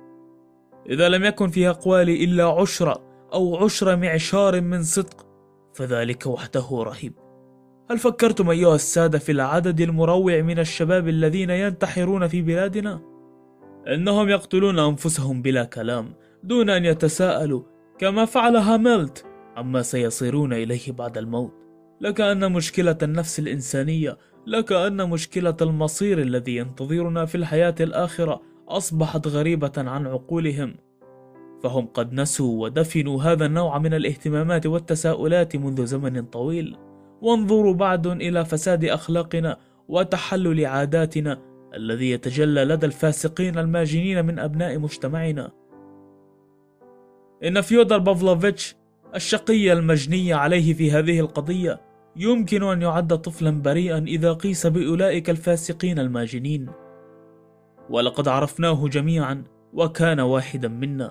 إذا لم يكن في أقوالي إلا عشرة أو عشر معشار من صدق فذلك وحده رهيب. هل فكرتم أيها السادة في العدد المروع من الشباب الذين ينتحرون في بلادنا؟ إنهم يقتلون أنفسهم بلا كلام، دون أن يتساءلوا كما فعل هاملت عما سيصيرون إليه بعد الموت. لكأن مشكلة النفس الإنسانية، لكأن مشكلة المصير الذي ينتظرنا في الحياة الآخرة أصبحت غريبة عن عقولهم، فهم قد نسوا ودفنوا هذا النوع من الاهتمامات والتساؤلات منذ زمن طويل. وانظروا بعد إلى فساد أخلاقنا وتحلل عاداتنا الذي يتجلى لدى الفاسقين الماجنين من أبناء مجتمعنا. إن فيودر بافلوفيتش الشقي المجني عليه في هذه القضية يمكن أن يعد طفلا بريئا إذا قيس بأولئك الفاسقين الماجنين، ولقد عرفناه جميعا وكان واحدا منا.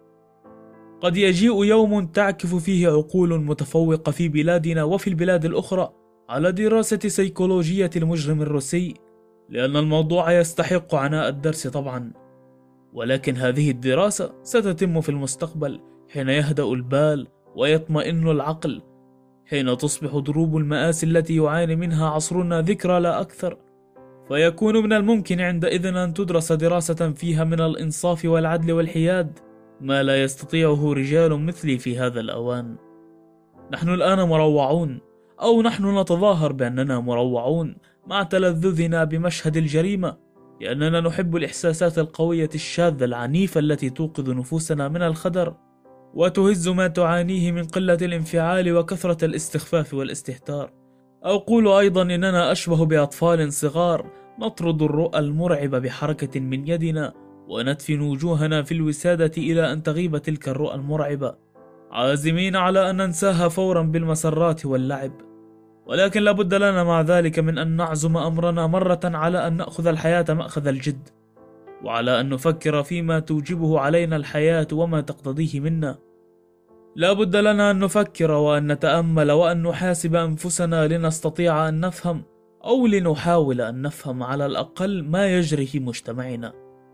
قد يجيء يوم تعكف فيه عقول متفوقة في بلادنا وفي البلاد الأخرى على دراسة سيكولوجية المجرم الروسي، لأن الموضوع يستحق عناء الدرس طبعا، ولكن هذه الدراسة ستتم في المستقبل حين يهدأ البال ويطمئن العقل، حين تصبح ضروب المآسي التي يعاني منها عصرنا ذكرى لا أكثر، فيكون من الممكن عندئذ أن تدرس دراسة فيها من الإنصاف والعدل والحياد ما لا يستطيعه رجال مثلي في هذا الأوان. نحن الآن مروعون، أو نحن نتظاهر بأننا مروعون مع تلذذنا بمشهد الجريمة، لأننا نحب الإحساسات القوية الشاذة العنيفة التي توقظ نفوسنا من الخدر وتهز ما تعانيه من قلة الانفعال وكثرة الاستخفاف والاستهتار. أقول أيضا إننا أشبه بأطفال صغار نطرد الرؤى المرعبة بحركة من يدنا وندفن وجوهنا في الوسادة إلى أن تغيب تلك الرؤى المرعبة، عازمين على أن ننساها فورا بالمسرات واللعب. ولكن لابد لنا مع ذلك من أن نعزم أمرنا مرة على أن نأخذ الحياة مأخذ الجد، وعلى أن نفكر فيما توجبه علينا الحياة وما تقتضيه منا. لا بد لنا أن نفكر وأن نتأمل وأن نحاسب أنفسنا لنستطيع أن نفهم، أو لنحاول أن نفهم على الأقل ما يجري في مجتمعنا.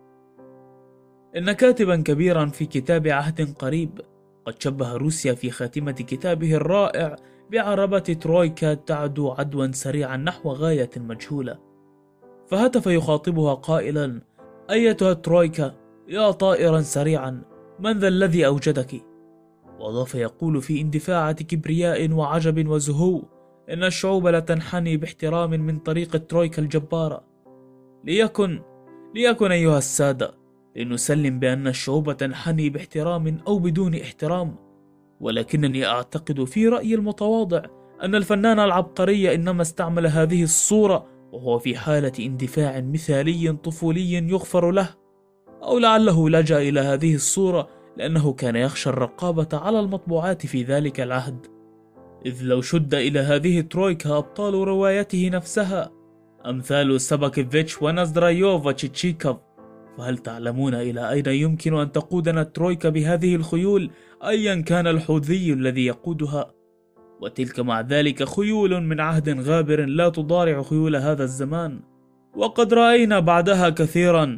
إن كاتبا كبيرا في كتاب عهد قريب قد شبه روسيا في خاتمة كتابه الرائع بعربة ترويكا تعدو عدوا سريعا نحو غاية مجهولة، فهتف يخاطبها قائلا: أيتها ترويكا، يا طائرا سريعا، من ذا الذي أوجدك؟ وأضاف يقول في اندفاعة كبرياء وعجب وزهو إن الشعوب لا تنحني باحترام من طريق الترويكا الجبارة. ليكن ليكن أيها السادة، لنسلم بأن الشعوب تنحني باحترام أو بدون احترام، ولكنني أعتقد في رأيي المتواضع أن الفنان العبقري إنما استعمل هذه الصورة وهو في حالة اندفاع مثالي طفولي يغفر له، أو لعله لجأ إلى هذه الصورة لأنه كان يخشى الرقابة على المطبوعات في ذلك العهد، إذ لو شد إلى هذه الترويكا أبطال روايته نفسها أمثال سباكيفيتش ونزدرايوف وتشيتشيكوف، فهل تعلمون إلى أين يمكن أن تقودنا الترويكا بهذه الخيول أيا كان الحوثي الذي يقودها؟ وتلك مع ذلك خيول من عهد غابر لا تضارع خيول هذا الزمان، وقد رأينا بعدها كثيرا.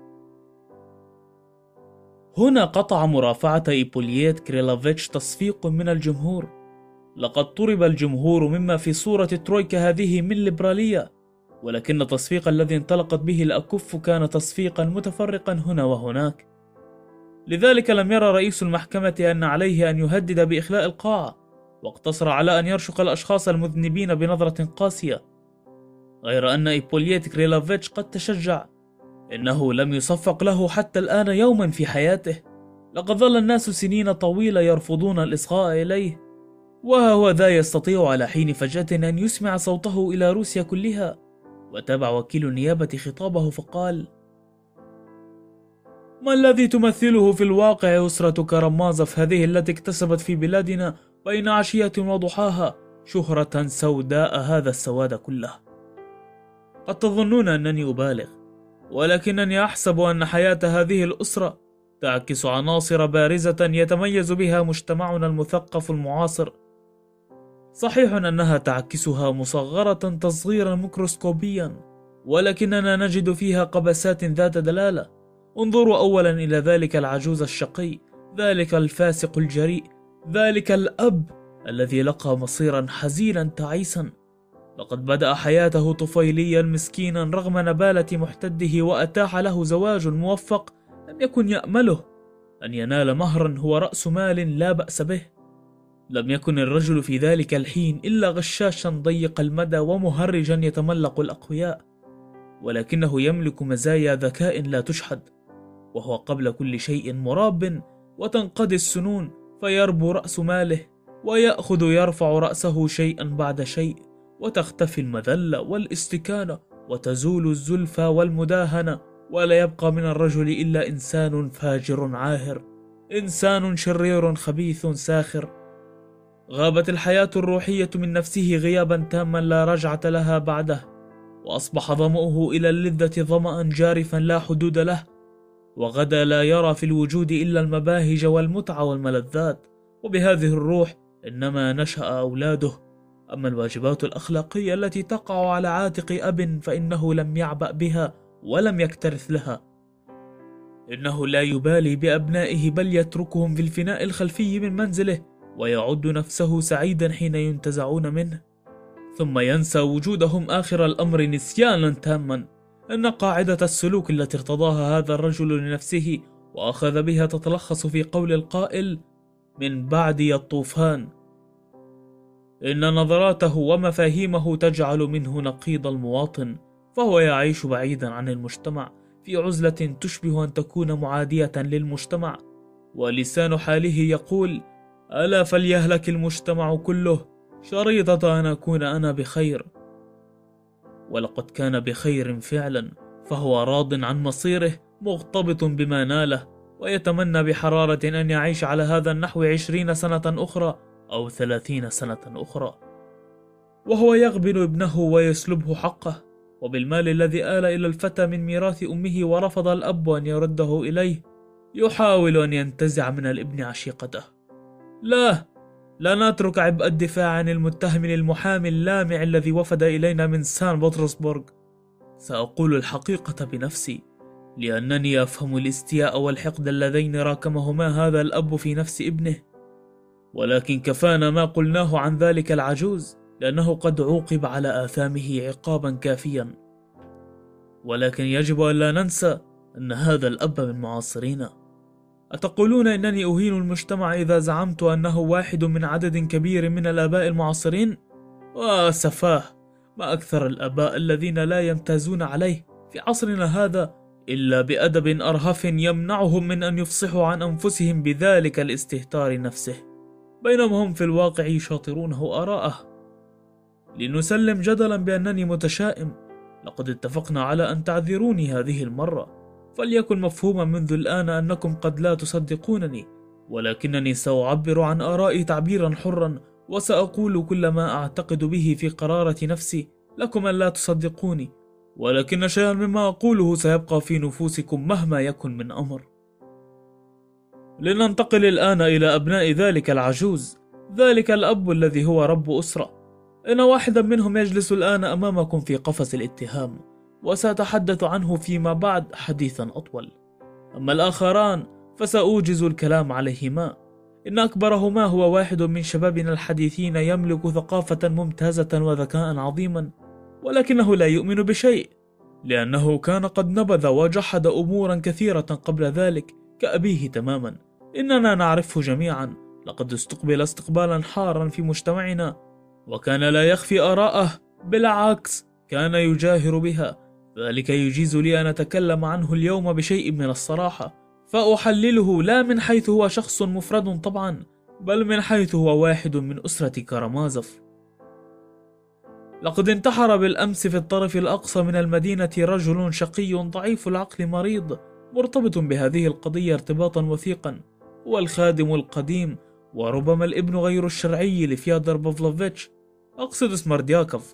هنا قطع مرافعة إيبوليت كريلوفيتش تصفيق من الجمهور. لقد طرب الجمهور مما في صورة الترويكا هذه من ليبرالية، ولكن التصفيق الذي انطلقت به الأكف كان تصفيقا متفرقا هنا وهناك. لذلك لم يرى رئيس المحكمة أن عليه أن يهدد بإخلاء القاعة، واقتصر على أن يرشق الأشخاص المذنبين بنظرة قاسية. غير أن إيبوليت كريلوفيتش قد تشجع، إنه لم يصفق له حتى الآن يوما في حياته. لقد ظل الناس سنين طويلة يرفضون الإصغاء إليه، وها هو ذا يستطيع على حين فجأة أن يسمع صوته إلى روسيا كلها. وتابع وكيل النيابة خطابه فقال: ما الذي تمثله في الواقع أسرة كرامازوف هذه التي اكتسبت في بلادنا بين عشية وضحاها شهرة سوداء هذا السواد كله؟ قد تظنون أنني أبالغ، ولكنني أحسب أن حياة هذه الأسرة تعكس عناصر بارزة يتميز بها مجتمعنا المثقف المعاصر. صحيح أنها تعكسها مصغرة تصغيرا ميكروسكوبيا، ولكننا نجد فيها قبسات ذات دلالة. انظروا أولا إلى ذلك العجوز الشقي، ذلك الفاسق الجريء، ذلك الأب الذي لقى مصيرا حزينا تعيسا. لقد بدأ حياته طفيليا مسكينا رغم نبالة محتده، وأتاح له زواج موفق لم يكن يأمله، أن ينال مهرا هو رأس مال لا بأس به. لم يكن الرجل في ذلك الحين إلا غشاشا ضيق المدى ومهرجا يتملق الأقوياء، ولكنه يملك مزايا ذكاء لا تشحد، وهو قبل كل شيء مراب، وتنقضي السنون فيربو رأس ماله، ويأخذ يرفع رأسه شيئا بعد شيء، وتختفي المذلة والاستكانة، وتزول الزلفى والمداهنة، ولا يبقى من الرجل إلا إنسان فاجر عاهر، إنسان شرير خبيث ساخر. غابت الحياة الروحية من نفسه غيابا تاما لا رجعة لها بعده، وأصبح ظمؤه إلى اللذة ظمأ جارفا لا حدود له، وغدا لا يرى في الوجود إلا المباهج والمتعة والملذات. وبهذه الروح إنما نشأ أولاده. أما الواجبات الأخلاقية التي تقع على عاتق أب فإنه لم يعبأ بها ولم يكترث لها. إنه لا يبالي بأبنائه، بل يتركهم في الفناء الخلفي من منزله، ويعد نفسه سعيدا حين ينتزعون منه، ثم ينسى وجودهم آخر الأمر نسيانا تاما. إن قاعدة السلوك التي ارتضاها هذا الرجل لنفسه وأخذ بها تتلخص في قول القائل: من بعدي الطوفان. إن نظراته ومفاهيمه تجعل منه نقيض المواطن، فهو يعيش بعيدا عن المجتمع في عزلة تشبه أن تكون معادية للمجتمع، ولسان حاله يقول: ألا فليهلك المجتمع كله شريطة أن أكون أنا بخير. ولقد كان بخير فعلا، فهو راض عن مصيره مغتبط بما ناله، ويتمنى بحرارة أن يعيش على هذا النحو عشرين سنة أخرى أو ثلاثين سنة أخرى، وهو يغبن ابنه ويسلبه حقه. وبالمال الذي آل إلى الفتى من ميراث أمه ورفض الأب أن يرده إليه، يحاول أن ينتزع من الابن عشيقته. لا لا نترك عبء الدفاع عن المتهم للمحامي اللامع الذي وفد إلينا من سان بطرسبرغ. سأقول الحقيقة بنفسي، لأنني أفهم الاستياء والحقد اللذين راكمهما هذا الأب في نفس ابنه. ولكن كفانا ما قلناه عن ذلك العجوز، لأنه قد عوقب على آثامه عقابا كافيا. ولكن يجب أن لا ننسى أن هذا الأب من معاصرينا، أتقولون إنني أهين المجتمع إذا زعمت أنه واحد من عدد كبير من الآباء المعاصرين؟ وسفاه، ما أكثر الآباء الذين لا يمتازون عليه في عصرنا هذا إلا بأدب أرهف يمنعهم من أن يفصحوا عن أنفسهم بذلك الاستهتار نفسه، بينما هم في الواقع يشاطرونه آراءه. لنسلم جدلا بأنني متشائم، لقد اتفقنا على أن تعذروني هذه المرة، فليكن مفهوما منذ الآن أنكم قد لا تصدقونني، ولكنني سأعبر عن آرائي تعبيرا حرا، وسأقول كل ما أعتقد به في قرارة نفسي لكم أن لا تصدقوني، ولكن شيئا مما أقوله سيبقى في نفوسكم مهما يكن من أمر. لننتقل الآن إلى أبناء ذلك العجوز، ذلك الأب الذي هو رب أسرة. إن واحدا منهم يجلس الآن أمامكم في قفص الاتهام، وسأتحدث عنه فيما بعد حديثا أطول. أما الآخران فسأوجز الكلام عليهما. إن أكبرهما هو واحد من شبابنا الحديثين، يملك ثقافة ممتازة وذكاء عظيما، ولكنه لا يؤمن بشيء، لأنه كان قد نبذ وجحد أمورا كثيرة قبل ذلك كأبيه تماما. إننا نعرفه جميعا، لقد استقبل استقبالا حارا في مجتمعنا، وكان لا يخفي آراءه، بالعكس كان يجاهر بها. ذلك يجيز لي أن أتكلم عنه اليوم بشيء من الصراحة، فأحلله لا من حيث هو شخص مفرد طبعا، بل من حيث هو واحد من أسرة كارامازوف. لقد انتحر بالأمس في الطرف الأقصى من المدينة رجل شقي ضعيف العقل مريض، مرتبط بهذه القضية ارتباطا وثيقا. هو الخادم القديم وربما الابن غير الشرعي لفيادر بافلوفيتش، أقصد سماردياكوف.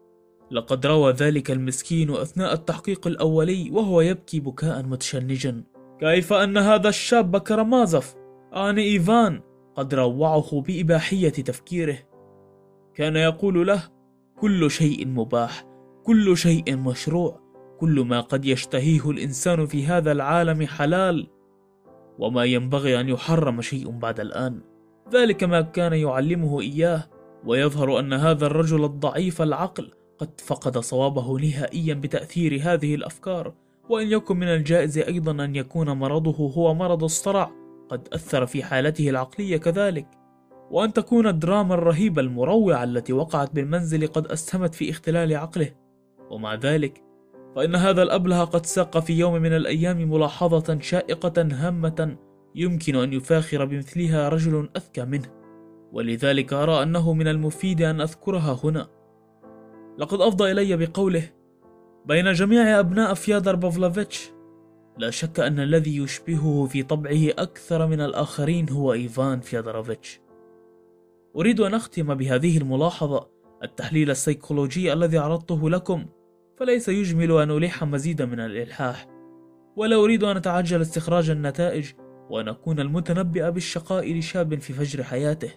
لقد روى ذلك المسكين أثناء التحقيق الأولي وهو يبكي بكاء متشنجا كيف أن هذا الشاب كارامازوف، أعني إيفان، قد روعه بإباحية تفكيره. كان يقول له: كل شيء مباح، كل شيء مشروع، كل ما قد يشتهيه الإنسان في هذا العالم حلال، وما ينبغي أن يحرم شيء بعد الآن. ذلك ما كان يعلمه إياه، ويظهر أن هذا الرجل الضعيف العقل قد فقد صوابه نهائيا بتأثير هذه الأفكار. وإن يكن من الجائز أيضا أن يكون مرضه هو مرض الصرع قد أثر في حالته العقلية كذلك، وأن تكون الدراما الرهيبة المروعة التي وقعت بالمنزل قد أسهمت في اختلال عقله. ومع ذلك فإن هذا الأبله قد ساق في يوم من الأيام ملاحظة شائقة هامة يمكن أن يفاخر بمثلها رجل أذكى منه، ولذلك أرى أنه من المفيد أن أذكرها هنا. لقد أفضى إلي بقوله: بين جميع أبناء فيادر بافلوفيتش لا شك أن الذي يشبهه في طبعه أكثر من الآخرين هو إيفان فيادروفيتش. أريد أن أختم بهذه الملاحظة: التحليل السيكولوجي الذي عرضته لكم فليس يجمل أن ألح مزيدا من الإلحاح، ولا أريد أن أتعجل استخراج النتائج وأن أكون المتنبئ بالشقاء لشاب في فجر حياته.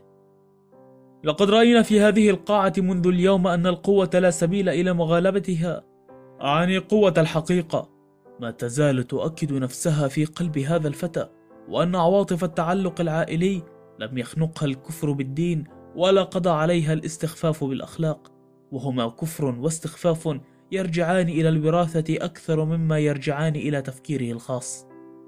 لقد رأينا في هذه القاعة منذ اليوم أن القوة لا سبيل إلى مغالبتها، أعني قوة الحقيقة، ما تزال تؤكد نفسها في قلب هذا الفتى، وأن عواطف التعلق العائلي لم يخنقها الكفر بالدين ولا قضى عليها الاستخفاف بالأخلاق، وهما كفر واستخفاف يرجعان إلى الوراثة أكثر مما يرجعان إلى تفكيره الخاص.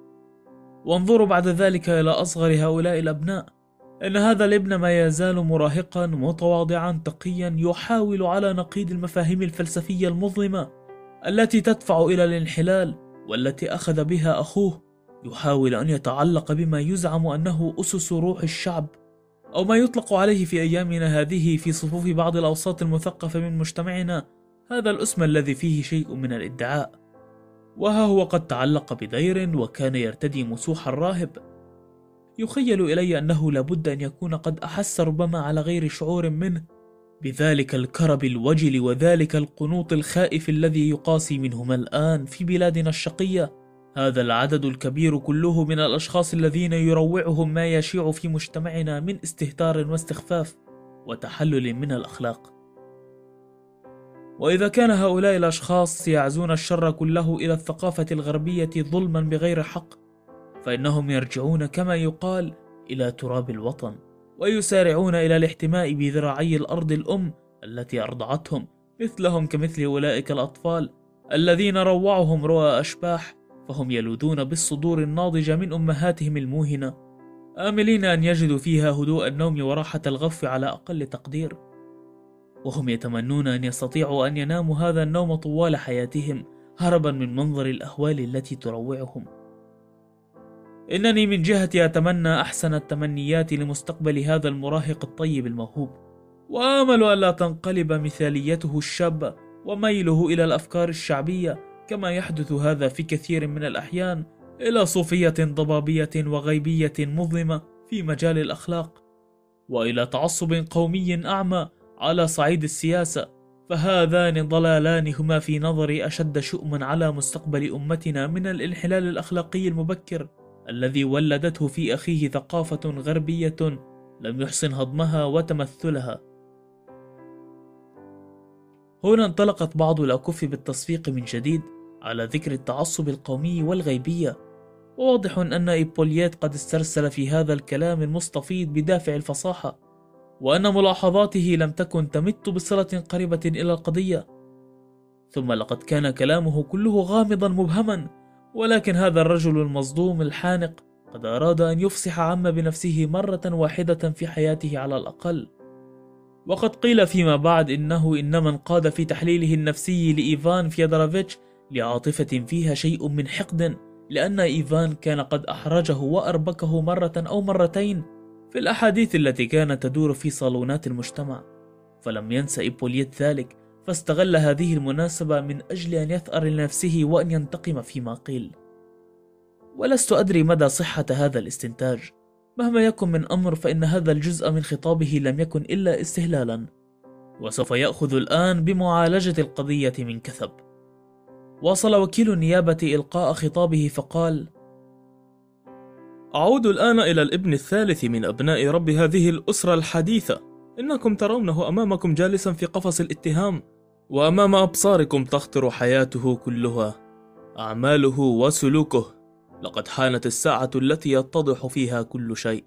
وانظروا بعد ذلك إلى أصغر هؤلاء الأبناء، إن هذا الابن ما يزال مراهقا متواضعا تقيا يحاول على نقيض المفاهيم الفلسفية المظلمة التي تدفع إلى الانحلال والتي أخذ بها أخوه، يحاول أن يتعلق بما يزعم أنه أسس روح الشعب، أو ما يطلق عليه في أيامنا هذه في صفوف بعض الأوساط المثقفة من مجتمعنا هذا الاسم الذي فيه شيء من الادعاء. وها هو قد تعلق بدير وكان يرتدي مسوح الراهب. يخيل إلي أنه لابد أن يكون قد أحس ربما على غير شعور منه بذلك الكرب الوجل وذلك القنوط الخائف الذي يقاسي منهما الآن في بلادنا الشقية هذا العدد الكبير كله من الأشخاص الذين يروعهم ما يشيع في مجتمعنا من استهتار واستخفاف وتحلل من الأخلاق. وإذا كان هؤلاء الأشخاص يعزون الشر كله إلى الثقافة الغربية ظلما بغير حق، فإنهم يرجعون كما يقال إلى تراب الوطن، ويسارعون إلى الاحتماء بذراعي الأرض الأم التي أرضعتهم، مثلهم كمثل أولئك الأطفال الذين روعهم رؤى أشباح فهم يلوذون بالصدور الناضجة من أمهاتهم الموهنة، آملين أن يجدوا فيها هدوء النوم وراحة الغف على أقل تقدير، وهم يتمنون أن يستطيعوا أن يناموا هذا النوم طوال حياتهم هربا من منظر الأهوال التي تروعهم. إنني من جهتي أتمنى أحسن التمنيات لمستقبل هذا المراهق الطيب الموهوب، وآمل ألا تنقلب مثاليته الشابة وميله إلى الأفكار الشعبية كما يحدث هذا في كثير من الأحيان إلى صوفية ضبابية وغيبية مظلمة في مجال الأخلاق، وإلى تعصب قومي أعمى على صعيد السياسة، فهذان ضلالان هما في نظري أشد شؤما على مستقبل أمتنا من الانحلال الأخلاقي المبكر الذي ولدته في أخيه ثقافة غربية لم يحسن هضمها وتمثلها. هنا انطلقت بعض الأكف بالتصفيق من جديد على ذكر التعصب القومي والغيبية، وواضح أن إيبوليت قد استرسل في هذا الكلام المستفيض بدافع الفصاحة، وأن ملاحظاته لم تكن تمت بصلة قريبة إلى القضية. ثم لقد كان كلامه كله غامضا مبهما، ولكن هذا الرجل المصدوم الحانق قد أراد أن يفصح عما بنفسه مرة واحدة في حياته على الأقل. وقد قيل فيما بعد إنه إنما انقاد في تحليله النفسي لإيفان فيودروفيتش لعاطفة فيها شيء من حقد، لأن إيفان كان قد أحرجه وأربكه مرة أو مرتين في الأحاديث التي كانت تدور في صالونات المجتمع، فلم ينسى إيبوليت ذلك، فاستغل هذه المناسبة من أجل أن يثأر لنفسه وأن ينتقم فيما قيل. ولست أدري مدى صحة هذا الاستنتاج، مهما يكن من أمر فإن هذا الجزء من خطابه لم يكن إلا استهلالا، وسوف يأخذ الآن بمعالجة القضية من كثب. واصل وكيل النيابة إلقاء خطابه فقال: أعود الآن إلى الابن الثالث من أبناء رب هذه الأسرة الحديثة. إنكم ترونه أمامكم جالسا في قفص الاتهام، وأمام أبصاركم تخطر حياته كلها، أعماله وسلوكه. لقد حانت الساعة التي يتضح فيها كل شيء.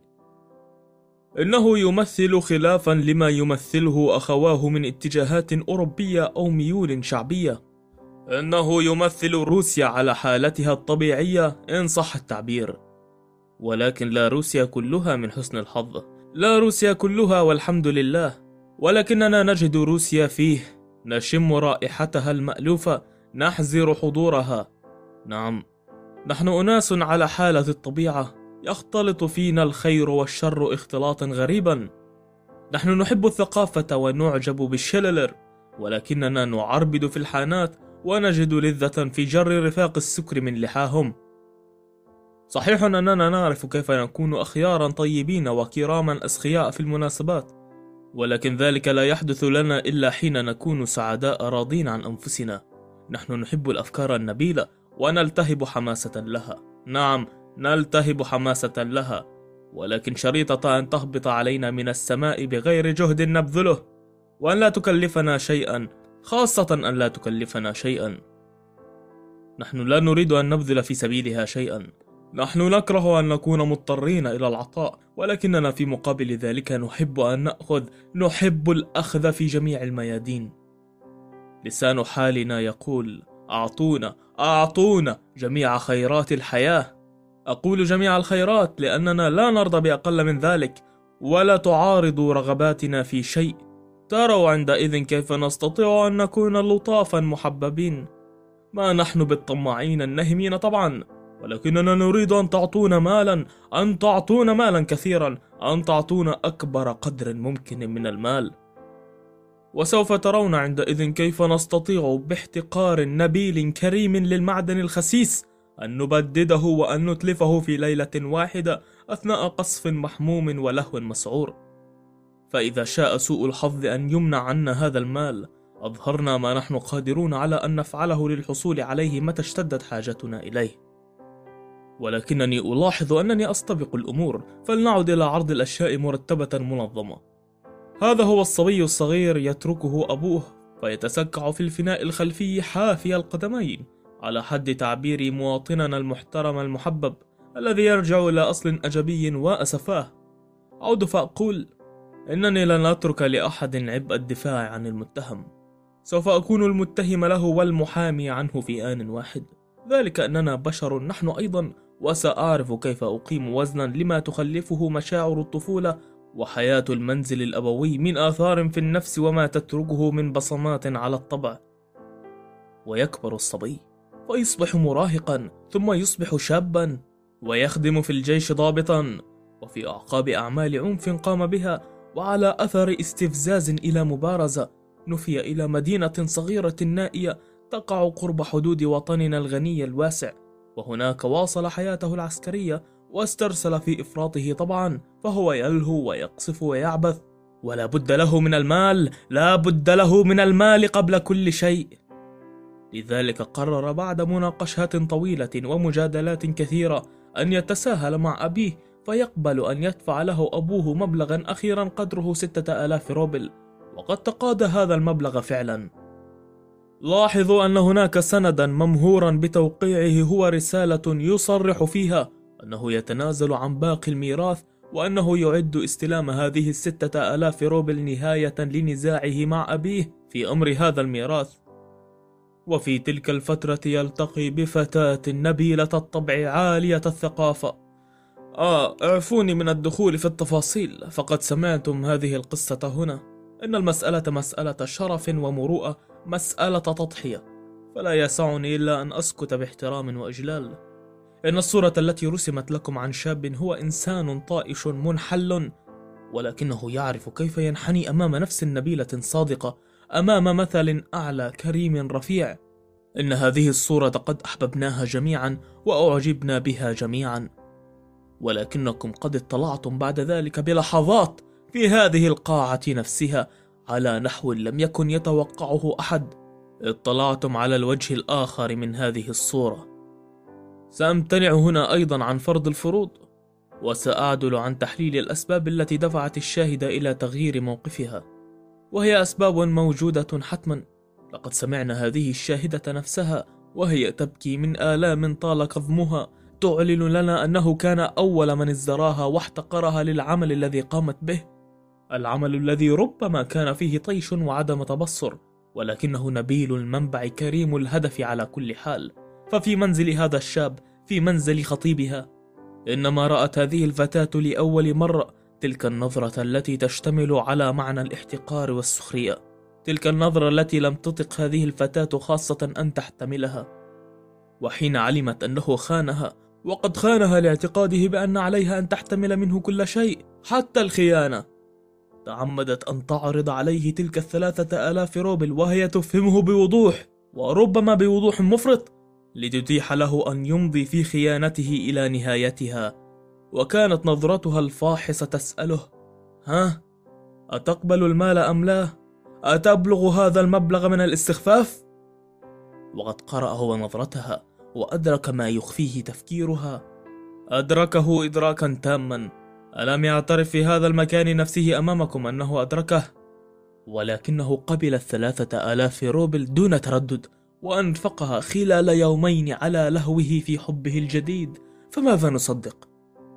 إنه يمثل خلافا لما يمثله أخواه من اتجاهات أوروبية أو ميول شعبية. إنه يمثل روسيا على حالتها الطبيعية إن صح التعبير، ولكن لا روسيا كلها من حسن الحظ، لا روسيا كلها والحمد لله، ولكننا نجد روسيا فيه، نشم رائحتها المألوفة، نحزر حضورها. نعم، نحن أناس على حالة الطبيعة، يختلط فينا الخير والشر اختلاطا غريبا. نحن نحب الثقافة ونعجب بالشللر، ولكننا نعربد في الحانات ونجد لذة في جر رفاق السكر من لحاهم. صحيح أننا نعرف كيف نكون أخيارا طيبين وكراما أسخياء في المناسبات، ولكن ذلك لا يحدث لنا إلا حين نكون سعداء راضين عن أنفسنا. نحن نحب الأفكار النبيلة ونلتهب حماسة لها، نعم نلتهب حماسة لها، ولكن شريطة أن تهبط علينا من السماء بغير جهد نبذله، وأن لا تكلفنا شيئا، خاصة أن لا تكلفنا شيئا. نحن لا نريد أن نبذل في سبيلها شيئا، نحن نكره أن نكون مضطرين إلى العطاء، ولكننا في مقابل ذلك نحب أن نأخذ، نحب الأخذ في جميع الميادين. لسان حالنا يقول: أعطونا أعطونا جميع خيرات الحياة. أقول جميع الخيرات لأننا لا نرضى بأقل من ذلك، ولا تعارض رغباتنا في شيء. تروا عندئذ كيف نستطيع أن نكون لطافا محببين. ما نحن بالطماعين النهمين طبعا، ولكننا نريد أن تعطونا مالا، أن تعطونا مالا كثيرا، أن تعطونا أكبر قدر ممكن من المال. وسوف ترون عندئذ كيف نستطيع باحتقار نبيل كريم للمعدن الخسيس أن نبدده وأن نتلفه في ليلة واحدة أثناء قصف محموم ولهو مسعور. فإذا شاء سوء الحظ أن يمنع عنا هذا المال، أظهرنا ما نحن قادرون على أن نفعله للحصول عليه متى اشتدت حاجتنا إليه. ولكنني ألاحظ أنني أستبق الأمور، فلنعد إلى عرض الأشياء مرتبة منظمة. هذا هو الصبي الصغير يتركه أبوه فيتسكع في الفناء الخلفي حافي القدمين، على حد تعبير مواطننا المحترم المحبب الذي يرجع إلى أصل أجبي وأسفاه. أعود فأقول: إنني لن أترك لأحد عبء الدفاع عن المتهم، سوف أكون المتهم له والمحامي عنه في آن واحد. ذلك أننا بشر نحن أيضا، وسأعرف كيف أقيم وزنا لما تخلفه مشاعر الطفولة وحياة المنزل الأبوي من آثار في النفس وما تتركه من بصمات على الطبع. ويكبر الصبي فيصبح مراهقا، ثم يصبح شابا، ويخدم في الجيش ضابطا، وفي أعقاب أعمال عنف قام بها وعلى أثر استفزاز إلى مبارزة نفي إلى مدينة صغيرة نائية تقع قرب حدود وطننا الغني الواسع، وهناك واصل حياته العسكرية واسترسل في إفراطه طبعا، فهو يلهو ويقصف ويعبث، ولا بد له من المال، لا بد له من المال قبل كل شيء. لذلك قرر بعد مناقشات طويلة ومجادلات كثيرة أن يتساهل مع أبيه، فيقبل أن يدفع له أبوه مبلغا أخيرا قدره ستة آلاف روبل، وقد تقاضى هذا المبلغ فعلا. لاحظوا أن هناك سندا ممهورا بتوقيعه هو رسالة يصرح فيها أنه يتنازل عن باقي الميراث، وأنه يعد استلام هذه الستة آلاف روبل نهاية لنزاعه مع أبيه في أمر هذا الميراث. وفي تلك الفترة يلتقي بفتاة نبيلة الطبع عالية الثقافة. آه اعفوني من الدخول في التفاصيل، فقد سمعتم هذه القصة هنا. إن المسألة مسألة شرف ومروءة، مسألة تضحية، فلا يسعني إلا أن أسكت باحترام وإجلال. إن الصورة التي رسمت لكم عن شاب هو إنسان طائش منحل، ولكنه يعرف كيف ينحني أمام نفس نبيلة صادقة، أمام مثل أعلى كريم رفيع. إن هذه الصورة قد أحببناها جميعا وأعجبنا بها جميعا، ولكنكم قد اطلعتم بعد ذلك بلحظات في هذه القاعة نفسها على نحو لم يكن يتوقعه أحد. اطلعتم على الوجه الآخر من هذه الصورة. سأمتنع هنا أيضا عن فرض الفروض، وسأعدل عن تحليل الأسباب التي دفعت الشاهدة إلى تغيير موقفها، وهي أسباب موجودة حتما. لقد سمعنا هذه الشاهدة نفسها وهي تبكي من آلام طال كظمها، تعلن لنا أنه كان أول من ازدراها واحتقرها للعمل الذي قامت به، العمل الذي ربما كان فيه طيش وعدم تبصر، ولكنه نبيل المنبع كريم الهدف على كل حال. ففي منزل هذا الشاب، في منزل خطيبها، إنما رأت هذه الفتاة لأول مرة تلك النظرة التي تشتمل على معنى الاحتقار والسخرية، تلك النظرة التي لم تطق هذه الفتاة خاصة أن تحتملها. وحين علمت أنه خانها، وقد خانها لاعتقاده بأن عليها أن تحتمل منه كل شيء حتى الخيانة، تعمدت أن تعرض عليه تلك الثلاثة آلاف روبل وهي تفهمه بوضوح، وربما بوضوح مفرط، لتتيح له أن يمضي في خيانته إلى نهايتها. وكانت نظرتها الفاحصة تسأله: ها؟ أتقبل المال أم لا؟ أتبلغ هذا المبلغ من الاستخفاف؟ وقد قرأ هو نظرتها وأدرك ما يخفيه تفكيرها، أدركه إدراكا تاما. ألم يعترف في هذا المكان نفسه أمامكم أنه أدركه؟ ولكنه قبل الثلاثة آلاف روبل دون تردد، وأنفقها خلال يومين على لهوه في حبه الجديد. فماذا نصدق؟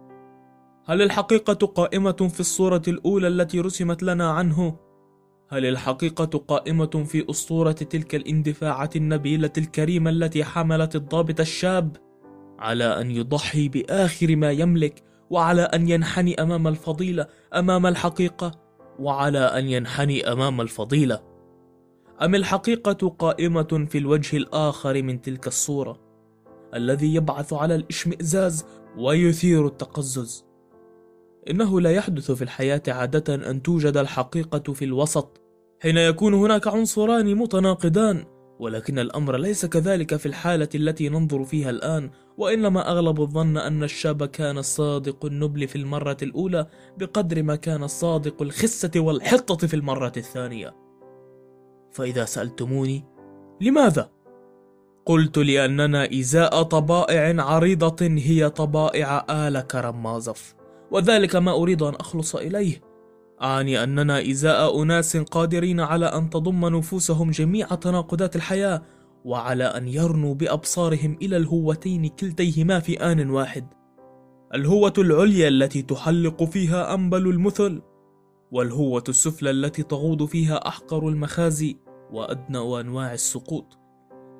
هل الحقيقة قائمة في الصورة الأولى التي رسمت لنا عنه؟ هل الحقيقة قائمة في أسطورة تلك الاندفاعة النبيلة الكريمة التي حملت الضابط الشاب على أن يضحي بآخر ما يملك، وعلى أن ينحني أمام الفضيلة، أمام الحقيقة، وعلى أن ينحني أمام الفضيلة؟ أم الحقيقة قائمة في الوجه الآخر من تلك الصورة الذي يبعث على الاشمئزاز ويثير التقزز؟ إنه لا يحدث في الحياة عادة أن توجد الحقيقة في الوسط حين يكون هناك عنصران متناقضان، ولكن الأمر ليس كذلك في الحالة التي ننظر فيها الآن، وإنما أغلب الظن أن الشاب كان صادق النبل في المرة الأولى بقدر ما كان صادق الخسة والحطة في المرة الثانية. فإذا سألتموني لماذا؟ قلت لأننا إزاء طبائع عريضة هي طبائع آل كرمازوف، وذلك ما أريد أن أخلص إليه. أعني أننا إزاء أناس قادرين على أن تضم نفوسهم جميع تناقضات الحياة، وعلى أن يرنوا بأبصارهم إلى الهوتين كلتيهما في آن واحد، الهوة العليا التي تحلق فيها أنبل المثل، والهوة السفلى التي تغوض فيها أحقر المخازي وأدنى أنواع السقوط.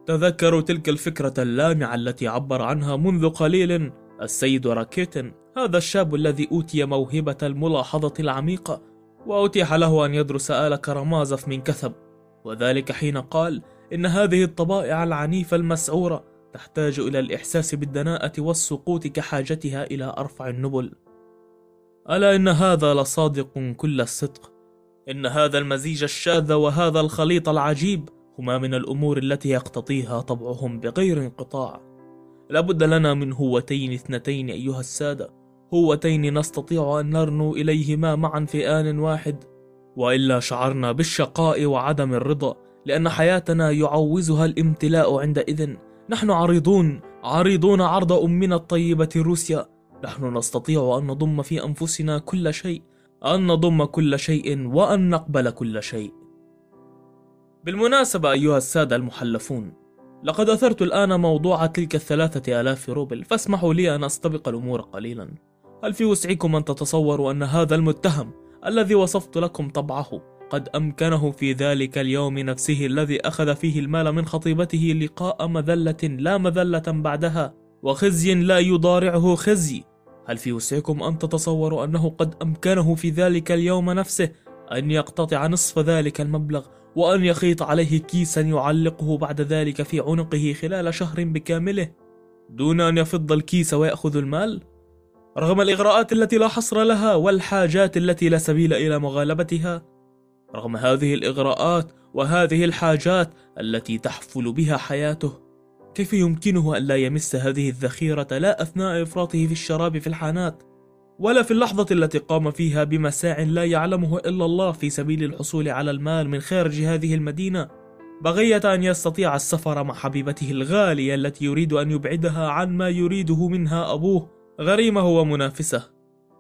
تذكروا تلك الفكرة اللامعة التي عبر عنها منذ قليل السيد راكيتن، هذا الشاب الذي أوتي موهبة الملاحظة العميقة، وأتيح له أن يدرس آل كرامازوف من كثب، وذلك حين قال إن هذه الطبائع العنيفة المسعورة تحتاج إلى الإحساس بالدناءة والسقوط كحاجتها إلى أرفع النبل. ألا إن هذا لصادق كل الصدق، إن هذا المزيج الشاذ وهذا الخليط العجيب هما من الأمور التي يقتضيها طبعهم بغير انقطاع. لابد لنا من هوتين اثنتين أيها السادة، هوتين نستطيع أن نرنو إليهما معا في آن واحد، وإلا شعرنا بالشقاء وعدم الرضا، لأن حياتنا يعوزها الامتلاء عندئذ. نحن عريضون عريضون عرض أمنا الطيبة روسيا، نحن نستطيع أن نضم في أنفسنا كل شيء، أن نضم كل شيء وأن نقبل كل شيء. بالمناسبة أيها السادة المحلفون، لقد أثرت الآن موضوع تلك الثلاثة آلاف روبل، فاسمحوا لي أن أستبق الأمور قليلا. هل في وسعكم أن تتصوروا أن هذا المتهم الذي وصفت لكم طبعه قد أمكنه في ذلك اليوم نفسه الذي أخذ فيه المال من خطيبته لقاء مذلة لا مذلة بعدها وخزي لا يضارعه خزي، هل في وسعكم أن تتصوروا أنه قد أمكنه في ذلك اليوم نفسه أن يقتطع نصف ذلك المبلغ وأن يخيط عليه كيسا يعلقه بعد ذلك في عنقه خلال شهر بكامله دون أن يفض الكيس ويأخذ المال؟ رغم الإغراءات التي لا حصر لها والحاجات التي لا سبيل إلى مغالبتها، رغم هذه الإغراءات وهذه الحاجات التي تحفل بها حياته، كيف يمكنه أن لا يمس هذه الذخيرة لا أثناء إفراطه في الشراب في الحانات، ولا في اللحظة التي قام فيها بمساع لا يعلمه إلا الله في سبيل الحصول على المال من خارج هذه المدينة، بغية أن يستطيع السفر مع حبيبته الغالية التي يريد أن يبعدها عن ما يريده منها أبوه غريمه ومنافسه.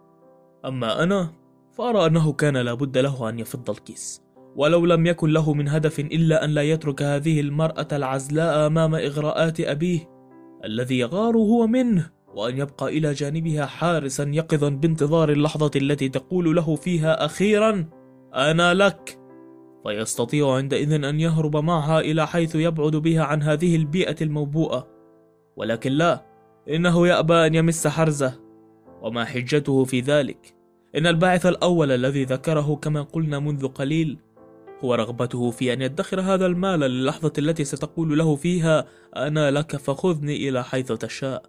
أما أنا فأرى أنه كان لابد له أن يفض الكيس، ولو لم يكن له من هدف إلا أن لا يترك هذه المرأة العزلاء أمام إغراءات أبيه الذي يغار هو منه، وأن يبقى إلى جانبها حارسا يقظا بانتظار اللحظة التي تقول له فيها أخيرا أنا لك، فيستطيع عندئذ أن يهرب معها إلى حيث يبعد بها عن هذه البيئة الموبوءة. ولكن لا، إنه يأبى أن يمس حرزه. وما حجته في ذلك؟ إن الباعث الأول الذي ذكره كما قلنا منذ قليل هو رغبته في أن يدخر هذا المال للحظة التي ستقول له فيها أنا لك فخذني إلى حيث تشاء،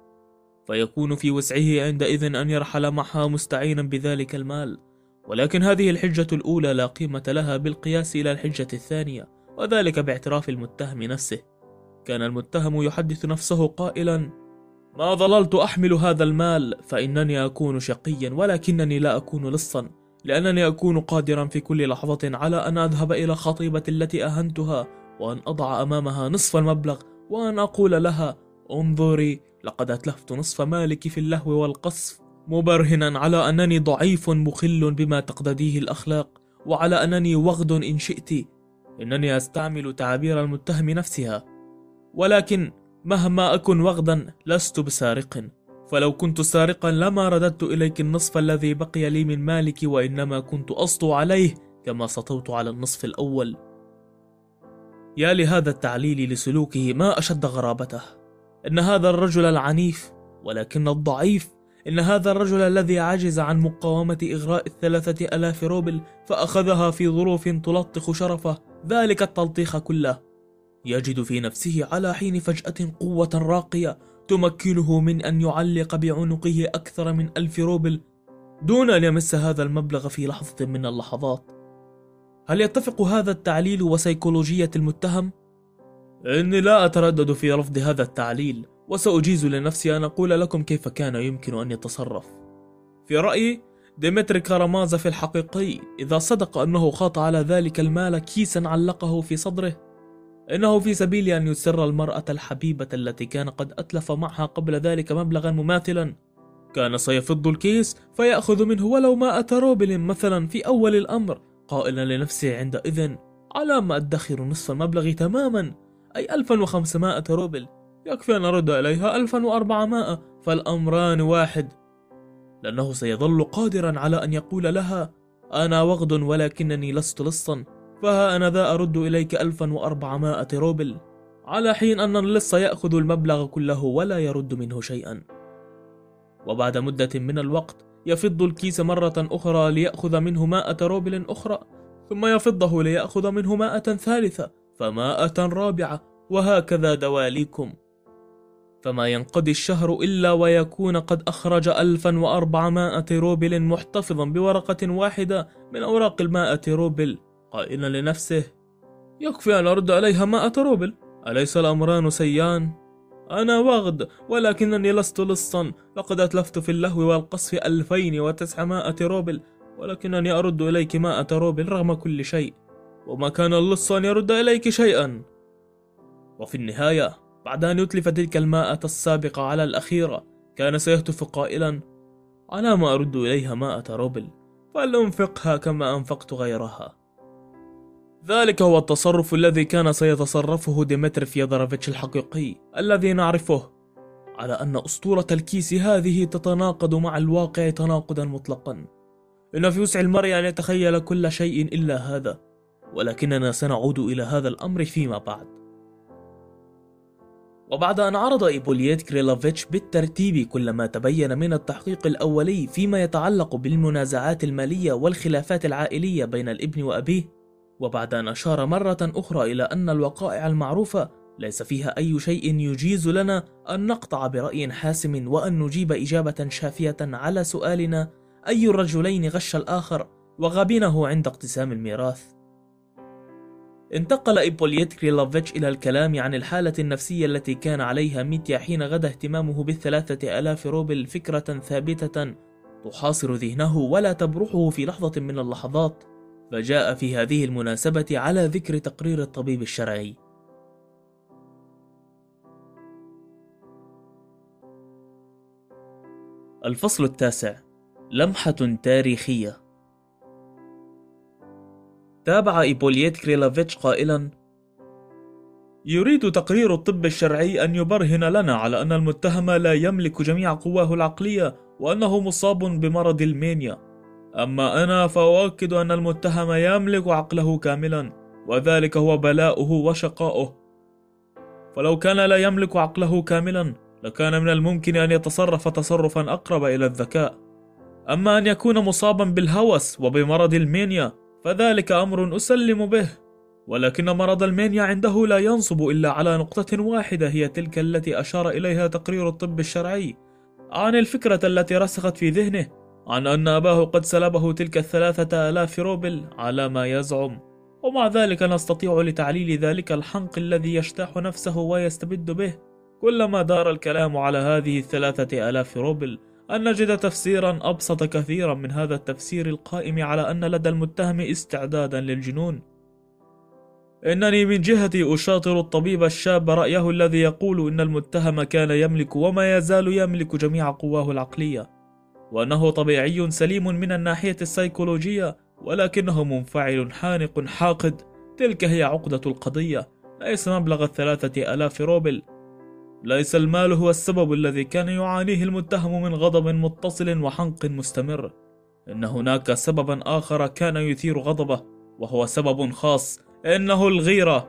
فيكون في وسعه عندئذ أن يرحل معها مستعينا بذلك المال. ولكن هذه الحجة الأولى لا قيمة لها بالقياس إلى الحجة الثانية، وذلك باعتراف المتهم نفسه. كان المتهم يحدث نفسه قائلا ما ظللت أحمل هذا المال فإنني أكون شقيا، ولكنني لا أكون لصا، لأنني أكون قادرا في كل لحظة على أن أذهب إلى خطيبة التي أهنتها وأن أضع أمامها نصف المبلغ وأن أقول لها انظري لقد أتلفت نصف مالك في اللهو والقصف، مبرهنا على أنني ضعيف مخل بما تقتضيه الأخلاق، وعلى أنني وغد إن شئت. إنني أستعمل تعابير المتهم نفسها، ولكن مهما أكن وغدا لست بسارق، فلو كنت سارقا لما رددت إليك النصف الذي بقي لي من مالك، وإنما كنت أسطو عليه كما سطوت على النصف الأول. يا لهذا التعليل لسلوكه ما أشد غرابته. إن هذا الرجل العنيف ولكن الضعيف، إن هذا الرجل الذي عجز عن مقاومة إغراء الثلاثة ألاف روبل فأخذها في ظروف تلطخ شرفه ذلك التلطيخ كله، يجد في نفسه على حين فجأة قوة راقية تمكنه من أن يعلق بعنقه أكثر من ألف روبل دون أن يمس هذا المبلغ في لحظة من اللحظات. هل يتفق هذا التعليل وسيكولوجية المتهم؟ إني لا أتردد في رفض هذا التعليل، وسأجيز لنفسي أن أقول لكم كيف كان يمكن أن يتصرف. في رأيي ديمتري كارامازوف الحقيقي إذا صدق أنه خاط على ذلك المال كيسا علقه في صدره، إنه في سبيل أن يسر المرأة الحبيبة التي كان قد أتلف معها قبل ذلك مبلغا مماثلا، كان سيفض الكيس فيأخذ منه ولو مائة روبل مثلا في أول الأمر، قائلا لنفسه عندئذ على ما أدخر نصف المبلغ تماما، أي ألفا وخمسمائة روبل، يكفي أن أرد إليها ألفا وأربعمائة، فالأمران واحد، لأنه سيظل قادرا على أن يقول لها أنا وغد ولكنني لست لصا، فها أنا ذا أرد إليك ألفا وأربعمائة روبل، على حين أن اللص يأخذ المبلغ كله ولا يرد منه شيئا. وبعد مدة من الوقت يفض الكيس مرة أخرى ليأخذ منه مائة روبل أخرى، ثم يفضه ليأخذ منه مائة ثالثة، فمائة رابعة، وهكذا دواليكم. فما ينقضي الشهر إلا ويكون قد أخرج ألفا وأربعمائة روبل محتفظا بورقة واحدة من أوراق المائة روبل، قائلا لنفسه: يكفي أن أرد عليها مائة روبل، أليس الأمران سيان؟ أنا وغد، ولكنني لست لصا، لقد أتلفت في اللهو والقصف ألفين وتسعمائة روبل، ولكنني أرد إليك مائة روبل رغم كل شيء، وما كان اللص أن يرد إليك شيئا. وفي النهاية بعد أن يتلف تلك المائة السابقة على الأخيرة، كان سيهتف قائلا: على ما أرد إليها مائة روبل، فلأنفقها كما أنفقت غيرها. ذلك هو التصرف الذي كان سيتصرفه ديمتري فيودوروفيتش الحقيقي الذي نعرفه، على أن أسطورة الكيس هذه تتناقض مع الواقع تناقضا مطلقا. إن في وسع المرء أن يتخيل كل شيء إلا هذا، ولكننا سنعود إلى هذا الأمر فيما بعد. وبعد أن عرض إيبوليت كريلوفيتش بالترتيب كل ما تبين من التحقيق الأولي فيما يتعلق بالمنازعات المالية والخلافات العائلية بين الابن وأبيه، وبعد أن أشار مرة أخرى إلى أن الوقائع المعروفة ليس فيها أي شيء يجيز لنا أن نقطع برأي حاسم وأن نجيب إجابة شافية على سؤالنا: أي الرجلين غش الآخر وغبنه عند اقتسام الميراث؟ انتقل إيبوليت كريلوفيتش إلى الكلام عن الحالة النفسية التي كان عليها ميتيا حين غدا اهتمامه بالثلاثة آلاف روبل فكرة ثابتة تحاصر ذهنه ولا تبرحه في لحظة من اللحظات، فجاء في هذه المناسبة على ذكر تقرير الطبيب الشرعي. الفصل التاسع: لمحة تاريخية. تابع إيبوليت كريلوفيتش قائلا: يريد تقرير الطب الشرعي أن يبرهن لنا على أن المتهم لا يملك جميع قواه العقلية وأنه مصاب بمرض المانيا، أما أنا فأؤكد أن المتهم يملك عقله كاملا، وذلك هو بلاؤه وشقاؤه. فلو كان لا يملك عقله كاملا لكان من الممكن أن يتصرف تصرفا أقرب إلى الذكاء، أما أن يكون مصابا بالهوس وبمرض المانيا فذلك أمر أسلم به، ولكن مرض المانيا عنده لا ينصب إلا على نقطة واحدة، هي تلك التي أشار إليها تقرير الطب الشرعي، عن الفكرة التي رسخت في ذهنه عن أن أباه قد سلبه تلك الثلاثة آلاف روبل على ما يزعم. ومع ذلك نستطيع لتعليل ذلك الحنق الذي يجتاح نفسه ويستبد به كلما دار الكلام على هذه الثلاثة آلاف روبل أن نجد تفسيرا أبسط كثيرا من هذا التفسير القائم على أن لدى المتهم استعدادا للجنون. إنني من جهتي أشاطر الطبيب الشاب رأيه الذي يقول إن المتهم كان يملك وما يزال يملك جميع قواه العقلية، وأنه طبيعي سليم من الناحية السيكولوجية، ولكنه منفعل حانق حاقد. تلك هي عقدة القضية، ليس مبلغ الثلاثة آلاف روبل. ليس المال هو السبب الذي كان يعانيه المتهم من غضب متصل وحنق مستمر، إن هناك سببا آخر كان يثير غضبه، وهو سبب خاص، إنه الغيرة.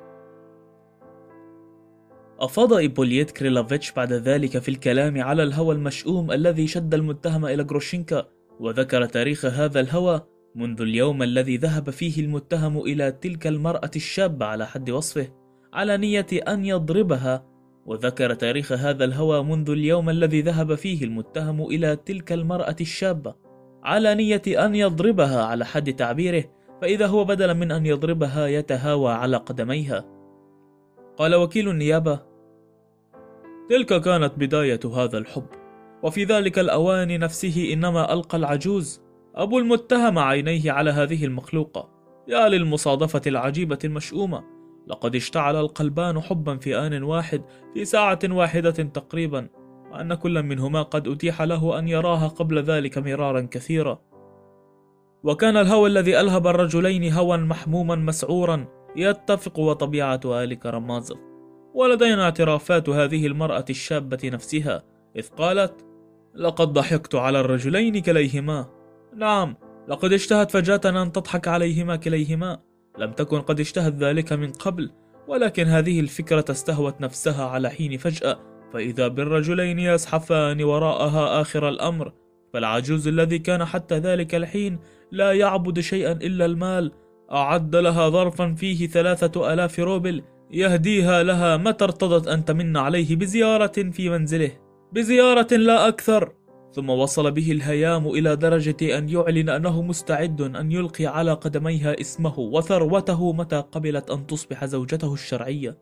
أفاض إيبوليت كريلوفيتش بعد ذلك في الكلام على الهوى المشؤوم الذي شد المتهم إلى غروشينكا، وذكر تاريخ هذا الهوى منذ اليوم الذي ذهب فيه المتهم إلى تلك المرأة الشابة على حد وصفه على نية أن يضربها، وذكر تاريخ هذا الهوى منذ اليوم الذي ذهب فيه المتهم إلى تلك المرأة الشابة على نية أن يضربها على حد تعبيره، فإذا هو بدلا من أن يضربها يتهاوى على قدميها. قال وكيل النيابة: تلك كانت بداية هذا الحب، وفي ذلك الأوان نفسه إنما ألقى العجوز أبو المتهم عينيه على هذه المخلوقة. يا للمصادفة العجيبة المشؤومة، لقد اشتعل القلبان حبا في آن واحد في ساعة واحدة تقريبا، وأن كل منهما قد أتيح له أن يراها قبل ذلك مرارا كثيرا. وكان الهوى الذي ألهب الرجلين هوى محموما مسعورا يتفق وطبيعة آل كرامازوف. ولدينا اعترافات هذه المرأة الشابة نفسها، إذ قالت: لقد ضحكت على الرجلين كليهما. نعم، لقد اشتهت فجأة أن تضحك عليهما كليهما، لم تكن قد اشتهت ذلك من قبل، ولكن هذه الفكرة استهوت نفسها على حين فجأة، فإذا بالرجلين يزحفان وراءها آخر الأمر. فالعجوز الذي كان حتى ذلك الحين لا يعبد شيئا إلا المال أعد لها ظرفا فيه ثلاثة ألاف روبل يهديها لها متى ارتضت أن تمن عليه بزيارة في منزله، بزيارة لا أكثر. ثم وصل به الهيام إلى درجة أن يعلن أنه مستعد أن يلقي على قدميها اسمه وثروته متى قبلت أن تصبح زوجته الشرعية.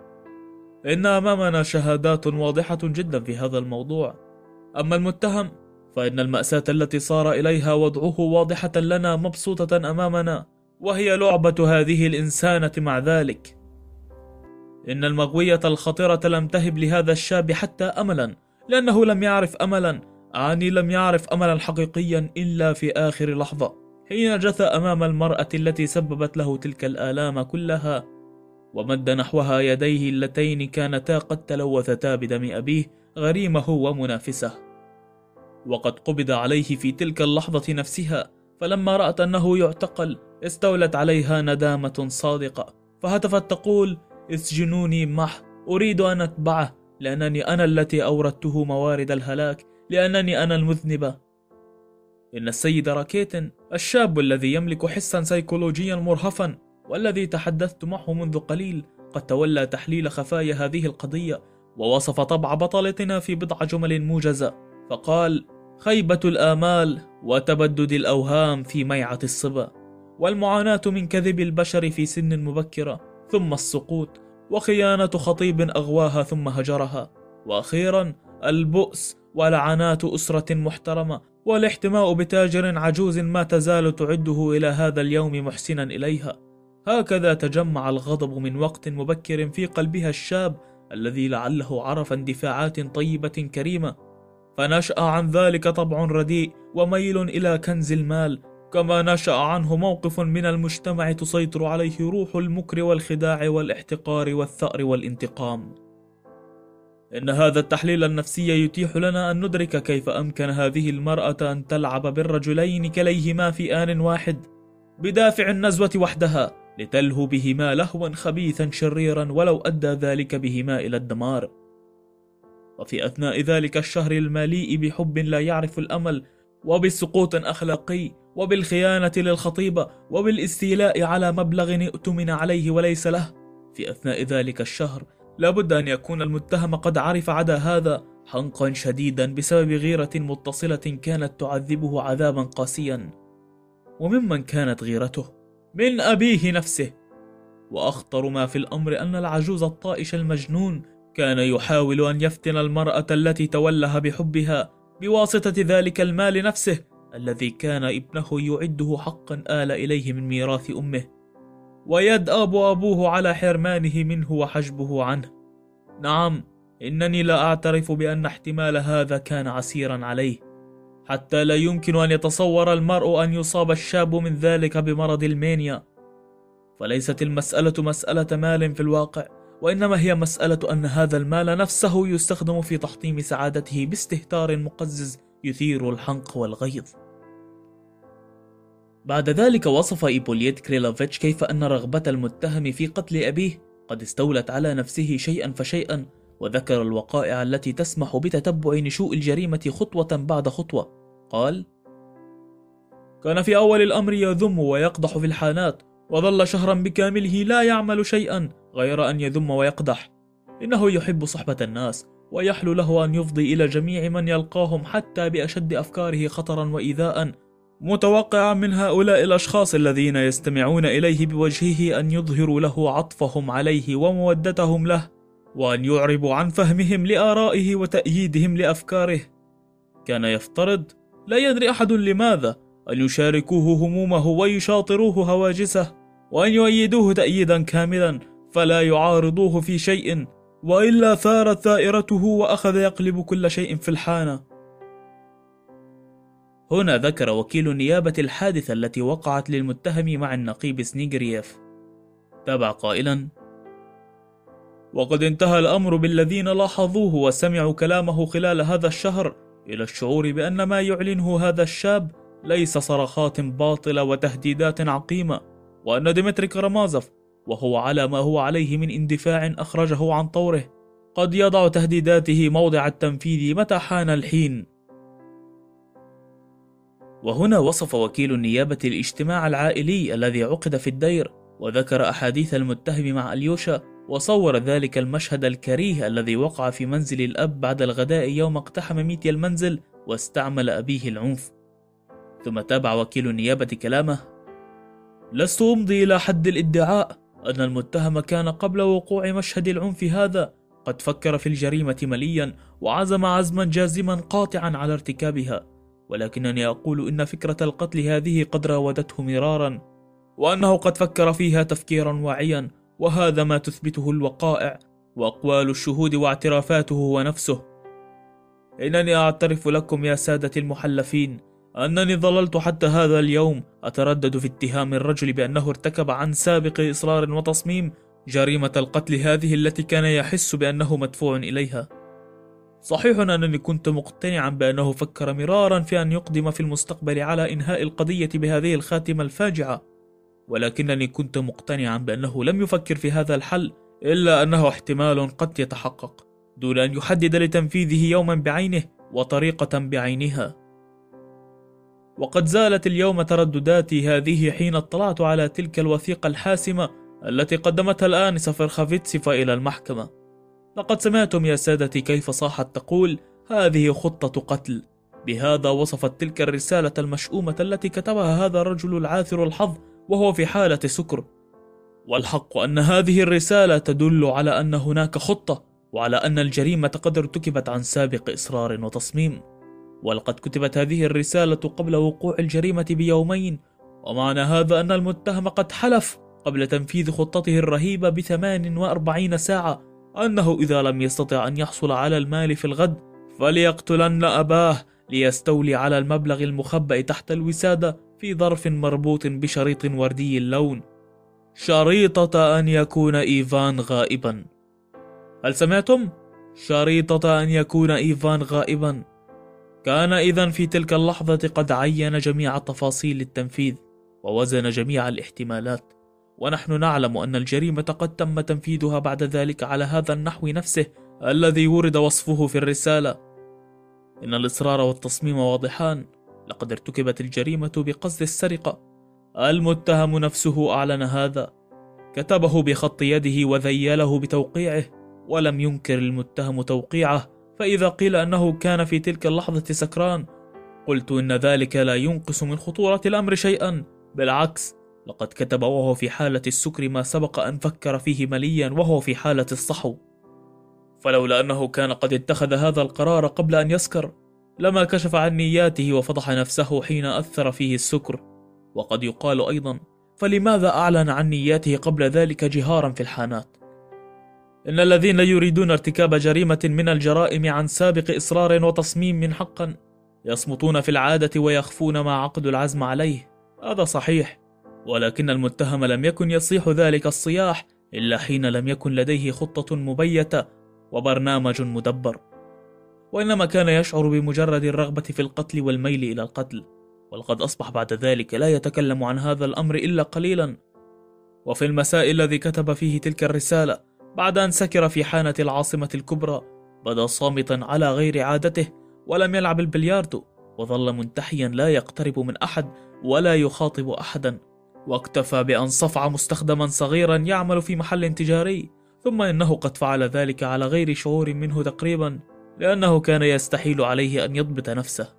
إن أمامنا شهادات واضحة جدا في هذا الموضوع. أما المتهم فإن المأساة التي صار إليها وضعه واضحة لنا مبسوطة أمامنا، وهي لعبة هذه الإنسانة مع ذلك. إن المغوية الخطيرة لم تهب لهذا الشاب حتى أملا، لأنه لم يعرف أملا، أعني لم يعرف أملا حقيقيا إلا في آخر لحظة حين جثى أمام المرأة التي سببت له تلك الآلام كلها، ومد نحوها يديه اللتين كانتا قد تلوثتا بدم أبيه غريمه ومنافسه. وقد قبض عليه في تلك اللحظة نفسها، فلما رأت أنه يعتقل استولت عليها ندامة صادقة، فهتفت تقول: اسجنوني مح، أريد أن أتبعه، لأنني أنا التي أوردته موارد الهلاك، لأنني أنا المذنبة. إن السيد راكيتن الشاب الذي يملك حسا سيكولوجيا مرهفا والذي تحدثت معه منذ قليل قد تولى تحليل خفايا هذه القضية، ووصف طبع بطلتنا في بضع جمل موجزة، فقال: خيبة الآمال وتبدد الأوهام في ميعة الصبا، والمعاناة من كذب البشر في سن مبكرة، ثم السقوط، وخيانة خطيب أغواها ثم هجرها، وأخيرا البؤس ولعنات أسرة محترمة، والاحتماء بتاجر عجوز ما تزال تعده إلى هذا اليوم محسنا إليها. هكذا تجمع الغضب من وقت مبكر في قلبها الشاب الذي لعله عرف اندفاعات طيبة كريمة، فنشأ عن ذلك طبع رديء وميل إلى كنز المال، كما نشأ عنه موقف من المجتمع تسيطر عليه روح المكر والخداع والاحتقار والثأر والانتقام. إن هذا التحليل النفسي يتيح لنا أن ندرك كيف أمكن هذه المرأة أن تلعب بالرجلين كليهما في آن واحد بدافع النزوة وحدها، لتلهو بهما لهوا خبيثا شريرا ولو أدى ذلك بهما إلى الدمار. وفي أثناء ذلك الشهر المليء بحب لا يعرف الأمل، وبسقوط أخلاقي، وبالخيانة للخطيبة، وبالاستيلاء على مبلغ ائتمن عليه وليس له، في أثناء ذلك الشهر لابد أن يكون المتهم قد عرف عدا هذا حنقا شديدا بسبب غيرة متصلة كانت تعذبه عذابا قاسيا. وممن كانت غيرته؟ من أبيه نفسه. وأخطر ما في الأمر أن العجوز الطائش المجنون كان يحاول أن يفتن المرأة التي تولها بحبها بواسطة ذلك المال نفسه الذي كان ابنه يعده حقا آل إليه من ميراث أمه، ويدأب أبوه على حرمانه منه وحجبه عنه. نعم، إنني لا أعترف بأن احتمال هذا كان عسيرا عليه، حتى لا يمكن أن يتصور المرء أن يصاب الشاب من ذلك بمرض المانيا. فليست المسألة مسألة مال في الواقع، وإنما هي مسألة أن هذا المال نفسه يستخدم في تحطيم سعادته باستهتار مقزز يثير الحنق والغيظ. بعد ذلك وصف إيبوليت كريلوفيتش كيف أن رغبة المتهم في قتل أبيه قد استولت على نفسه شيئا فشيئا، وذكر الوقائع التي تسمح بتتبع نشوء الجريمة خطوة بعد خطوة. قال: كان في أول الأمر يذم ويقدح في الحانات، وظل شهرا بكامله لا يعمل شيئا غير أن يذم ويقدح. إنه يحب صحبة الناس، ويحلو له أن يفضي إلى جميع من يلقاهم حتى بأشد أفكاره خطرا وإيذاء، متوقعا من هؤلاء الأشخاص الذين يستمعون إليه بوجهه أن يظهروا له عطفهم عليه ومودتهم له، وأن يعربوا عن فهمهم لآرائه وتأييدهم لأفكاره. كان يفترض، لا يدري أحد لماذا، أن يشاركوه همومه ويشاطروه هواجسه، وأن يؤيدوه تأييدا كاملا فلا يعارضوه في شيء، وإلا ثارت ثائرته وأخذ يقلب كل شيء في الحانة. هنا ذكر وكيل النيابة الحادثة التي وقعت للمتهم مع النقيب سنيغرييف. تابع قائلا: وقد انتهى الأمر بالذين لاحظوه وسمعوا كلامه خلال هذا الشهر إلى الشعور بأن ما يعلنه هذا الشاب ليس صرخات باطلة وتهديدات عقيمة، وأن ديمتري كارامازوف وهو على ما هو عليه من اندفاع أخرجه عن طوره، قد يضع تهديداته موضع التنفيذ متى حان الحين. وهنا وصف وكيل النيابة الاجتماع العائلي الذي عقد في الدير، وذكر أحاديث المتهم مع أليوشا، وصور ذلك المشهد الكريه الذي وقع في منزل الأب بعد الغداء يوم اقتحم ميتيا المنزل واستعمل أبيه العنف. ثم تابع وكيل النيابة كلامه: لست أمضي إلى حد الادعاء أن المتهم كان قبل وقوع مشهد العنف هذا قد فكر في الجريمة مليا وعزم عزما جازما قاطعا على ارتكابها، ولكنني أقول إن فكرة القتل هذه قد راودته مرارا، وأنه قد فكر فيها تفكيرا واعيا، وهذا ما تثبته الوقائع وأقوال الشهود واعترافاته هو نفسه. إنني أعترف لكم يا سادة المحلفين أنني ظللت حتى هذا اليوم أتردد في اتهام الرجل بأنه ارتكب عن سابق إصرار وتصميم جريمة القتل هذه التي كان يحس بأنه مدفوع إليها. صحيح أنني كنت مقتنعا بأنه فكر مرارا في أن يقدم في المستقبل على إنهاء القضية بهذه الخاتمة الفاجعة، ولكنني كنت مقتنعا بأنه لم يفكر في هذا الحل إلا أنه احتمال قد يتحقق دون أن يحدد لتنفيذه يوما بعينه وطريقة بعينها. وقد زالت اليوم تردداتي هذه حين اطلعت على تلك الوثيقة الحاسمة التي قدمتها الآنسة فرخافيتسيفا إلى المحكمة. لقد سمعتم يا سادتي كيف صاحت تقول: هذه خطة قتل. بهذا وصفت تلك الرسالة المشؤومة التي كتبها هذا الرجل العاثر الحظ وهو في حالة سكر. والحق أن هذه الرسالة تدل على أن هناك خطة، وعلى أن الجريمة قد ارتكبت عن سابق إصرار وتصميم. ولقد كتبت هذه الرسالة قبل وقوع الجريمة بيومين، ومعنى هذا أن المتهم قد حلف قبل تنفيذ خطته الرهيبة بثمان وأربعين ساعة أنه إذا لم يستطع أن يحصل على المال في الغد فليقتلن أباه ليستولي على المبلغ المخبأ تحت الوسادة في ظرف مربوط بشريط وردي اللون، شريطة أن يكون إيفان غائبا. هل سمعتم؟ شريطة أن يكون إيفان غائبا. كان إذن في تلك اللحظة قد عين جميع تفاصيل التنفيذ ووزن جميع الاحتمالات، ونحن نعلم أن الجريمة قد تم تنفيذها بعد ذلك على هذا النحو نفسه الذي ورد وصفه في الرسالة. إن الإصرار والتصميم واضحان، لقد ارتكبت الجريمة بقصد السرقة. المتهم نفسه أعلن هذا، كتبه بخط يده وذيله بتوقيعه، ولم ينكر المتهم توقيعه. فإذا قيل أنه كان في تلك اللحظة سكران، قلت إن ذلك لا ينقص من خطورة الأمر شيئا، بالعكس، لقد كتب وهو في حالة السكر ما سبق أن فكر فيه مليا وهو في حالة الصحو. فلولا أنه كان قد اتخذ هذا القرار قبل أن يسكر لما كشف عن نياته وفضح نفسه حين أثر فيه السكر. وقد يقال أيضا: فلماذا أعلن عن نياته قبل ذلك جهارا في الحانات؟ إن الذين يريدون ارتكاب جريمة من الجرائم عن سابق إصرار وتصميم حقا يصمتون في العادة ويخفون ما عقدوا العزم عليه، هذا صحيح، ولكن المتهم لم يكن يصيح ذلك الصياح إلا حين لم يكن لديه خطة مبيتة وبرنامج مدبر، وإنما كان يشعر بمجرد الرغبة في القتل والميل إلى القتل، ولقد أصبح بعد ذلك لا يتكلم عن هذا الأمر إلا قليلا. وفي المساء الذي كتب فيه تلك الرسالة بعد أن سكر في حانة العاصمة الكبرى بدا صامتا على غير عادته، ولم يلعب البلياردو، وظل منتحيا لا يقترب من أحد ولا يخاطب أحدا، واكتفى بأن صفع مستخدما صغيرا يعمل في محل تجاري، ثم إنه قد فعل ذلك على غير شعور منه تقريبا، لأنه كان يستحيل عليه أن يضبط نفسه.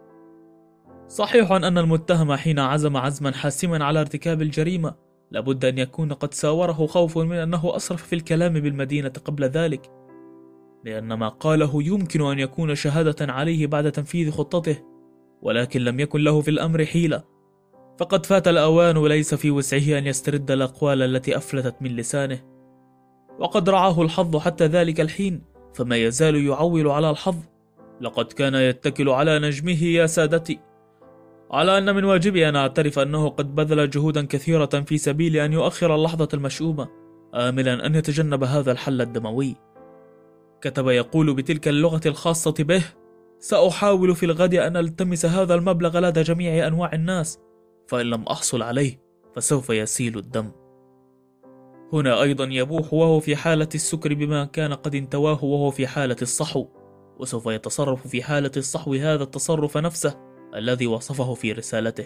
صحيح أن المتهم حين عزم عزما حاسما على ارتكاب الجريمة لابد أن يكون قد ساوره خوف من أنه أسرف في الكلام بالمدينة قبل ذلك، لأن ما قاله يمكن أن يكون شهادة عليه بعد تنفيذ خطته، ولكن لم يكن له في الأمر حيلة، فقد فات الأوان وليس في وسعه أن يسترد الأقوال التي أفلتت من لسانه. وقد رعاه الحظ حتى ذلك الحين، فما يزال يعول على الحظ. لقد كان يتكل على نجمه يا سادتي، على أن من واجبي أن أعترف أنه قد بذل جهودا كثيرة في سبيل أن يؤخر اللحظة المشؤومة، آملا أن يتجنب هذا الحل الدموي. كتب يقول بتلك اللغة الخاصة به: سأحاول في الغد أن ألتمس هذا المبلغ لدى جميع أنواع الناس، فإن لم أحصل عليه فسوف يسيل الدم. هنا أيضا يبوح وهو في حالة السكر بما كان قد انتواه وهو في حالة الصحو، وسوف يتصرف في حالة الصحو هذا التصرف نفسه الذي وصفه في رسالته.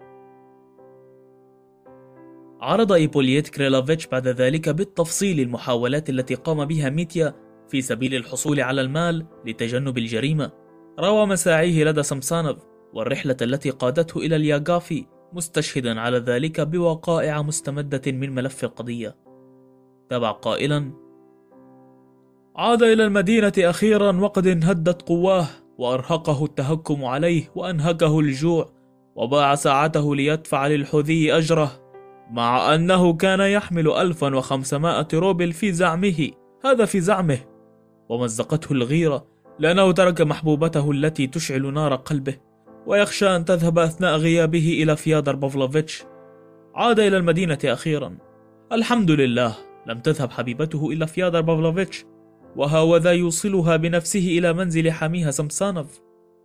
عرض إيبوليت كريلوفيتش بعد ذلك بالتفصيل المحاولات التي قام بها ميتيا في سبيل الحصول على المال لتجنب الجريمة. روى مساعيه لدى سمسانوف والرحلة التي قادته إلى الياغافي، مستشهدا على ذلك بوقائع مستمدة من ملف القضية. تابع قائلا: عاد إلى المدينة أخيرا وقد انهدت قواه، وأرهقه التهكم عليه وأنهكه الجوع، وباع ساعته ليدفع للحذي أجره، مع أنه كان يحمل ألفا وخمسمائة روبل في زعمه، هذا في زعمه. ومزقته الغيرة لأنه ترك محبوبته التي تشعل نار قلبه، ويخشى أن تذهب أثناء غيابه إلى فيادر بافلوفيتش. عاد إلى المدينة أخيرا. الحمد لله، لم تذهب حبيبته إلى فيادر بافلوفيتش، وهاوذا يوصلها بنفسه إلى منزل حميها سمسانوف.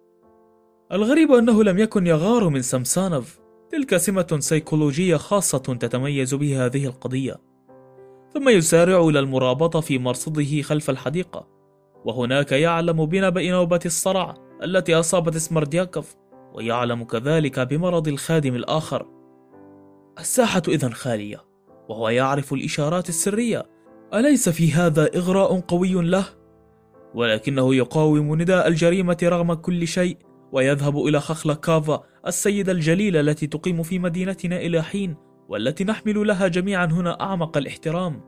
الغريب أنه لم يكن يغار من سمسانوف، تلك سمة سيكولوجية خاصة تتميز بها هذه القضية. ثم يسارع إلى المرابطة في مرصده خلف الحديقة، وهناك يعلم بنبأ نوبة الصرع التي أصابت سمردياكوف، ويعلم كذلك بمرض الخادم الآخر. الساحة إذن خالية، وهو يعرف الإشارات السرية. أليس في هذا إغراء قوي له؟ ولكنه يقاوم نداء الجريمة رغم كل شيء، ويذهب إلى خخلة كافا، السيدة الجليلة التي تقيم في مدينتنا إلى حين، والتي نحمل لها جميعا هنا أعمق الاحترام.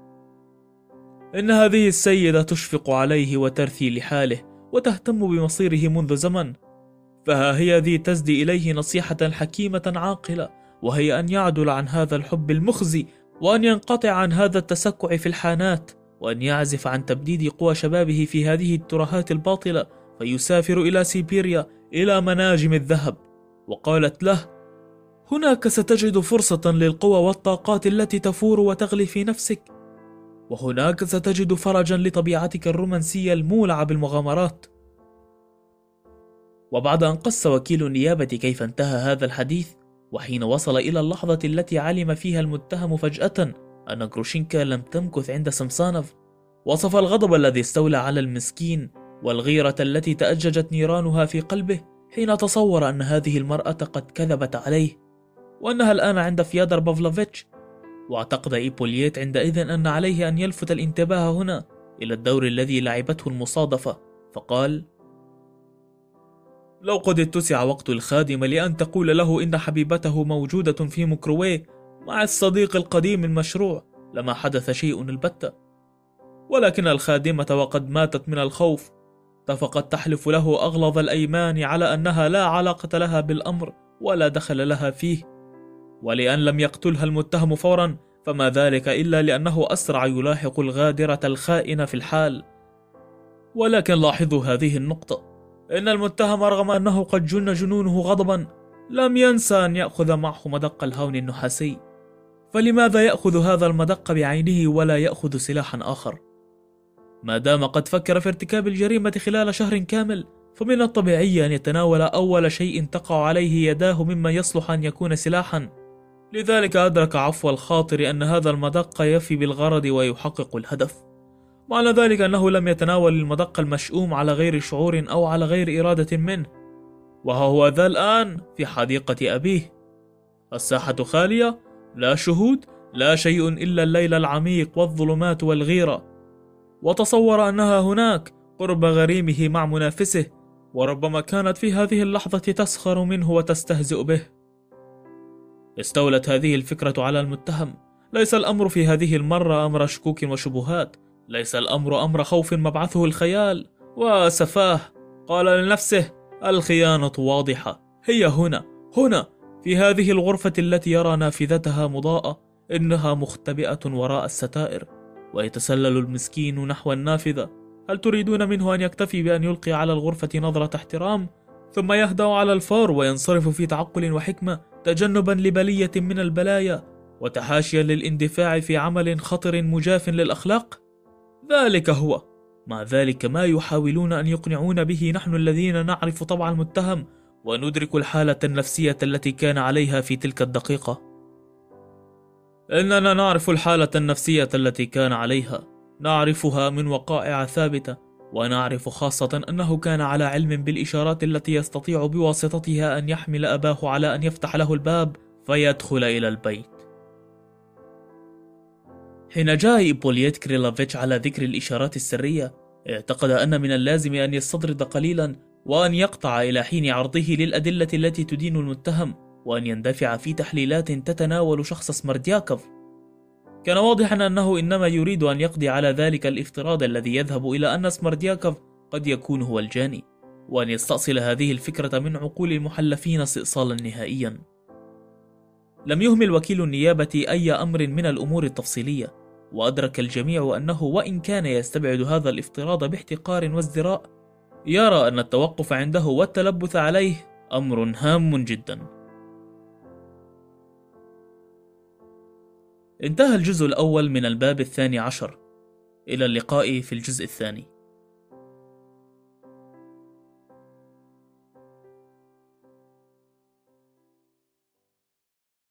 إن هذه السيدة تشفق عليه وترثي لحاله، وتهتم بمصيره منذ زمن، فها هي ذي تسدي إليه نصيحة حكيمة عاقلة، وهي أن يعدل عن هذا الحب المخزي، وأن ينقطع عن هذا التسكع في الحانات، وأن يعزف عن تبديد قوى شبابه في هذه الترهات الباطلة، فيسافر إلى سيبيريا، إلى مناجم الذهب. وقالت له: هناك ستجد فرصة للقوى والطاقات التي تفور وتغلي في نفسك، وهناك ستجد فرجا لطبيعتك الرومانسية المولعة بالمغامرات. وبعد أن قص وكيل النيابة كيف انتهى هذا الحديث، وحين وصل إلى اللحظة التي علم فيها المتهم فجأة أن غروشينكا لم تمكث عند سمسانوف، وصف الغضب الذي استولى على المسكين، والغيرة التي تأججت نيرانها في قلبه حين تصور أن هذه المرأة قد كذبت عليه، وأنها الآن عند فيادر بافلوفيتش. واعتقد إيبوليت عندئذ أن عليه أن يلفت الانتباه هنا إلى الدور الذي لعبته المصادفة، فقال: لو قد اتسع وقت الخادم لأن تقول له إن حبيبته موجودة في مكرويه مع الصديق القديم المشروع، لما حدث شيء البتة. ولكن الخادمة وقد ماتت من الخوف، فقد تحلف له أغلظ الأيمان على أنها لا علاقة لها بالأمر ولا دخل لها فيه. ولأن لم يقتلها المتهم فورا، فما ذلك إلا لأنه أسرع يلاحق الغادرة الخائنة في الحال. ولكن لاحظوا هذه النقطة: إن المتهم رغم أنه قد جن جنونه غضبا، لم ينسى أن يأخذ معه مدق الهون النحاسي. فلماذا يأخذ هذا المدق بعينه ولا يأخذ سلاحا آخر؟ ما دام قد فكر في ارتكاب الجريمة خلال شهر كامل، فمن الطبيعي أن يتناول أول شيء تقع عليه يداه مما يصلح أن يكون سلاحا. لذلك أدرك عفو الخاطر أن هذا المدق يفي بالغرض ويحقق الهدف. معنى ذلك أنه لم يتناول المدق المشؤوم على غير شعور أو على غير إرادة منه. وها هو ذا الآن في حديقة أبيه، الساحة خالية، لا شهود، لا شيء إلا الليل العميق والظلمات والغيرة. وتصور أنها هناك قرب غريمه مع منافسه، وربما كانت في هذه اللحظة تسخر منه وتستهزئ به. استولت هذه الفكرة على المتهم. ليس الأمر في هذه المرة أمر شكوك وشبهات، ليس الأمر أمر خوف مبعثه الخيال وسفاه. قال لنفسه: الخيانة واضحة، هي هنا هنا في هذه الغرفة التي يرى نافذتها مضاءة، إنها مختبئة وراء الستائر. ويتسلل المسكين نحو النافذة. هل تريدون منه أن يكتفي بأن يلقي على الغرفة نظرة احترام، ثم يهدأ على الفور وينصرف في تعقل وحكمة، تجنبا لبلية من البلايا، وتحاشيا للاندفاع في عمل خطر مجاف للأخلاق؟ ذلك هو. مع ذلك ما يحاولون أن يقنعون به نحن الذين نعرف طبع المتهم وندرك الحالة النفسية التي كان عليها في تلك الدقيقة. إننا نعرف الحالة النفسية التي كان عليها، نعرفها من وقائع ثابتة، ونعرف خاصة أنه كان على علم بالإشارات التي يستطيع بواسطتها أن يحمل أباه على أن يفتح له الباب فيدخل إلى البيت. حين جاء إيبوليت كريلوفيتش على ذكر الإشارات السرية، اعتقد أن من اللازم أن يستطرد قليلا وأن يقطع إلى حين عرضه للأدلة التي تدين المتهم، وأن يندفع في تحليلات تتناول شخص سمردياكوف. كان واضحا أنه إنما يريد أن يقضي على ذلك الافتراض الذي يذهب إلى أن سمردياكوف قد يكون هو الجاني، وأن يستأصل هذه الفكرة من عقول المحلفين استئصالا نهائيا. لم يهمل وكيل النيابة أي أمر من الأمور التفصيلية، وأدرك الجميع أنه وإن كان يستبعد هذا الافتراض باحتقار وازدراء، يرى أن التوقف عنده والتلبث عليه أمر هام جدا. انتهى الجزء الأول من الباب الثاني عشر. إلى اللقاء في الجزء الثاني.